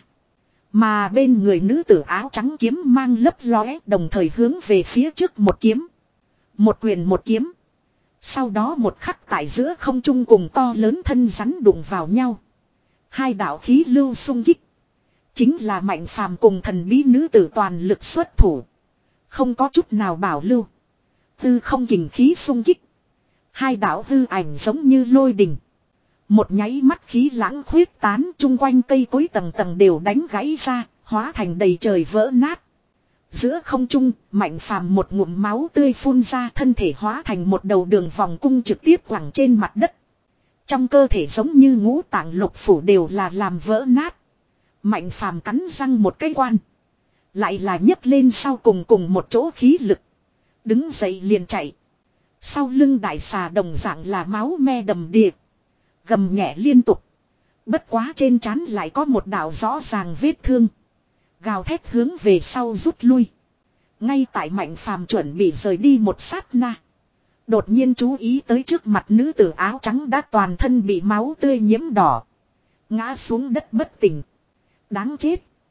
Speaker 1: Mà bên người nữ tử áo trắng kiếm mang lấp lóe đồng thời hướng về phía trước một kiếm. Một quyền một kiếm. Sau đó một khắc tại giữa không trung cùng to lớn thân rắn đụng vào nhau. Hai đạo khí lưu xung kích. Chính là Mạnh Phàm cùng thần bí nữ tử toàn lực xuất thủ. Không có chút nào bảo lưu. Hư không kình khí xung kích. Hai đạo hư ảnh giống như lôi đình. Một nháy mắt khí lãng khuyết tán chung quanh cây cối tầng tầng đều đánh gãy ra, hóa thành đầy trời vỡ nát. Giữa không trung, Mạnh Phàm một ngụm máu tươi phun ra thân thể hóa thành một đầu đường vòng cung trực tiếp quẳng trên mặt đất. Trong cơ thể giống như ngũ tạng lục phủ đều là làm vỡ nát. Mạnh Phàm cắn răng một cái quan. Lại là nhấc lên sau cùng cùng một chỗ khí lực. Đứng dậy liền chạy. Sau lưng đại xà đồng dạng là máu me đầm đìa. Gầm nhẹ liên tục. Bất quá trên trán lại có một đạo rõ ràng vết thương. Gào thét hướng về sau rút lui. Ngay tại Mạnh Phàm chuẩn bị rời đi một sát na. Đột nhiên chú ý tới trước mặt nữ tử áo trắng đã toàn thân bị máu tươi nhiễm đỏ. Ngã xuống đất bất tỉnh. Đáng chết.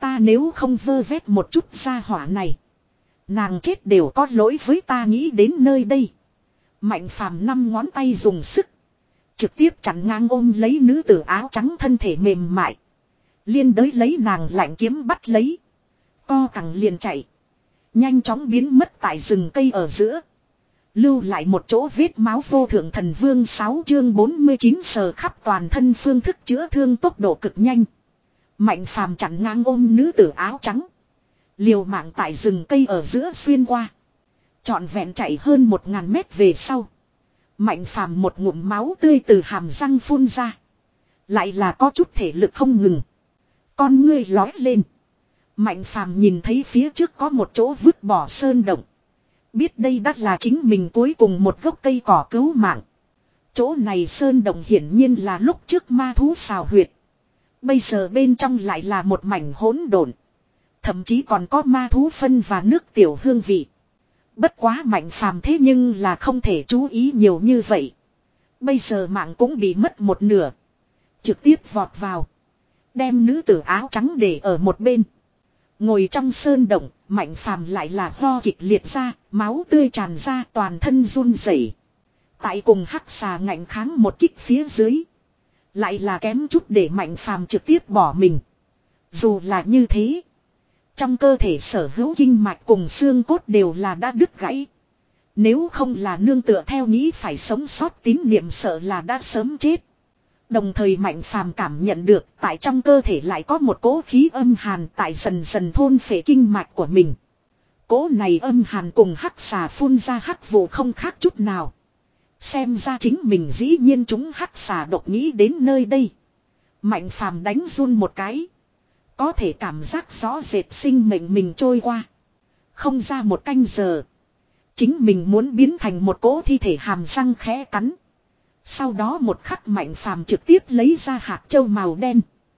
Speaker 1: Ta nếu không vơ vét một chút gia hỏa này. Nàng chết đều có lỗi với ta nghĩ đến nơi đây. Mạnh phàm năm ngón tay dùng sức. Trực tiếp chặn ngang ôm lấy nữ tử áo trắng thân thể mềm mại. Liên đới lấy nàng lạnh kiếm bắt lấy. Co cẳng liền chạy. Nhanh chóng biến mất tại rừng cây ở giữa. Lưu lại một chỗ vết máu vô thượng thần vương sáu chương bốn mươi chín sờ khắp toàn thân phương thức chữa thương tốc độ cực nhanh. Mạnh phàm chặn ngang ôm nữ tử áo trắng. Liều mạng tại rừng cây ở giữa xuyên qua. Trọn vẹn chạy hơn một ngàn mét về sau. Mạnh phàm một ngụm máu tươi từ hàm răng phun ra. Lại là có chút thể lực không ngừng. Con ngươi lói lên. Mạnh phàm nhìn thấy phía trước có một chỗ vứt bỏ sơn động. Biết đây đắt là chính mình cuối cùng một gốc cây cỏ cứu mạng. Chỗ này sơn động hiển nhiên là lúc trước ma thú xào huyệt. Bây giờ bên trong lại là một mảnh hỗn độn. Thậm chí còn có ma thú phân và nước tiểu hương vị. Bất quá mạnh phàm thế nhưng là không thể chú ý nhiều như vậy. Bây giờ mạng cũng bị mất một nửa. Trực tiếp vọt vào. Đem nữ tử áo trắng để ở một bên. Ngồi trong sơn động, mạnh phàm lại là ho kịch liệt ra, máu tươi tràn ra toàn thân run rẩy. Tại cùng hắc xà ngạnh kháng một kích phía dưới. Lại là kém chút để mạnh phàm trực tiếp bỏ mình. Dù là như thế. Trong cơ thể sở hữu kinh mạch cùng xương cốt đều là đã đứt gãy. Nếu không là nương tựa theo nghĩ phải sống sót tín niệm sợ là đã sớm chết. Đồng thời mạnh phàm cảm nhận được tại trong cơ thể lại có một cỗ khí âm hàn tại dần dần thôn phệ kinh mạch của mình. Cỗ này âm hàn cùng hắc xà phun ra hắc vụ không khác chút nào. Xem ra chính mình dĩ nhiên chúng hắc xà độc nghĩ đến nơi đây. Mạnh phàm đánh run một cái. Có thể cảm giác rõ rệt sinh mệnh mình trôi qua. Không ra một canh giờ. Chính mình muốn biến thành một cỗ thi thể hàm răng khẽ cắn. Sau đó một khắc mạnh phàm trực tiếp lấy ra hạt châu màu đen.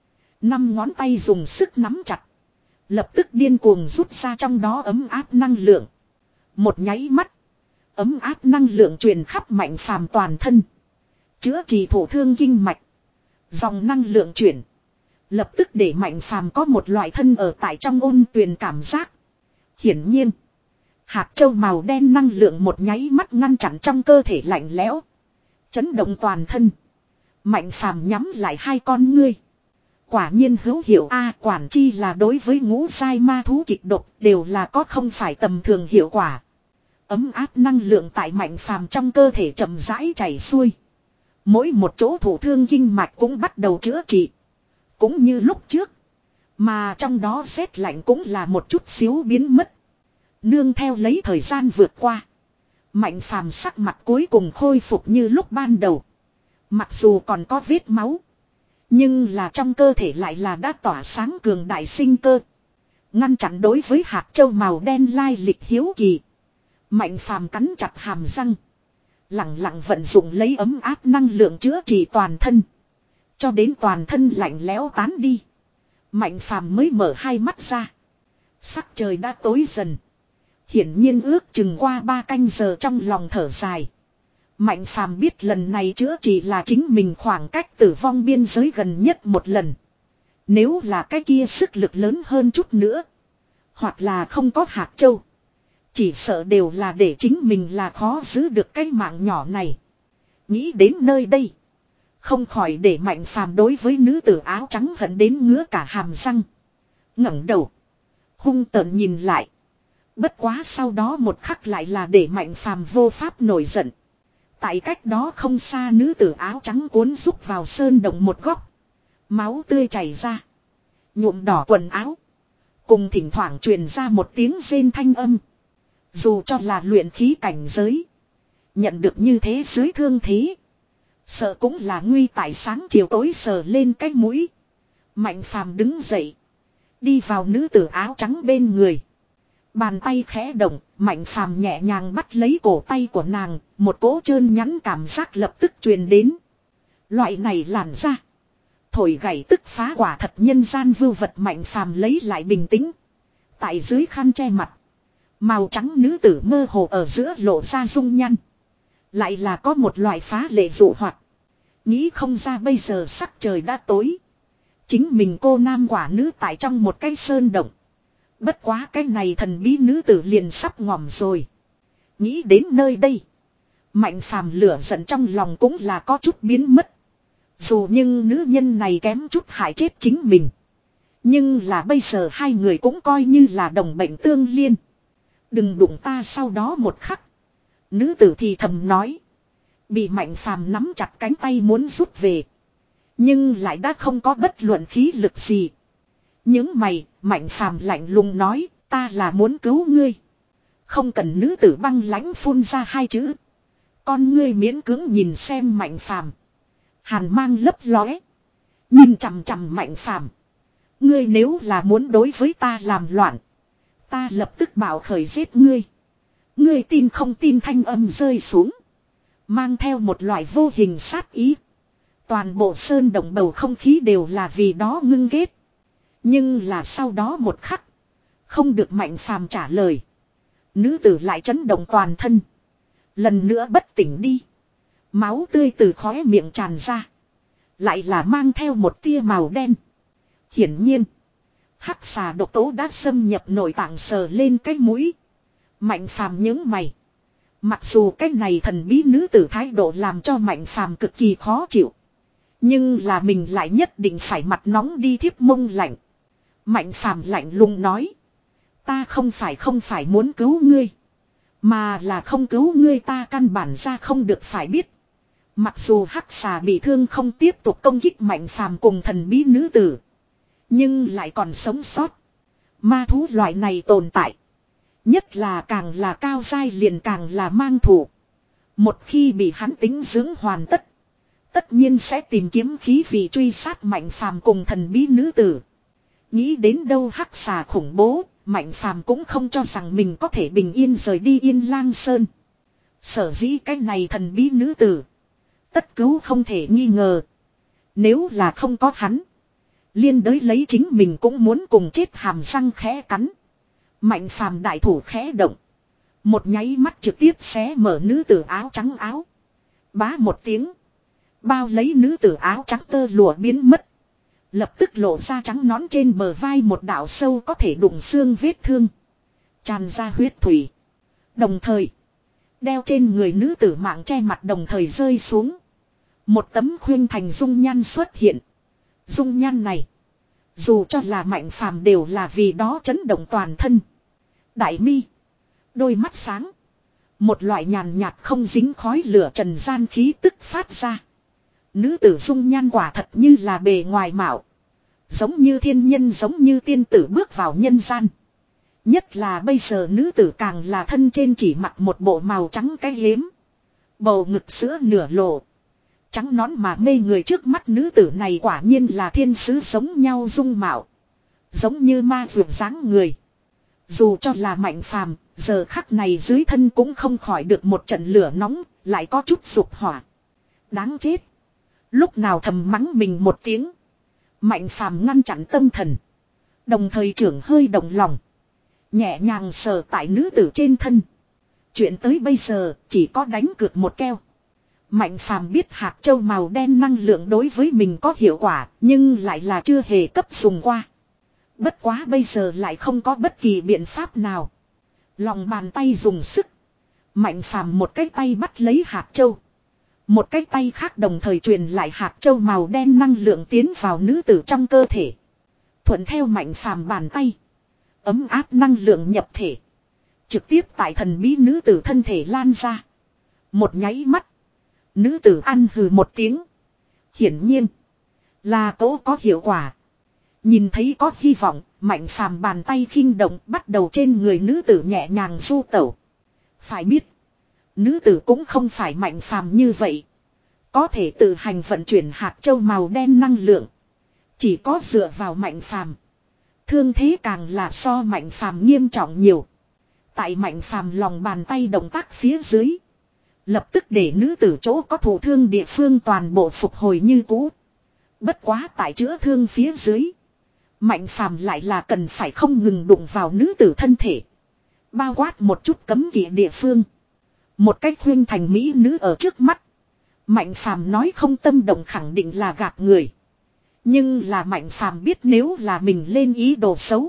Speaker 1: Năm ngón tay dùng sức nắm chặt. Lập tức điên cuồng rút ra trong đó ấm áp năng lượng. Một nháy mắt. Ấm áp năng lượng truyền khắp mạnh phàm toàn thân. Chữa trị thổ thương kinh mạch. Dòng năng lượng chuyển. Lập tức để mạnh phàm có một loại thân ở tại trong ôn tuyền cảm giác. Hiển nhiên. Hạt châu màu đen năng lượng một nháy mắt ngăn chặn trong cơ thể lạnh lẽo. Chấn động toàn thân. Mạnh phàm nhắm lại hai con ngươi. Quả nhiên hữu hiệu A, quản chi là đối với ngũ giai ma thú kịch độc đều là có không phải tầm thường hiệu quả. Ấm áp năng lượng tại mạnh phàm trong cơ thể chậm rãi chảy xuôi. Mỗi một chỗ thổ thương kinh mạch cũng bắt đầu chữa trị. Cũng như lúc trước. Mà trong đó rét lạnh cũng là một chút xíu biến mất. Nương theo lấy thời gian vượt qua. Mạnh phàm sắc mặt cuối cùng khôi phục như lúc ban đầu. Mặc dù còn có vết máu. Nhưng là trong cơ thể lại là đã tỏa sáng cường đại sinh cơ. Ngăn chặn đối với hạt châu màu đen lai lịch hiếu kỳ. Mạnh phàm cắn chặt hàm răng. Lặng lặng vận dụng lấy ấm áp năng lượng chữa trị toàn thân. Cho đến toàn thân lạnh lẽo tán đi. Mạnh phàm mới mở hai mắt ra. Sắc trời đã tối dần. Hiển nhiên ước chừng qua ba canh giờ trong lòng thở dài. Mạnh phàm biết lần này chữa trị là chính mình khoảng cách tử vong biên giới gần nhất một lần. Nếu là cái kia sức lực lớn hơn chút nữa. Hoặc là không có hạt châu. Chỉ sợ đều là để chính mình là khó giữ được cái mạng nhỏ này. Nghĩ đến nơi đây. Không khỏi để mạnh phàm đối với nữ tử áo trắng hận đến ngứa cả hàm răng. ngẩng đầu. Hung tợn nhìn lại. Bất quá sau đó một khắc lại là để mạnh phàm vô pháp nổi giận. Tại cách đó không xa nữ tử áo trắng cuốn rúc vào sơn động một góc. Máu tươi chảy ra. Nhuộm đỏ quần áo. Cùng thỉnh thoảng truyền ra một tiếng rên thanh âm. Dù cho là luyện khí cảnh giới. Nhận được như thế dưới thương thế. Sợ cũng là nguy tại sáng chiều tối sờ lên cái mũi. Mạnh phàm đứng dậy. Đi vào nữ tử áo trắng bên người. Bàn tay khẽ động, mạnh phàm nhẹ nhàng bắt lấy cổ tay của nàng, một cỗ trơn nhắn cảm giác lập tức truyền đến. Loại này làn ra. Thổi gảy tức phá quả thật nhân gian vưu vật mạnh phàm lấy lại bình tĩnh. Tại dưới khăn che mặt. Màu trắng nữ tử mơ hồ ở giữa lộ ra dung nhăn. Lại là có một loại phá lệ dụ hoạt. Nghĩ không ra bây giờ sắc trời đã tối. Chính mình cô nam quả nữ tại trong một cái sơn động. Bất quá cái này thần bí nữ tử liền sắp ngỏm rồi. Nghĩ đến nơi đây. Mạnh phàm lửa giận trong lòng cũng là có chút biến mất. Dù nhưng nữ nhân này kém chút hại chết chính mình. Nhưng là bây giờ hai người cũng coi như là đồng bệnh tương liên. Đừng đụng ta sau đó một khắc. Nữ tử thì thầm nói. Bị mạnh phàm nắm chặt cánh tay muốn rút về. Nhưng lại đã không có bất luận khí lực gì. Những mày, mạnh phàm lạnh lùng nói, ta là muốn cứu ngươi. Không cần, nữ tử băng lãnh phun ra hai chữ. Con ngươi miễn cưỡng nhìn xem mạnh phàm. Hàn mang lấp lóe. Nhìn chằm chằm mạnh phàm. Ngươi nếu là muốn đối với ta làm loạn. Ta lập tức bảo khởi giết ngươi. Ngươi tin không tin, thanh âm rơi xuống. Mang theo một loại vô hình sát ý. Toàn bộ sơn động bầu không khí đều là vì đó ngưng ghét. Nhưng là sau đó một khắc. Không được mạnh phàm trả lời. Nữ tử lại chấn động toàn thân. Lần nữa bất tỉnh đi. Máu tươi từ khóe miệng tràn ra. Lại là mang theo một tia màu đen. Hiển nhiên. Hắc xà độc tố đã xâm nhập nội tạng, sờ lên cái mũi. Mạnh phàm nhướng mày. Mặc dù cái này thần bí nữ tử thái độ làm cho mạnh phàm cực kỳ khó chịu. Nhưng là mình lại nhất định phải mặt nóng đi thiếp mông lạnh. Mạnh phàm lạnh lùng nói. Ta không phải không phải muốn cứu ngươi. Mà là không cứu ngươi, ta căn bản ra không được, phải biết. Mặc dù hắc xà bị thương không tiếp tục công kích mạnh phàm cùng thần bí nữ tử. Nhưng lại còn sống sót. Ma thú loại này tồn tại. Nhất là càng là cao giai liền càng là mang thủ. Một khi bị hắn tính dưỡng hoàn tất. Tất nhiên sẽ tìm kiếm khí vị truy sát mạnh phàm cùng thần bí nữ tử. Nghĩ đến đâu hắc xà khủng bố. Mạnh phàm cũng không cho rằng mình có thể bình yên rời đi Yên Lang Sơn. Sở dĩ cái này thần bí nữ tử. Tất cứu không thể nghi ngờ. Nếu là không có hắn. Liên đới lấy chính mình cũng muốn cùng chết, hàm răng khẽ cắn. Mạnh phàm đại thủ khẽ động. Một nháy mắt trực tiếp xé mở nữ tử áo trắng áo. Bá một tiếng. Bao lấy nữ tử áo trắng tơ lụa biến mất. Lập tức lộ ra trắng nón trên bờ vai một đạo sâu có thể đụng xương vết thương. Tràn ra huyết thủy. Đồng thời. Đeo trên người nữ tử mạng che mặt đồng thời rơi xuống. Một tấm khuyên thành dung nhan xuất hiện. Dung nhan này. Dù cho là mạnh phàm đều là vì đó chấn động toàn thân. Đại mi. Đôi mắt sáng. Một loại nhàn nhạt không dính khói lửa trần gian khí tức phát ra. Nữ tử dung nhan quả thật như là bề ngoài mạo. Giống như thiên nhân, giống như tiên tử bước vào nhân gian. Nhất là bây giờ nữ tử càng là thân trên chỉ mặc một bộ màu trắng cái hiếm. Bầu ngực sữa nửa lộ. Trắng nón mà mê người, trước mắt nữ tử này quả nhiên là thiên sứ giống nhau dung mạo. Giống như ma vượt dáng người. Dù cho là mạnh phàm, giờ khắc này dưới thân cũng không khỏi được một trận lửa nóng, lại có chút sụp hỏa. Đáng chết. Lúc nào thầm mắng mình một tiếng. Mạnh phàm ngăn chặn tâm thần. Đồng thời trưởng hơi động lòng. Nhẹ nhàng sờ tại nữ tử trên thân. Chuyện tới bây giờ chỉ có đánh cược một keo. Mạnh phàm biết hạt châu màu đen năng lượng đối với mình có hiệu quả, nhưng lại là chưa hề cấp dùng qua. Bất quá bây giờ lại không có bất kỳ biện pháp nào. Lòng bàn tay dùng sức. Mạnh phàm một cái tay bắt lấy hạt châu. Một cái tay khác đồng thời truyền lại hạt châu màu đen năng lượng tiến vào nữ tử trong cơ thể. Thuận theo mạnh phàm bàn tay. Ấm áp năng lượng nhập thể. Trực tiếp tại thần bí nữ tử thân thể lan ra. Một nháy mắt. Nữ tử ăn hừ một tiếng. Hiển nhiên. Là cố có hiệu quả. Nhìn thấy có hy vọng. Mạnh phàm bàn tay khinh động bắt đầu trên người nữ tử nhẹ nhàng du tẩu. Phải biết. Nữ tử cũng không phải mạnh phàm như vậy. Có thể tự hành vận chuyển hạt châu màu đen năng lượng. Chỉ có dựa vào mạnh phàm. Thương thế càng là so mạnh phàm nghiêm trọng nhiều. Tại mạnh phàm lòng bàn tay động tác phía dưới. Lập tức để nữ tử chỗ có thụ thương địa phương toàn bộ phục hồi như cũ. Bất quá tại chữa thương phía dưới. Mạnh phàm lại là cần phải không ngừng đụng vào nữ tử thân thể. Bao quát một chút cấm kỵ địa phương. Một cách khuyên thành mỹ nữ ở trước mắt. Mạnh phàm nói không tâm động khẳng định là gạt người. Nhưng là Mạnh Phàm biết nếu là mình lên ý đồ xấu.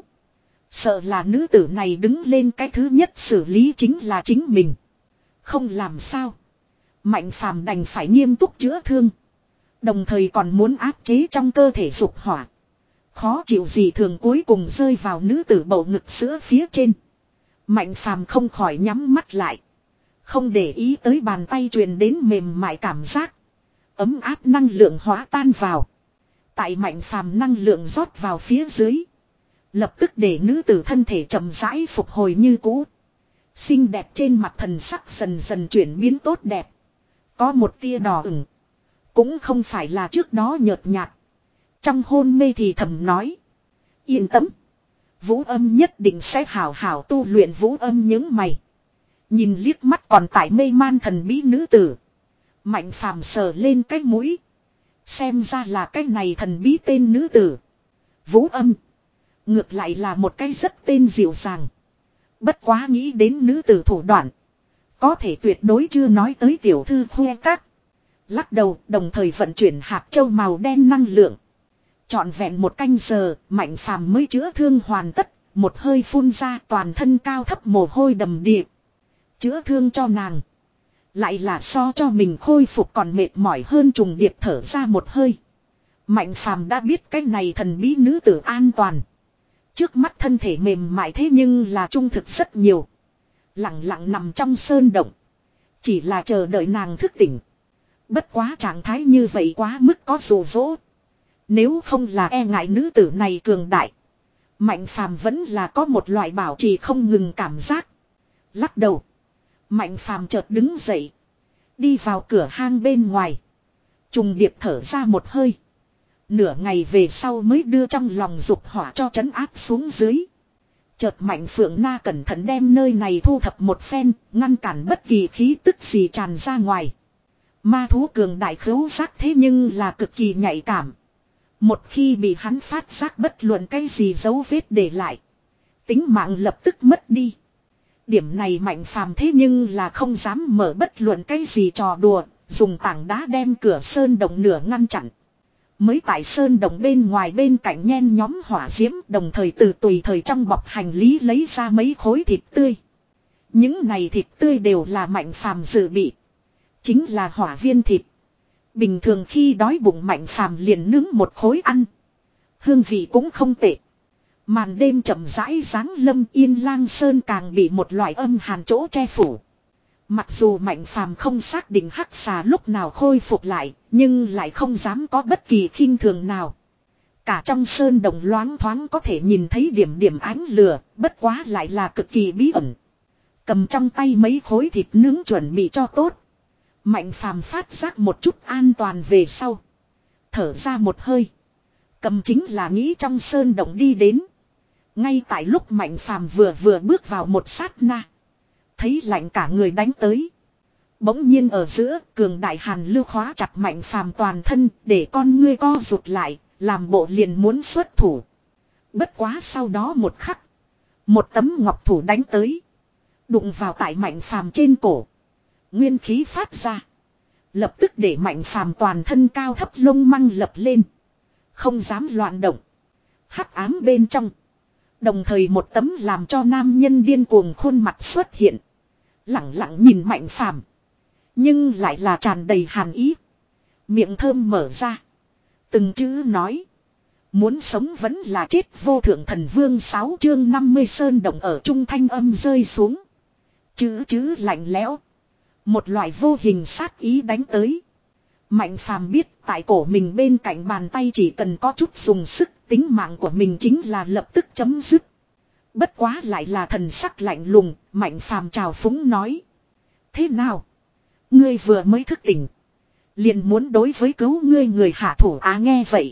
Speaker 1: Sợ là nữ tử này đứng lên cái thứ nhất xử lý chính là chính mình. Không làm sao. Mạnh Phàm đành phải nghiêm túc chữa thương. Đồng thời còn muốn áp chế trong cơ thể dục hỏa. Khó chịu gì thường cuối cùng rơi vào nữ tử bầu ngực sữa phía trên. Mạnh Phàm không khỏi nhắm mắt lại. Không để ý tới bàn tay truyền đến mềm mại cảm giác. Ấm áp năng lượng hóa tan vào. Tại Mạnh Phàm năng lượng rót vào phía dưới. Lập tức để nữ tử thân thể chậm rãi phục hồi như cũ. Xinh đẹp trên mặt thần sắc dần dần chuyển biến tốt đẹp. Có một tia đỏ ửng. Cũng không phải là trước đó nhợt nhạt. Trong hôn mê thì thầm nói. Yên tâm. Vũ âm nhất định sẽ hảo hảo tu luyện vũ âm những mày. Nhìn liếc mắt còn tại mê man thần bí nữ tử. Mạnh Phàm sờ lên cái mũi. Xem ra là cái này thần bí tên nữ tử. Vũ âm. Ngược lại là một cái rất tên dịu dàng. Bất quá nghĩ đến nữ tử thủ đoạn. Có thể tuyệt đối chưa nói tới tiểu thư khoe các. Lắc đầu đồng thời vận chuyển hạt châu màu đen năng lượng. Trọn vẹn một canh giờ, Mạnh Phàm mới chữa thương hoàn tất, một hơi phun ra toàn thân cao thấp mồ hôi đầm đìa. Chữa thương cho nàng. Lại là so cho mình khôi phục còn mệt mỏi hơn trùng điệp thở ra một hơi. Mạnh Phàm đã biết cái này thần bí nữ tử an toàn. Trước mắt thân thể mềm mại thế nhưng là trung thực rất nhiều. Lặng lặng nằm trong sơn động. Chỉ là chờ đợi nàng thức tỉnh. Bất quá trạng thái như vậy quá mức có dụ dỗ. Nếu không là e ngại nữ tử này cường đại. Mạnh Phàm vẫn là có một loại bảo trì không ngừng cảm giác. Lắc đầu. Mạnh Phàm chợt đứng dậy. Đi vào cửa hang bên ngoài. Trùng điệp thở ra một hơi. Nửa ngày về sau mới đưa trong lòng dục hỏa cho trấn áp xuống dưới. Chợt Mạnh Phượng Na cẩn thận đem nơi này thu thập một phen, ngăn cản bất kỳ khí tức gì tràn ra ngoài. Ma thú cường đại khứu giác thế nhưng là cực kỳ nhạy cảm. Một khi bị hắn phát giác bất luận cái gì dấu vết để lại. Tính mạng lập tức mất đi. Điểm này Mạnh Phàm thế nhưng là không dám mở bất luận cái gì trò đùa. Dùng tảng đá đem cửa sơn động nửa ngăn chặn. Mới tại sơn động bên ngoài bên cạnh nhen nhóm hỏa diễm. Đồng thời từ tùy thời trong bọc hành lý lấy ra mấy khối thịt tươi. Những này thịt tươi đều là Mạnh Phàm dự bị. Chính là hỏa viên thịt. Bình thường khi đói bụng Mạnh Phàm liền nướng một khối ăn. Hương vị cũng không tệ. Màn đêm chậm rãi giáng lâm Yên Lang Sơn càng bị một loại âm hàn chỗ che phủ. Mặc dù Mạnh Phàm không xác định hắc xà lúc nào khôi phục lại, nhưng lại không dám có bất kỳ khinh thường nào. Cả trong sơn đồng loáng thoáng có thể nhìn thấy điểm điểm ánh lửa, bất quá lại là cực kỳ bí ẩn. Cầm trong tay mấy khối thịt nướng chuẩn bị cho tốt. Mạnh Phàm phát giác một chút an toàn về sau. Thở ra một hơi. Cầm chính là nghĩ trong sơn động đi đến. Ngay tại lúc Mạnh Phàm vừa vừa bước vào một sát na. Thấy lạnh cả người đánh tới. Bỗng nhiên ở giữa cường đại hàn lưu khóa chặt Mạnh Phàm toàn thân để con ngươi co rụt lại. Làm bộ liền muốn xuất thủ. Bất quá sau đó một khắc. Một tấm ngọc thủ đánh tới. Đụng vào tại Mạnh Phàm trên cổ. Nguyên khí phát ra. Lập tức để Mạnh Phàm toàn thân cao thấp lông măng lập lên. Không dám loạn động. Hắc ám bên trong. Đồng thời một tấm làm cho nam nhân điên cuồng khuôn mặt xuất hiện. Lặng lặng nhìn Mạnh Phàm. Nhưng lại là tràn đầy hàn ý. Miệng thơm mở ra. Từng chữ nói. Muốn sống vẫn là chết vô thượng thần vương sáu chương năm mươi sơn động ở trung thanh âm rơi xuống. Chữ chữ lạnh lẽo. Một loại vô hình sát ý đánh tới. Mạnh Phàm biết tại cổ mình bên cạnh bàn tay chỉ cần có chút dùng sức tính mạng của mình chính là lập tức chấm dứt. Bất quá lại là thần sắc lạnh lùng, Mạnh Phàm trào phúng nói. Thế nào? Ngươi vừa mới thức tỉnh. Liền muốn đối với cứu ngươi người hạ thủ á nghe vậy.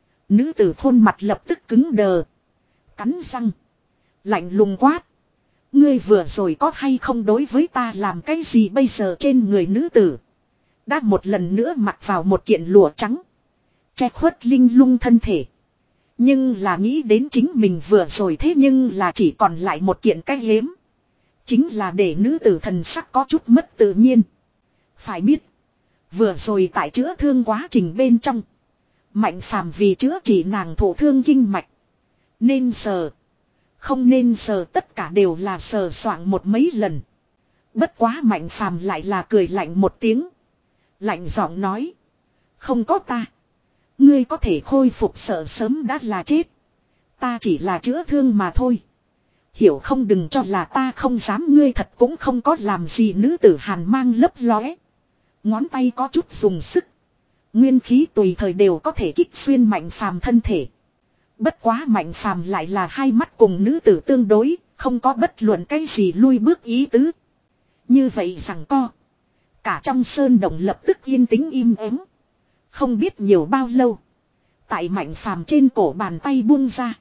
Speaker 1: Nữ tử khuôn mặt lập tức cứng đờ. Cắn răng. Lạnh lùng quát. Ngươi vừa rồi có hay không đối với ta làm cái gì bây giờ trên người nữ tử. Đã một lần nữa mặc vào một kiện lụa trắng. Che khuất linh lung thân thể. Nhưng là nghĩ đến chính mình vừa rồi thế nhưng là chỉ còn lại một kiện cái hiếm. Chính là để nữ tử thần sắc có chút mất tự nhiên. Phải biết. Vừa rồi tại chữa thương quá trình bên trong. Mạnh phàm vì chữa trị nàng thổ thương kinh mạch. Nên sờ. Không nên sờ, tất cả đều là sờ soạng một mấy lần. Bất quá mạnh phàm lại là cười lạnh một tiếng. Lạnh giọng nói. Không có ta. Ngươi có thể khôi phục, sợ sớm đã là chết. Ta chỉ là chữa thương mà thôi. Hiểu không, đừng cho là ta không dám, ngươi thật cũng không có làm gì. Nữ tử hàn mang lấp lóe. Ngón tay có chút dùng sức. Nguyên khí tùy thời đều có thể kích xuyên mạnh phàm thân thể. Bất quá mạnh phàm lại là hai mắt cùng nữ tử tương đối, không có bất luận cái gì lui bước ý tứ. Như vậy rằng co. Cả trong sơn động lập tức yên tĩnh im ắng. Không biết nhiều bao lâu. Tại mạnh phàm trên cổ bàn tay buông ra.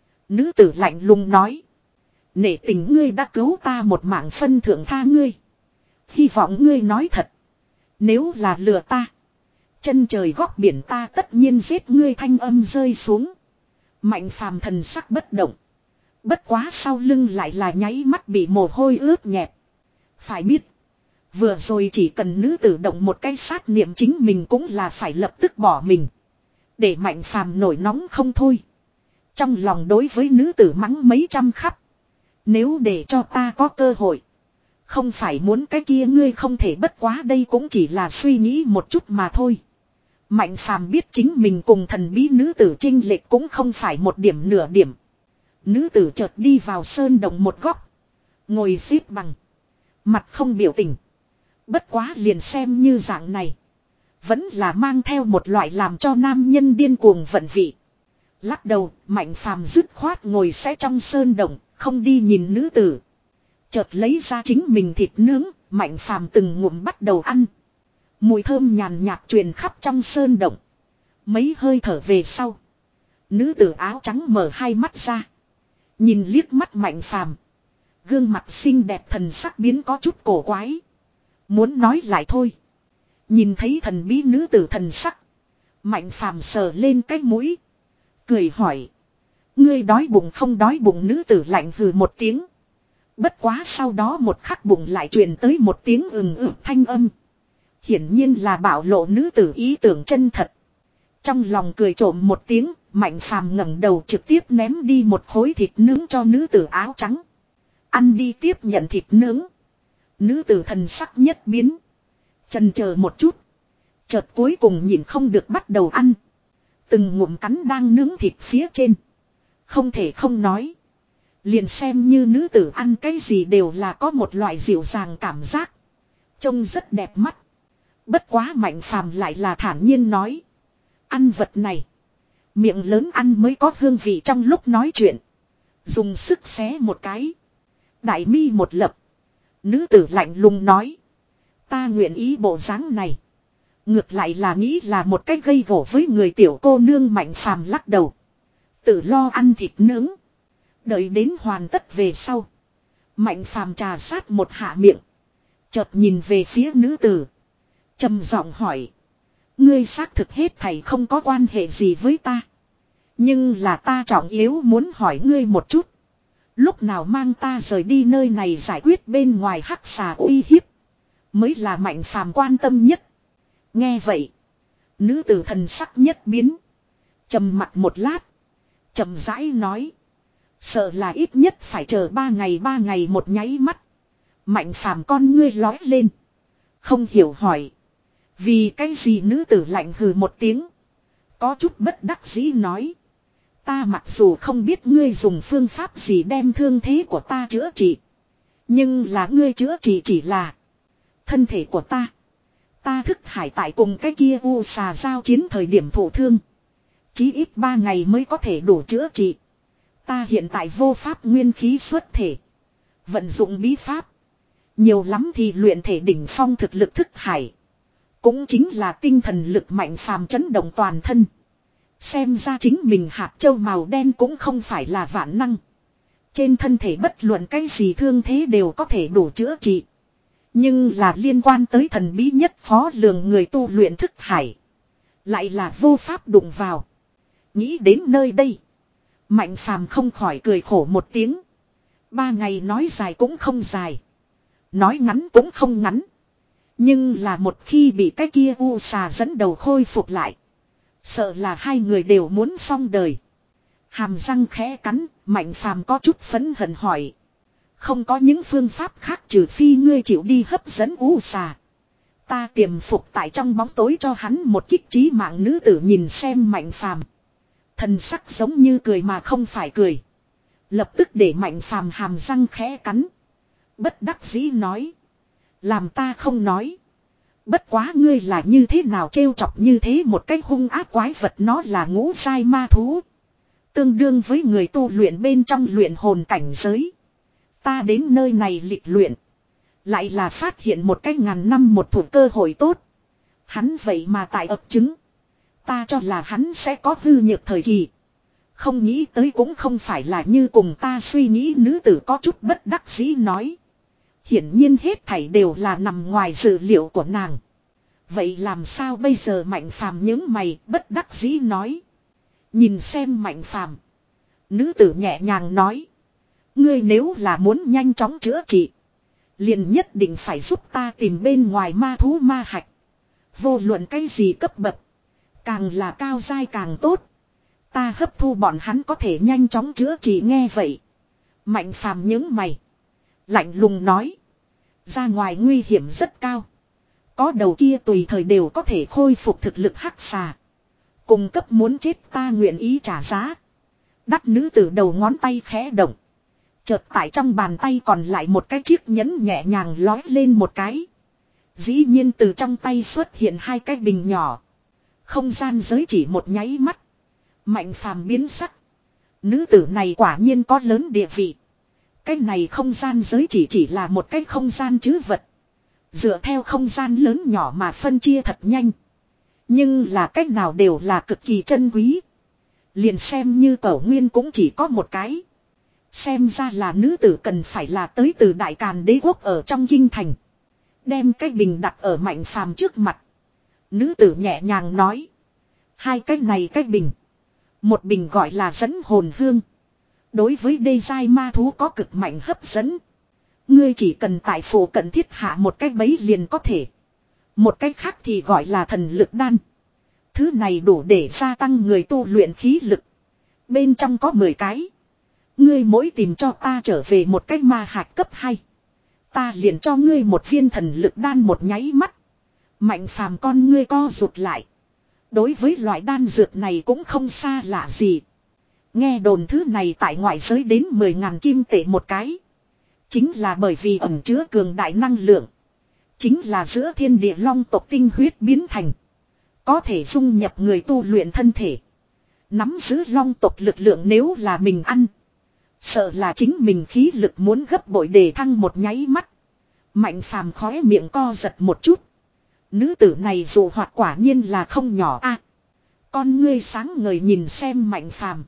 Speaker 1: Nữ tử lạnh lùng nói. Nể tình ngươi đã cứu ta một mạng, phân thượng tha ngươi. Hy vọng ngươi nói thật. Nếu là lừa ta. Chân trời góc biển ta tất nhiên giết ngươi. Thanh âm rơi xuống. Mạnh phàm thần sắc bất động. Bất quá sau lưng lại là nháy mắt bị mồ hôi ướt nhẹp. Phải biết. Vừa rồi chỉ cần nữ tử động một cái sát niệm, chính mình cũng là phải lập tức bỏ mình. Để mạnh phàm nổi nóng không thôi. Trong lòng đối với nữ tử mắng mấy trăm khắp. Nếu để cho ta có cơ hội. Không phải muốn cái kia ngươi không thể, bất quá đây cũng chỉ là suy nghĩ một chút mà thôi. Mạnh phàm biết chính mình cùng thần bí nữ tử chênh lệch cũng không phải một điểm nửa điểm. Nữ tử chợt đi vào sơn động một góc. Ngồi xếp bằng. Mặt không biểu tình. Bất quá liền xem như dạng này. Vẫn là mang theo một loại làm cho nam nhân điên cuồng vận vị. Lắc đầu, mạnh phàm dứt khoát ngồi sẽ trong sơn động, không đi nhìn nữ tử. Chợt lấy ra chính mình thịt nướng, mạnh phàm từng ngụm bắt đầu ăn. Mùi thơm nhàn nhạt truyền khắp trong sơn động. Mấy hơi thở về sau. Nữ tử áo trắng mở hai mắt ra. Nhìn liếc mắt mạnh phàm. Gương mặt xinh đẹp thần sắc biến có chút cổ quái. Muốn nói lại thôi. Nhìn thấy thần bí nữ tử thần sắc. Mạnh phàm sờ lên cái mũi. Cười hỏi. Ngươi đói bụng không? Đói bụng? Nữ tử lạnh hừ một tiếng. Bất quá sau đó một khắc bụng lại truyền tới một tiếng ừng ực thanh âm. Hiển nhiên là bạo lộ nữ tử ý tưởng chân thật. Trong lòng cười trộm một tiếng, mạnh phàm ngẩng đầu trực tiếp ném đi một khối thịt nướng cho nữ tử áo trắng. Ăn đi, tiếp nhận thịt nướng. Nữ tử thần sắc nhất biến. Chần chờ một chút. Chợt cuối cùng nhìn không được bắt đầu ăn. Từng ngụm cắn đang nướng thịt phía trên. Không thể không nói. Liền xem như nữ tử ăn cái gì đều là có một loại dịu dàng cảm giác. Trông rất đẹp mắt. Bất quá mạnh phàm lại là thản nhiên nói. Ăn vật này. Miệng lớn ăn mới có hương vị. Trong lúc nói chuyện. Dùng sức xé một cái. Đại mi một lập. Nữ tử lạnh lùng nói. Ta nguyện ý bộ dáng này. Ngược lại là nghĩ là một cách gây gổ với người tiểu cô nương. Mạnh phàm lắc đầu. Tự lo ăn thịt nướng. Đợi đến hoàn tất về sau. Mạnh phàm trà sát một hạ miệng. Chợt nhìn về phía nữ tử. Trầm giọng hỏi. Ngươi xác thực hết thảy không có quan hệ gì với ta. Nhưng là ta trọng yếu muốn hỏi ngươi một chút. Lúc nào mang ta rời đi nơi này giải quyết bên ngoài hắc xà uy hiếp. Mới là mạnh phàm quan tâm nhất. Nghe vậy. Nữ tử thần sắc nhất biến. Trầm mặt một lát. Trầm rãi nói. Sợ là ít nhất phải chờ ba ngày ba ngày. Một nháy mắt. Mạnh phàm con ngươi lói lên. Không hiểu hỏi. Vì cái gì? Nữ tử lạnh hừ một tiếng. Có chút bất đắc dĩ nói. Ta mặc dù không biết ngươi dùng phương pháp gì đem thương thế của ta chữa trị. Nhưng là ngươi chữa trị chỉ là thân thể của ta. Ta thức hải tại cùng cái kia u xà giao chiến thời điểm thổ thương. Chí ít ba ngày mới có thể đủ chữa trị. Ta hiện tại vô pháp nguyên khí xuất thể. Vận dụng bí pháp. Nhiều lắm thì luyện thể đỉnh phong thực lực thức hải. Cũng chính là tinh thần lực mạnh phàm chấn động toàn thân. Xem ra chính mình hạt châu màu đen cũng không phải là vạn năng. Trên thân thể bất luận cái gì thương thế đều có thể đủ chữa trị. Nhưng là liên quan tới thần bí nhất khó lường người tu luyện thức hải. Lại là vô pháp đụng vào. Nghĩ đến nơi đây. Mạnh phàm không khỏi cười khổ một tiếng. Ba ngày nói dài cũng không dài. Nói ngắn cũng không ngắn. Nhưng là một khi bị cái kia u xà dẫn đầu khôi phục lại. Sợ là hai người đều muốn xong đời. Hàm răng khẽ cắn, Mạnh Phàm có chút phẫn hận hỏi. Không có những phương pháp khác trừ phi ngươi chịu đi hấp dẫn u xà. Ta tiềm phục tại trong bóng tối cho hắn một kích trí mạng. Nữ tử nhìn xem Mạnh Phàm, thần sắc giống như cười mà không phải cười. Lập tức để Mạnh Phàm hàm răng khẽ cắn. Bất đắc dĩ nói. Làm ta không nói. Bất quá ngươi là như thế nào trêu chọc như thế một cái hung ác quái vật, nó là ngũ giai ma thú. Tương đương với người tu luyện bên trong luyện hồn cảnh giới. Ta đến nơi này lịch luyện. Lại là phát hiện một cái ngàn năm một thủa cơ hội tốt. Hắn vậy mà tại ập trứng. Ta cho là hắn sẽ có hư nhược thời kỳ. Không nghĩ tới cũng không phải là như cùng ta suy nghĩ. Nữ tử có chút bất đắc dĩ nói. Hiển nhiên hết thảy đều là nằm ngoài dự liệu của nàng. Vậy làm sao bây giờ? Mạnh Phàm nhướng mày bất đắc dĩ nói. Nhìn xem Mạnh Phàm, nữ tử nhẹ nhàng nói. Ngươi nếu là muốn nhanh chóng chữa trị, liền nhất định phải giúp ta tìm bên ngoài ma thú ma hạch. Vô luận cái gì cấp bậc, càng là cao giai càng tốt. Ta hấp thu bọn hắn có thể nhanh chóng chữa trị. Nghe vậy, Mạnh Phàm nhướng mày, lạnh lùng nói. Ra ngoài nguy hiểm rất cao. Có đầu kia tùy thời đều có thể khôi phục thực lực hắc xà. Cung cấp muốn chết ta nguyện ý trả giá. Đắt nữ tử đầu ngón tay khẽ động. Chợt tại trong bàn tay còn lại một cái chiếc nhẫn nhẹ nhàng lói lên một cái. Dĩ nhiên từ trong tay xuất hiện hai cái bình nhỏ. Không gian giới chỉ một nháy mắt. Mạnh Phàm biến sắc. Nữ tử này quả nhiên có lớn địa vị. Cái này không gian giới chỉ chỉ là một cái không gian trữ vật. Dựa theo không gian lớn nhỏ mà phân chia thật nhanh. Nhưng là cách nào đều là cực kỳ chân quý. Liền xem như Cẩu Nguyên cũng chỉ có một cái. Xem ra là nữ tử cần phải là tới từ Đại Càn Đế quốc ở trong kinh thành. Đem cái bình đặt ở Mạnh Phàm trước mặt. Nữ tử nhẹ nhàng nói. Hai cái này cái bình. Một bình gọi là dẫn hồn hương. Đối với đê giai ma thú có cực mạnh hấp dẫn. Ngươi chỉ cần tại phủ cận thiết hạ một cái bẫy liền có thể. Một cách khác thì gọi là thần lực đan. Thứ này đủ để gia tăng người tu luyện khí lực. Bên trong có mười cái. Ngươi mỗi tìm cho ta trở về một cái ma hạch cấp hai. Ta liền cho ngươi một viên thần lực đan. Một nháy mắt. Mạnh Phàm con ngươi co rụt lại. Đối với loại đan dược này cũng không xa lạ gì. Nghe đồn thứ này tại ngoại giới đến mười ngàn kim tệ một cái. Chính là bởi vì ẩn chứa cường đại năng lượng. Chính là giữa thiên địa long tộc tinh huyết biến thành. Có thể dung nhập người tu luyện thân thể. Nắm giữ long tộc lực lượng nếu là mình ăn. Sợ là chính mình khí lực muốn gấp bội để thăng một nháy mắt. Mạnh Phàm khóe miệng co giật một chút. Nữ tử này dù hoạt quả nhiên là không nhỏ a. À, con ngươi sáng ngời nhìn xem Mạnh Phàm.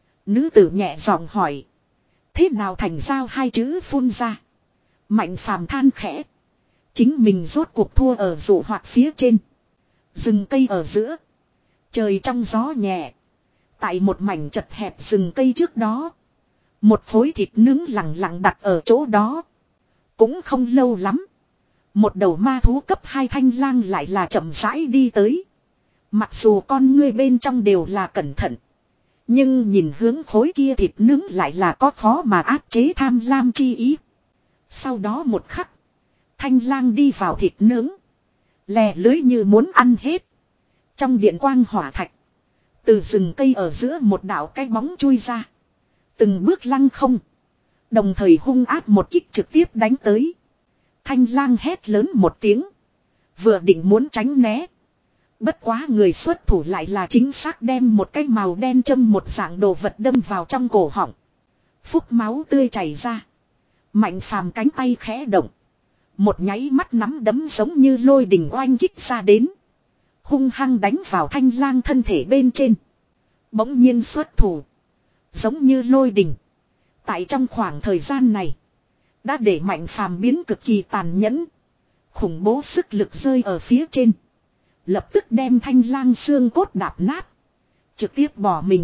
Speaker 1: Nữ tử nhẹ giọng hỏi. Thế nào thành giao hai chữ phun ra. Mạnh Phàm than khẽ. Chính mình rốt cuộc thua ở dụ hoạt phía trên. Rừng cây ở giữa. Trời trong gió nhẹ. Tại một mảnh chật hẹp rừng cây trước đó. Một khối thịt nướng lặng lặng đặt ở chỗ đó. Cũng không lâu lắm. Một đầu ma thú cấp hai thanh lang lại là chậm rãi đi tới. Mặc dù con ngươi bên trong đều là cẩn thận. Nhưng nhìn hướng khối kia thịt nướng lại là có khó mà áp chế tham lam chi ý. Sau đó một khắc. Thanh lang đi vào thịt nướng. Lè lưới như muốn ăn hết. Trong điện quang hỏa thạch. Từ rừng cây ở giữa một đạo cái bóng chui ra. Từng bước lăng không. Đồng thời hung ác một kích trực tiếp đánh tới. Thanh lang hét lớn một tiếng. Vừa định muốn tránh né. Bất quá người xuất thủ lại là chính xác đem một cái màu đen châm một dạng đồ vật đâm vào trong cổ họng. Phúc máu tươi chảy ra. Mạnh Phàm cánh tay khẽ động. Một nháy mắt nắm đấm giống như lôi đình oanh kích ra đến. Hung hăng đánh vào thanh lang thân thể bên trên. Bỗng nhiên xuất thủ. Giống như lôi đình. Tại trong khoảng thời gian này. Đã để Mạnh Phàm biến cực kỳ tàn nhẫn. Khủng bố sức lực rơi ở phía trên. Lập tức đem thanh lang xương cốt đạp nát. Trực tiếp bỏ mình.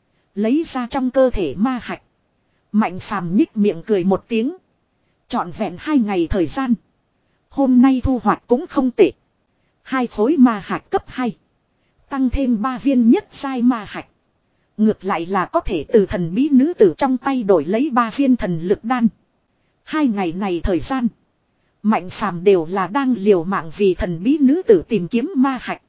Speaker 1: Lấy ra trong cơ thể ma hạch. Mạnh Phàm nhích miệng cười một tiếng. Trọn vẹn hai ngày thời gian. Hôm nay thu hoạch cũng không tệ. Hai khối ma hạch cấp hai. Tăng thêm ba viên nhất giai ma hạch. Ngược lại là có thể từ thần bí nữ tử trong tay đổi lấy ba viên thần lực đan. Hai ngày này thời gian. Mạnh phàm đều là đang liều mạng vì thần bí nữ tử tìm kiếm ma hạch.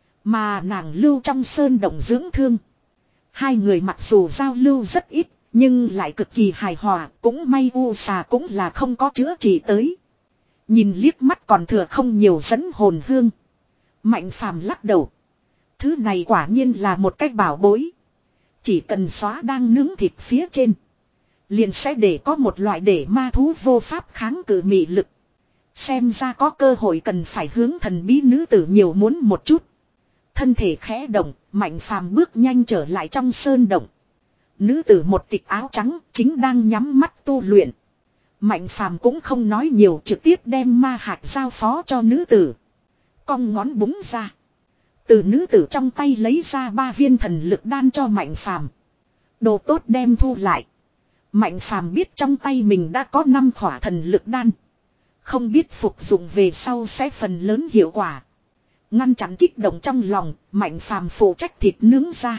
Speaker 1: Mà nàng lưu trong sơn động dưỡng thương. Hai người mặc dù giao lưu rất ít. Nhưng lại cực kỳ hài hòa. Cũng may u xà cũng là không có chữa trị tới. Nhìn liếc mắt còn thừa không nhiều dẫn hồn hương. Mạnh phàm lắc đầu. Thứ này quả nhiên là một cách bảo bối. Chỉ cần xóa đang nướng thịt phía trên. Liền sẽ để có một loại để ma thú vô pháp kháng cự mị lực. Xem ra có cơ hội cần phải hướng thần bí nữ tử nhiều muốn một chút. Thân thể khẽ động, Mạnh phàm bước nhanh trở lại trong sơn động. Nữ tử một tịch áo trắng chính đang nhắm mắt tu luyện. Mạnh phàm cũng không nói nhiều, trực tiếp đem ma hạt giao phó cho nữ tử. Cong ngón búng ra. Từ nữ tử trong tay lấy ra ba viên thần lực đan cho Mạnh phàm. Đồ tốt đem thu lại. Mạnh phàm biết trong tay mình đã có năm khỏa thần lực đan. Không biết phục dụng về sau sẽ phần lớn hiệu quả. Ngăn chặn kích động trong lòng, Mạnh phàm phụ trách thịt nướng ra.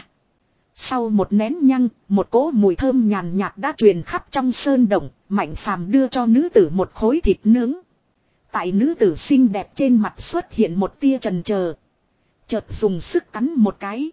Speaker 1: Sau một nén nhăng, một cỗ mùi thơm nhàn nhạt đã truyền khắp trong sơn động. Mạnh phàm đưa cho nữ tử một khối thịt nướng. Tại nữ tử xinh đẹp trên mặt xuất hiện một tia chần chờ. Chợt dùng sức cắn một cái.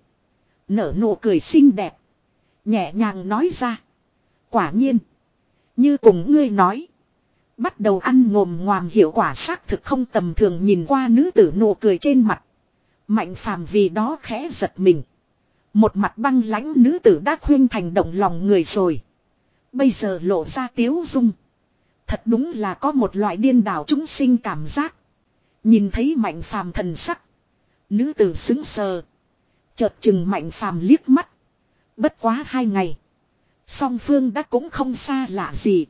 Speaker 1: Nở nụ cười xinh đẹp. Nhẹ nhàng nói ra. Quả nhiên. Như cùng ngươi nói. Bắt đầu ăn ngồm ngoàm hiệu quả xác thực không tầm thường, nhìn qua nữ tử nụ cười trên mặt. Mạnh phàm vì đó khẽ giật mình. Một mặt băng lãnh nữ tử đã khuyên thành động lòng người rồi. Bây giờ lộ ra tiếu dung. Thật đúng là có một loại điên đảo chúng sinh cảm giác. Nhìn thấy Mạnh phàm thần sắc. Nữ tử xứng sờ. Chợt chừng Mạnh phàm liếc mắt. Bất quá hai ngày. Song phương đã cũng không xa lạ gì.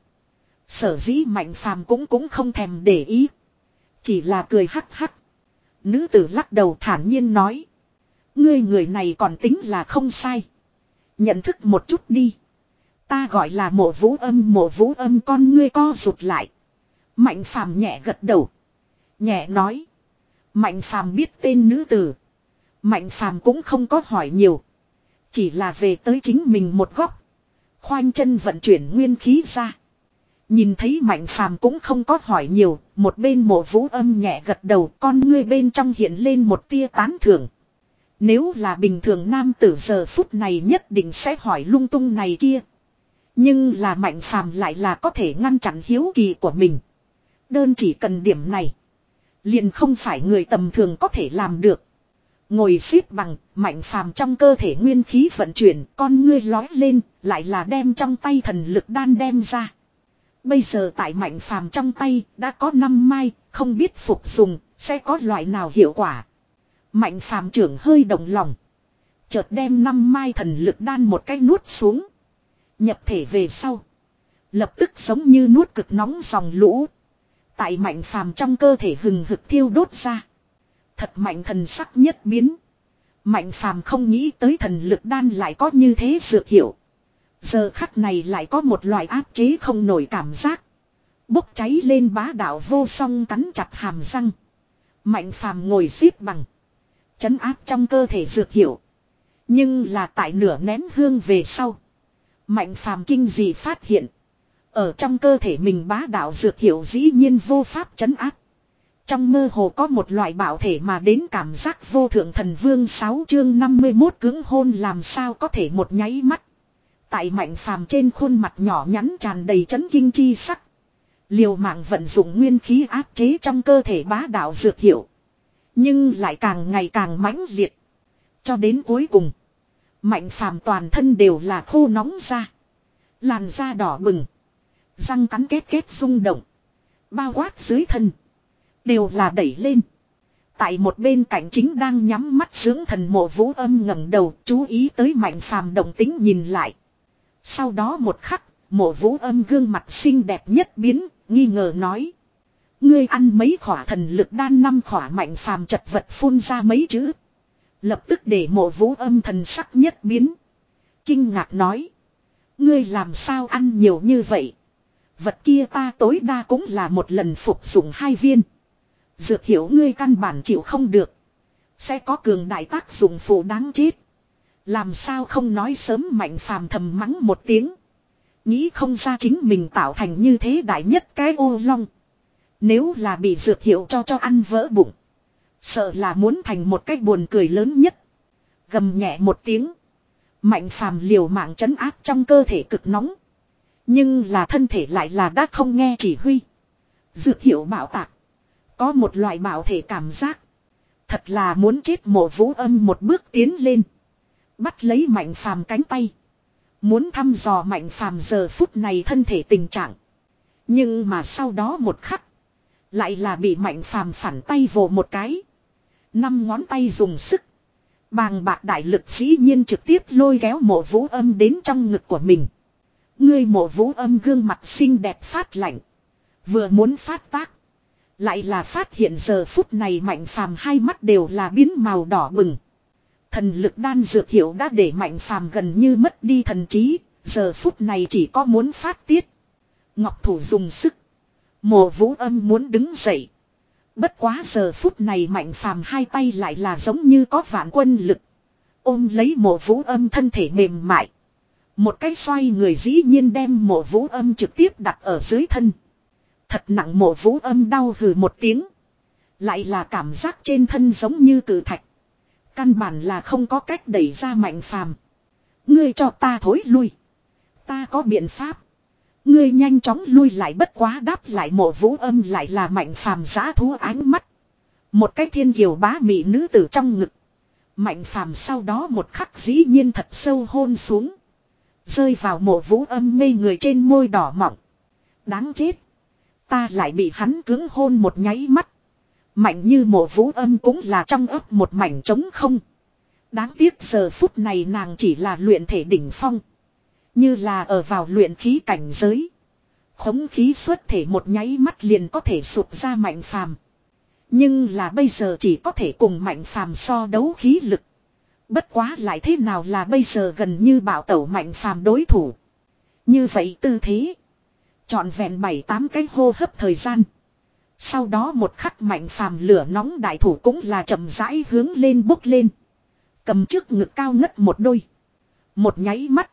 Speaker 1: Sở dĩ Mạnh phàm cũng cũng không thèm để ý. Chỉ là cười hắc hắc. Nữ tử lắc đầu thản nhiên nói. Ngươi người này còn tính là không sai. Nhận thức một chút đi. Ta gọi là Mộ Vũ Âm. Mộ Vũ Âm con ngươi co rụt lại. Mạnh phàm nhẹ gật đầu. Nhẹ nói. Mạnh phàm biết tên nữ tử. Mạnh phàm cũng không có hỏi nhiều. Chỉ là về tới chính mình một góc. Khoanh chân vận chuyển nguyên khí ra. Nhìn thấy Mạnh phàm cũng không có hỏi nhiều. Một bên Mộ Vũ Âm nhẹ gật đầu, con ngươi bên trong hiện lên một tia tán thưởng. Nếu là bình thường nam tử giờ phút này nhất định sẽ hỏi lung tung này kia. Nhưng là Mạnh phàm lại là có thể ngăn chặn hiếu kỳ của mình. Đơn chỉ cần điểm này. Liền không phải người tầm thường có thể làm được. Ngồi xếp bằng, Mạnh phàm trong cơ thể nguyên khí vận chuyển, con ngươi lói lên, lại là đem trong tay thần lực đan đem ra. Bây giờ tại Mạnh phàm trong tay đã có năm mai, không biết phục dùng, sẽ có loại nào hiệu quả. Mạnh phàm trưởng hơi động lòng. Chợt đem năm mai thần lực đan một cái nuốt xuống. Nhập thể về sau. Lập tức giống như nuốt cực nóng dòng lũ. Tại Mạnh phàm trong cơ thể hừng hực thiêu đốt ra. Thật mạnh thần sắc nhất biến. Mạnh phàm không nghĩ tới thần lực đan lại có như thế dược hiệu. Giờ khắc này lại có một loại áp chế không nổi cảm giác. Bốc cháy lên bá đạo vô song, cắn chặt hàm răng. Mạnh phàm ngồi xếp bằng. Chấn áp trong cơ thể dược hiệu. Nhưng là tại nửa nén hương về sau. Mạnh phàm kinh dị phát hiện. Ở trong cơ thể mình bá đạo dược hiệu dĩ nhiên vô pháp chấn áp. Trong mơ hồ có một loại bảo thể mà đến cảm giác vô thượng thần vương. Sáu chương năm mươi mốt cứng hôn làm sao có thể một nháy mắt. Tại Mạnh phàm trên khuôn mặt nhỏ nhắn tràn đầy chấn kinh chi sắc. Liều mạng vận dụng nguyên khí áp chế trong cơ thể bá đạo dược hiệu. Nhưng lại càng ngày càng mãnh liệt. Cho đến cuối cùng. Mạnh phàm toàn thân đều là khô nóng ra. Làn da đỏ bừng. Răng cắn kết kết rung động. Bao quát dưới thân. Đều là đẩy lên. Tại một bên cạnh chính đang nhắm mắt dưỡng thần Mộ Vũ Âm ngẩng đầu chú ý tới Mạnh phàm động tính nhìn lại. Sau đó một khắc, Mộ Vũ Âm gương mặt xinh đẹp nhất biến, nghi ngờ nói. Ngươi ăn mấy khỏa thần lực đan, năm khỏa. Mạnh phàm chật vật phun ra mấy chữ. Lập tức để Mộ Vũ Âm thần sắc nhất biến. Kinh ngạc nói. Ngươi làm sao ăn nhiều như vậy? Vật kia ta tối đa cũng là một lần phục dụng hai viên. Dược hiểu ngươi căn bản chịu không được. Sẽ có cường đại tác dụng phụ đáng chết. Làm sao không nói sớm Mạnh Phàm thầm mắng một tiếng. Nghĩ không ra chính mình tạo thành như thế đại nhất cái ô long. Nếu là bị dược hiệu cho cho ăn vỡ bụng. Sợ là muốn thành một cái buồn cười lớn nhất. Gầm nhẹ một tiếng. Mạnh Phàm liều mạng trấn áp trong cơ thể cực nóng. Nhưng là thân thể lại là đã không nghe chỉ huy. Dược hiệu bạo tạc. Có một loại bạo thể cảm giác. Thật là muốn chết. Mộ Vũ Âm một bước tiến lên. Bắt lấy Mạnh Phàm cánh tay. Muốn thăm dò Mạnh Phàm giờ phút này thân thể tình trạng. Nhưng mà sau đó một khắc. Lại là bị Mạnh Phàm phản tay vồ một cái. Năm ngón tay dùng sức. Bàng bạc đại lực dĩ nhiên trực tiếp lôi kéo Mộ Vũ Âm đến trong ngực của mình. Ngươi Mộ Vũ Âm gương mặt xinh đẹp phát lạnh. Vừa muốn phát tác. Lại là phát hiện giờ phút này Mạnh Phàm hai mắt đều là biến màu đỏ bừng. Thần lực đan dược hiệu đã để Mạnh Phàm gần như mất đi thần trí. Giờ phút này chỉ có muốn phát tiết. Ngọc thủ dùng sức. Mộ Vũ Âm muốn đứng dậy. Bất quá giờ phút này Mạnh Phàm hai tay lại là giống như có vạn quân lực. Ôm lấy Mộ Vũ Âm thân thể mềm mại. Một cái xoay người dĩ nhiên đem Mộ Vũ Âm trực tiếp đặt ở dưới thân. Thật nặng. Mộ Vũ Âm đau hừ một tiếng. Lại là cảm giác trên thân giống như cự thạch. Căn bản là không có cách đẩy ra Mạnh Phàm. Ngươi cho ta thối lui. Ta có biện pháp. Ngươi nhanh chóng lui lại. Bất quá đáp lại Mộ Vũ Âm lại là Mạnh Phàm dã thú ánh mắt. Một cái thiên kiều bá mị nữ tử trong ngực. Mạnh Phàm sau đó một khắc dĩ nhiên thật sâu hôn xuống. Rơi vào Mộ Vũ Âm mê người trên môi đỏ mọng. Đáng chết. Ta lại bị hắn cưỡng hôn một nháy mắt. Mạnh như Mộ Vũ Âm cũng là trong ấp một mảnh trống không. Đáng tiếc giờ phút này nàng chỉ là luyện thể đỉnh phong. Như là ở vào luyện khí cảnh giới. Khống khí xuất thể một nháy mắt liền có thể sụt ra Mạnh Phàm. Nhưng là bây giờ chỉ có thể cùng Mạnh Phàm so đấu khí lực. Bất quá lại thế nào là bây giờ gần như bảo tẩu Mạnh Phàm đối thủ. Như vậy tư thế. Trọn vẹn bảy tám cái hô hấp thời gian. Sau đó một khắc Mạnh Phàm lửa nóng đại thủ cũng là chậm rãi hướng lên bốc lên. Cầm trước ngực cao ngất một đôi. Một nháy mắt.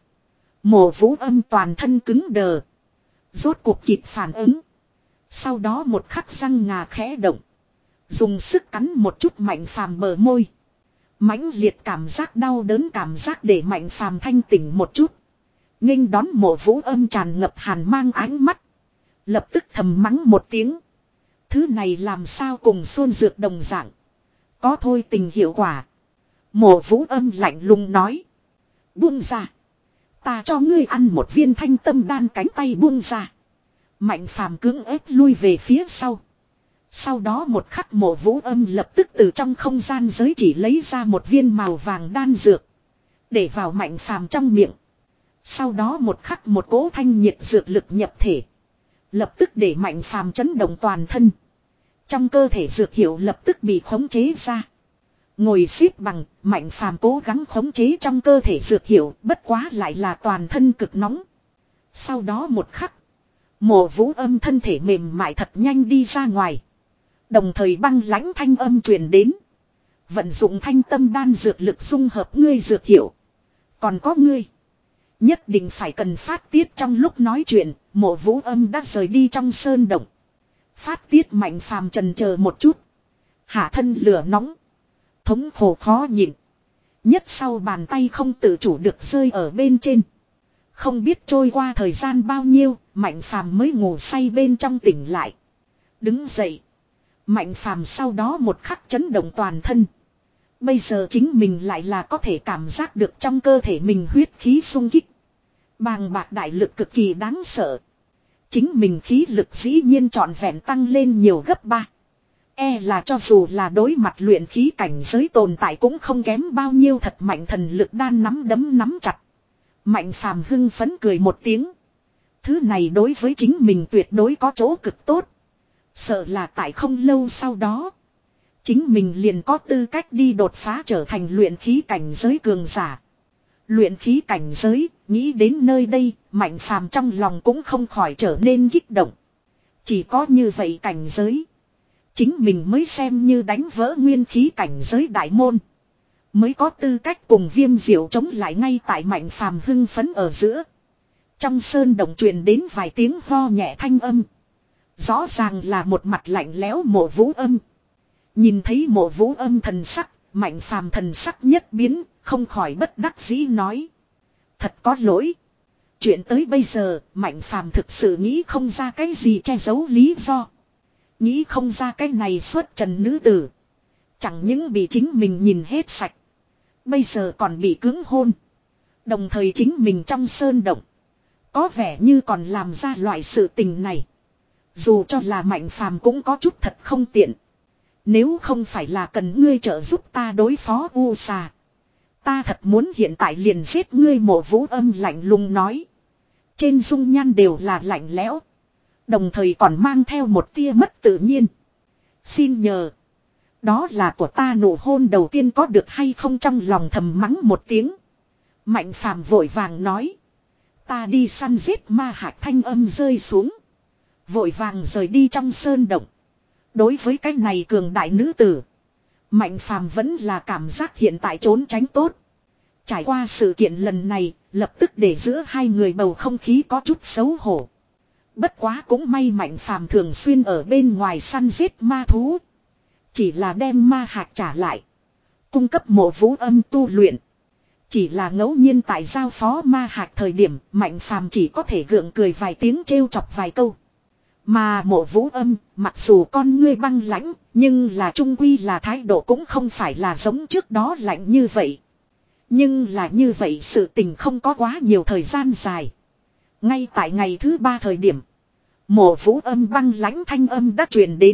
Speaker 1: Mộ Vũ Âm toàn thân cứng đờ. Rốt cuộc kịp phản ứng. Sau đó một khắc răng ngà khẽ động. Dùng sức cắn một chút Mạnh Phàm bờ môi. Mãnh liệt cảm giác đau đớn cảm giác để Mạnh Phàm thanh tỉnh một chút. Nghênh đón Mộ Vũ Âm tràn ngập hàn mang ánh mắt. Lập tức thầm mắng một tiếng. Thứ này làm sao cùng xuân dược đồng dạng. Có thôi tình hiệu quả. Mộ Vũ Âm lạnh lùng nói. Buông ra. Ta cho ngươi ăn một viên thanh tâm đan. Cánh tay buông ra. Mạnh Phàm cưỡng ép lui về phía sau. Sau đó một khắc Mộ Vũ Âm lập tức từ trong không gian giới chỉ lấy ra một viên màu vàng đan dược. Để vào Mạnh Phàm trong miệng. Sau đó một khắc một cỗ thanh nhiệt dược lực nhập thể. Lập tức để Mạnh Phàm chấn động toàn thân. Trong cơ thể dược hiệu lập tức bị khống chế ra. Ngồi xếp bằng, Mạnh Phàm cố gắng khống chế trong cơ thể dược hiệu, bất quá lại là toàn thân cực nóng. Sau đó một khắc, Mộ Vũ Âm thân thể mềm mại thật nhanh đi ra ngoài. Đồng thời băng lãnh thanh âm truyền đến. Vận dụng thanh tâm đan dược lực dung hợp ngươi dược hiệu. Còn có ngươi. Nhất định phải cần phát tiết. Trong lúc nói chuyện, Mộ Vũ Âm đã rời đi trong sơn động. Phát tiết. Mạnh Phàm trần chờ một chút. Hạ thân lửa nóng. Thống khổ khó nhịn. Nhất sau bàn tay không tự chủ được rơi ở bên trên. Không biết trôi qua thời gian bao nhiêu, Mạnh Phàm mới ngủ say bên trong tỉnh lại. Đứng dậy. Mạnh Phàm sau đó một khắc chấn động toàn thân. Bây giờ chính mình lại là có thể cảm giác được trong cơ thể mình huyết khí sung kích. Bàng bạc đại lực cực kỳ đáng sợ. Chính mình khí lực dĩ nhiên trọn vẹn tăng lên nhiều gấp ba. E là cho dù là đối mặt luyện khí cảnh giới tồn tại cũng không kém bao nhiêu. Thật mạnh thần lực đan nắm đấm nắm chặt. Mạnh Phàm hưng phấn cười một tiếng. Thứ này đối với chính mình tuyệt đối có chỗ cực tốt. Sợ là tại không lâu sau đó. Chính mình liền có tư cách đi đột phá trở thành luyện khí cảnh giới cường giả. Luyện khí cảnh giới, nghĩ đến nơi đây, Mạnh Phàm trong lòng cũng không khỏi trở nên kích động. Chỉ có như vậy cảnh giới. Chính mình mới xem như đánh vỡ nguyên khí cảnh giới đại môn. Mới có tư cách cùng Viêm Diệu chống lại ngay tại Mạnh Phàm hưng phấn ở giữa. Trong sơn động truyền đến vài tiếng ho nhẹ thanh âm. Rõ ràng là một mặt lạnh lẽo Mộ Vũ Âm. Nhìn thấy Mộ Vũ Âm thần sắc, Mạnh Phàm thần sắc nhất biến, không khỏi bất đắc dĩ nói. Thật có lỗi. Chuyện tới bây giờ, Mạnh Phàm thực sự nghĩ không ra cái gì che giấu lý do. Nghĩ không ra cái này xuất trần nữ tử. Chẳng những bị chính mình nhìn hết sạch. Bây giờ còn bị cưỡng hôn. Đồng thời chính mình trong sơn động. Có vẻ như còn làm ra loại sự tình này. Dù cho là Mạnh Phàm cũng có chút thật không tiện. Nếu không phải là cần ngươi trợ giúp ta đối phó U Xà. Ta thật muốn hiện tại liền giết ngươi. Mộ Vũ Âm lạnh lùng nói. Trên dung nhan đều là lạnh lẽo. Đồng thời còn mang theo một tia mất tự nhiên. Xin nhờ. Đó là của ta nụ hôn đầu tiên có được hay không, trong lòng thầm mắng một tiếng. Mạnh Phàm vội vàng nói. Ta đi săn giết ma hạc, thanh âm rơi xuống. Vội vàng rời đi trong sơn động. Đối với cái này cường đại nữ tử. Mạnh Phàm vẫn là cảm giác hiện tại trốn tránh tốt. Trải qua sự kiện lần này, lập tức để giữa hai người bầu không khí có chút xấu hổ. Bất quá cũng may Mạnh Phàm thường xuyên ở bên ngoài săn giết ma thú. Chỉ là đem ma hạc trả lại. Cung cấp Mộ Vũ Âm tu luyện. Chỉ là ngẫu nhiên tại giao phó ma hạc thời điểm, Mạnh Phàm chỉ có thể gượng cười vài tiếng trêu chọc vài câu. Mà Mộ Vũ Âm, mặc dù con ngươi băng lãnh, nhưng là trung quy là thái độ cũng không phải là giống trước đó lạnh như vậy. Nhưng là như vậy sự tình không có quá nhiều thời gian dài. Ngay tại ngày thứ ba thời điểm, Mộ Vũ Âm băng lãnh thanh âm đã truyền đến.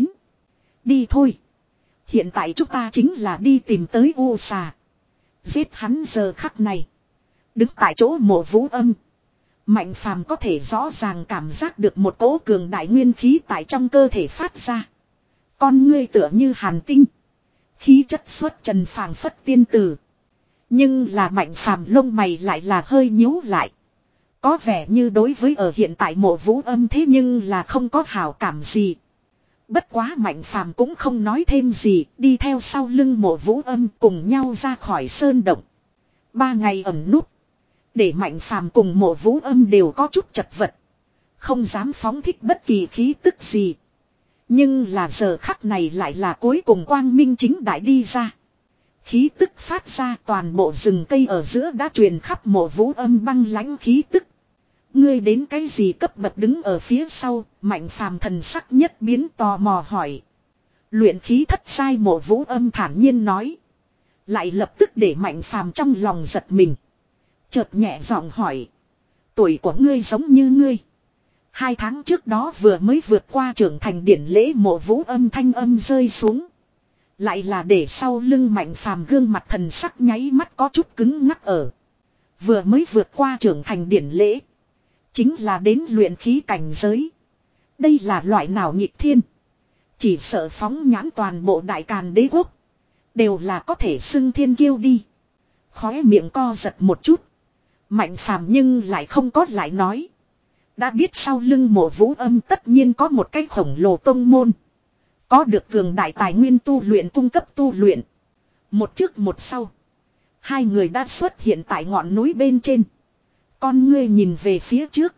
Speaker 1: Đi thôi. Hiện tại chúng ta chính là đi tìm tới U Xà. Giết hắn. Giờ khắc này. Đứng tại chỗ Mộ Vũ Âm. Mạnh Phàm có thể rõ ràng cảm giác được một cỗ cường đại nguyên khí tại trong cơ thể phát ra. Con ngươi tựa như hàn tinh. Khí chất xuất trần phảng phất tiên tử. Nhưng là Mạnh Phàm lông mày lại là hơi nhíu lại. Có vẻ như đối với ở hiện tại Mộ Vũ Âm thế nhưng là không có hảo cảm gì. Bất quá Mạnh Phàm cũng không nói thêm gì, đi theo sau lưng Mộ Vũ Âm cùng nhau ra khỏi sơn động. Ba ngày ẩn núp. Để Mạnh Phàm cùng Mộ Vũ Âm đều có chút chật vật. Không dám phóng thích bất kỳ khí tức gì. Nhưng là giờ khắc này lại là cuối cùng quang minh chính đại đi ra. Khí tức phát ra toàn bộ rừng cây ở giữa đã truyền khắp Mộ Vũ Âm băng lãnh khí tức. Ngươi đến cái gì cấp bậc? Đứng ở phía sau, Mạnh Phàm thần sắc nhất biến tò mò hỏi. Luyện khí thất giai. Mộ Vũ Âm thản nhiên nói. Lại lập tức để Mạnh Phàm trong lòng giật mình. Chợt nhẹ giọng hỏi. Tuổi của ngươi giống như ngươi. Hai tháng trước đó vừa mới vượt qua trưởng thành điển lễ. Mộ Vũ Âm thanh âm rơi xuống. Lại là để sau lưng Mạnh Phàm gương mặt thần sắc nháy mắt có chút cứng ngắc ở. Vừa mới vượt qua trưởng thành điển lễ. Chính là đến luyện khí cảnh giới. Đây là loại nào nghịch thiên. Chỉ sợ phóng nhãn toàn bộ Đại Càn đế quốc. Đều là có thể xưng thiên kiêu đi. Khóe miệng co giật một chút. Mạnh Phàm nhưng lại không có lại nói. Đã biết sau lưng Mộ Vũ Âm tất nhiên có một cái khổng lồ tông môn. Có được cường đại tài nguyên tu luyện cung cấp tu luyện. Một trước một sau. Hai người đã xuất hiện tại ngọn núi bên trên. Con ngươi nhìn về phía trước.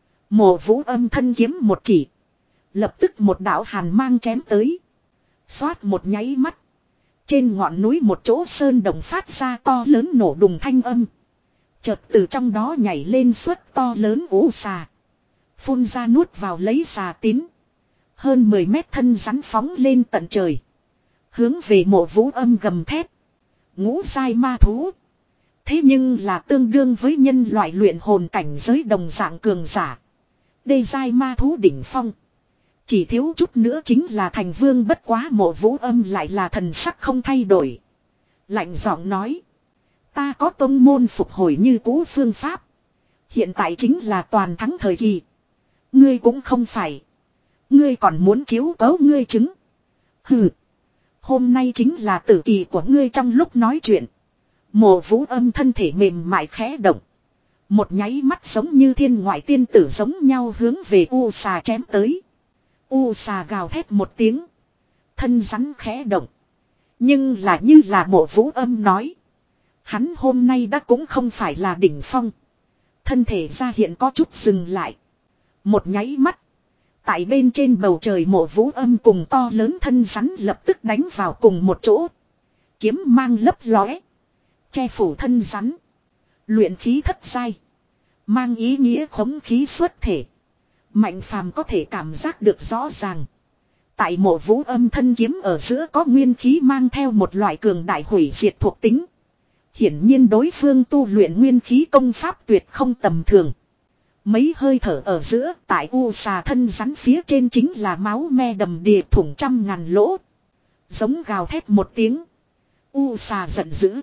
Speaker 1: Mộ Vũ Âm thân kiếm một chỉ. Lập tức một đạo hàn mang chém tới. Xoát một nháy mắt. Trên ngọn núi một chỗ sơn đồng phát ra to lớn nổ đùng thanh âm. Chợt từ trong đó nhảy lên suốt to lớn U Xà. Phun ra nuốt vào lấy xà tín. Hơn mười mét thân rắn phóng lên tận trời. Hướng về Mộ Vũ Âm gầm thét. Ngũ giai ma thú. Thế nhưng là tương đương với nhân loại luyện hồn cảnh giới đồng dạng cường giả. Đê giai ma thú đỉnh phong. Chỉ thiếu chút nữa chính là thành vương, bất quá Mộ Vũ Âm lại là thần sắc không thay đổi. Lạnh giọng nói. Ta có tông môn phục hồi như cũ phương pháp. Hiện tại chính là toàn thắng thời kỳ. Ngươi cũng không phải. Ngươi còn muốn chiếu cố ngươi chứng. Hừ. Hôm nay chính là tử kỳ của ngươi. Trong lúc nói chuyện. Mộ Vũ Âm thân thể mềm mại khẽ động. Một nháy mắt giống như thiên ngoại tiên tử giống nhau hướng về U Xà chém tới. U Xà gào thét một tiếng. Thân rắn khẽ động. Nhưng là như là Mộ Vũ Âm nói. Hắn hôm nay đã cũng không phải là đỉnh phong. Thân thể ra hiện có chút dừng lại. Một nháy mắt. Tại bên trên bầu trời Mộ Vũ Âm cùng to lớn thân rắn lập tức đánh vào cùng một chỗ. Kiếm mang lấp lóe. Che phủ thân rắn. Luyện khí thất giai. Mang ý nghĩa khống khí xuất thể. Mạnh phàm có thể cảm giác được rõ ràng. Tại Mộ Vũ Âm thân kiếm ở giữa có nguyên khí mang theo một loại cường đại hủy diệt thuộc tính. Hiển nhiên đối phương tu luyện nguyên khí công pháp tuyệt không tầm thường. Mấy hơi thở ở giữa tại u xà thân rắn phía trên chính là máu me đầm đìa thủng trăm ngàn lỗ. Giống gào thét một tiếng. U xà giận dữ.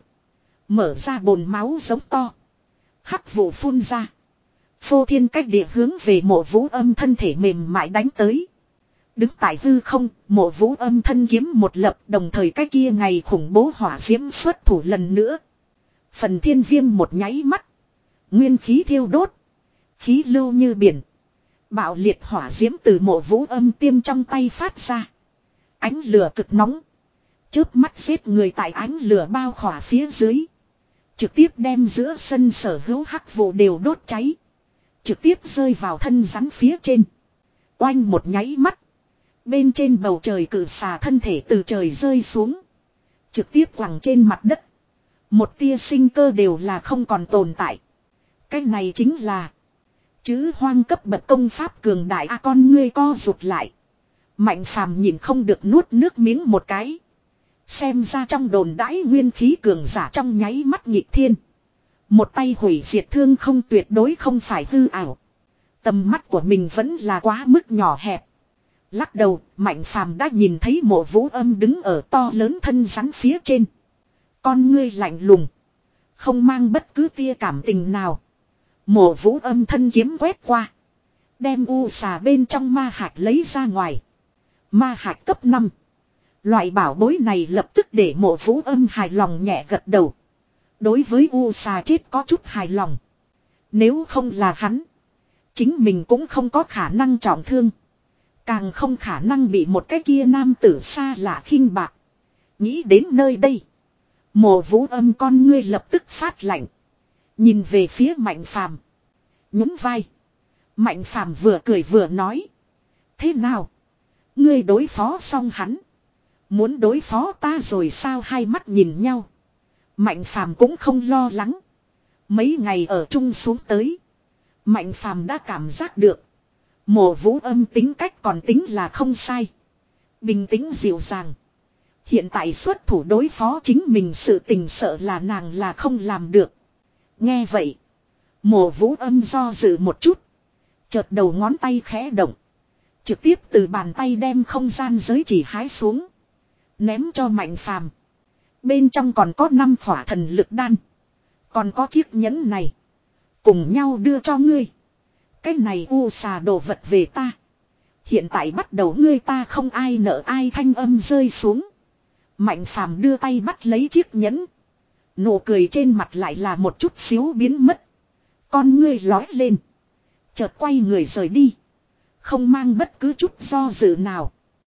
Speaker 1: Mở ra bồn máu giống to. Hắc vụ phun ra. Phô thiên cách địa hướng về Mộ Vũ Âm thân thể mềm mại đánh tới. Đứng tại hư không, Mộ Vũ Âm thân kiếm một lập, đồng thời cái kia ngày khủng bố hỏa diễm xuất thủ lần nữa. Phần thiên viêm một nháy mắt. Nguyên khí thiêu đốt. Khí lưu như biển. Bạo liệt hỏa diễm từ Mộ Vũ Âm tiêm trong tay phát ra. Ánh lửa cực nóng. Chớp mắt giết người tại ánh lửa bao khỏa phía dưới. Trực tiếp đem giữa sân sở hữu hắc vụ đều đốt cháy. Trực tiếp rơi vào thân rắn phía trên. Oanh một nháy mắt. Bên trên bầu trời cử xà thân thể từ trời rơi xuống. Trực tiếp quẳng trên mặt đất. Một tia sinh cơ đều là không còn tồn tại. Cái này chính là chữ hoang cấp bậc công pháp cường đại a. Con ngươi co rụt lại. Mạnh phàm nhìn không được nuốt nước miếng một cái. Xem ra trong đồn đãi nguyên khí cường giả trong nháy mắt nghịch thiên. Một tay hủy diệt thương không tuyệt đối không phải hư ảo. Tầm mắt của mình vẫn là quá mức nhỏ hẹp. Lắc đầu, Mạnh phàm đã nhìn thấy Mộ Vũ Âm đứng ở to lớn thân rắn phía trên. Con ngươi lạnh lùng. Không mang bất cứ tia cảm tình nào. Mộ Vũ Âm thân kiếm quét qua. Đem u xà bên trong ma hạch lấy ra ngoài. Ma hạch cấp năm. Loại bảo bối này lập tức để Mộ Vũ Âm hài lòng nhẹ gật đầu. Đối với u xà chết có chút hài lòng. Nếu không là hắn. Chính mình cũng không có khả năng trọng thương. Càng không khả năng bị một cái kia nam tử xa lạ khinh bạc. Nghĩ đến nơi đây. Mộ Vũ Âm con ngươi lập tức phát lạnh. Nhìn về phía Mạnh phàm. Nhún vai. Mạnh phàm vừa cười vừa nói. Thế nào? Ngươi đối phó xong hắn. Muốn đối phó ta rồi sao? Hai mắt nhìn nhau. Mạnh phàm cũng không lo lắng. Mấy ngày ở chung xuống tới. Mạnh phàm đã cảm giác được. Mộ Vũ Âm tính cách còn tính là không sai. Bình tĩnh dịu dàng. Hiện tại xuất thủ đối phó chính mình sự tình sợ là nàng là không làm được. Nghe vậy. Mộ Vũ Âm do dự một chút. Chợt đầu ngón tay khẽ động. Trực tiếp từ bàn tay đem không gian giới chỉ hái xuống. Ném cho Mạnh phàm. Bên trong còn có năm khỏa thần lực đan. Còn có chiếc nhẫn này. Cùng nhau đưa cho ngươi. Cái này u xà đồ vật về ta. Hiện tại bắt đầu ngươi ta không ai nợ ai. Thanh âm rơi xuống. Mạnh phàm đưa tay bắt lấy chiếc nhẫn. Nụ cười trên mặt lại là một chút xíu biến mất. Con ngươi lói lên. Chợt quay người rời đi. Không mang bất cứ chút do dự nào.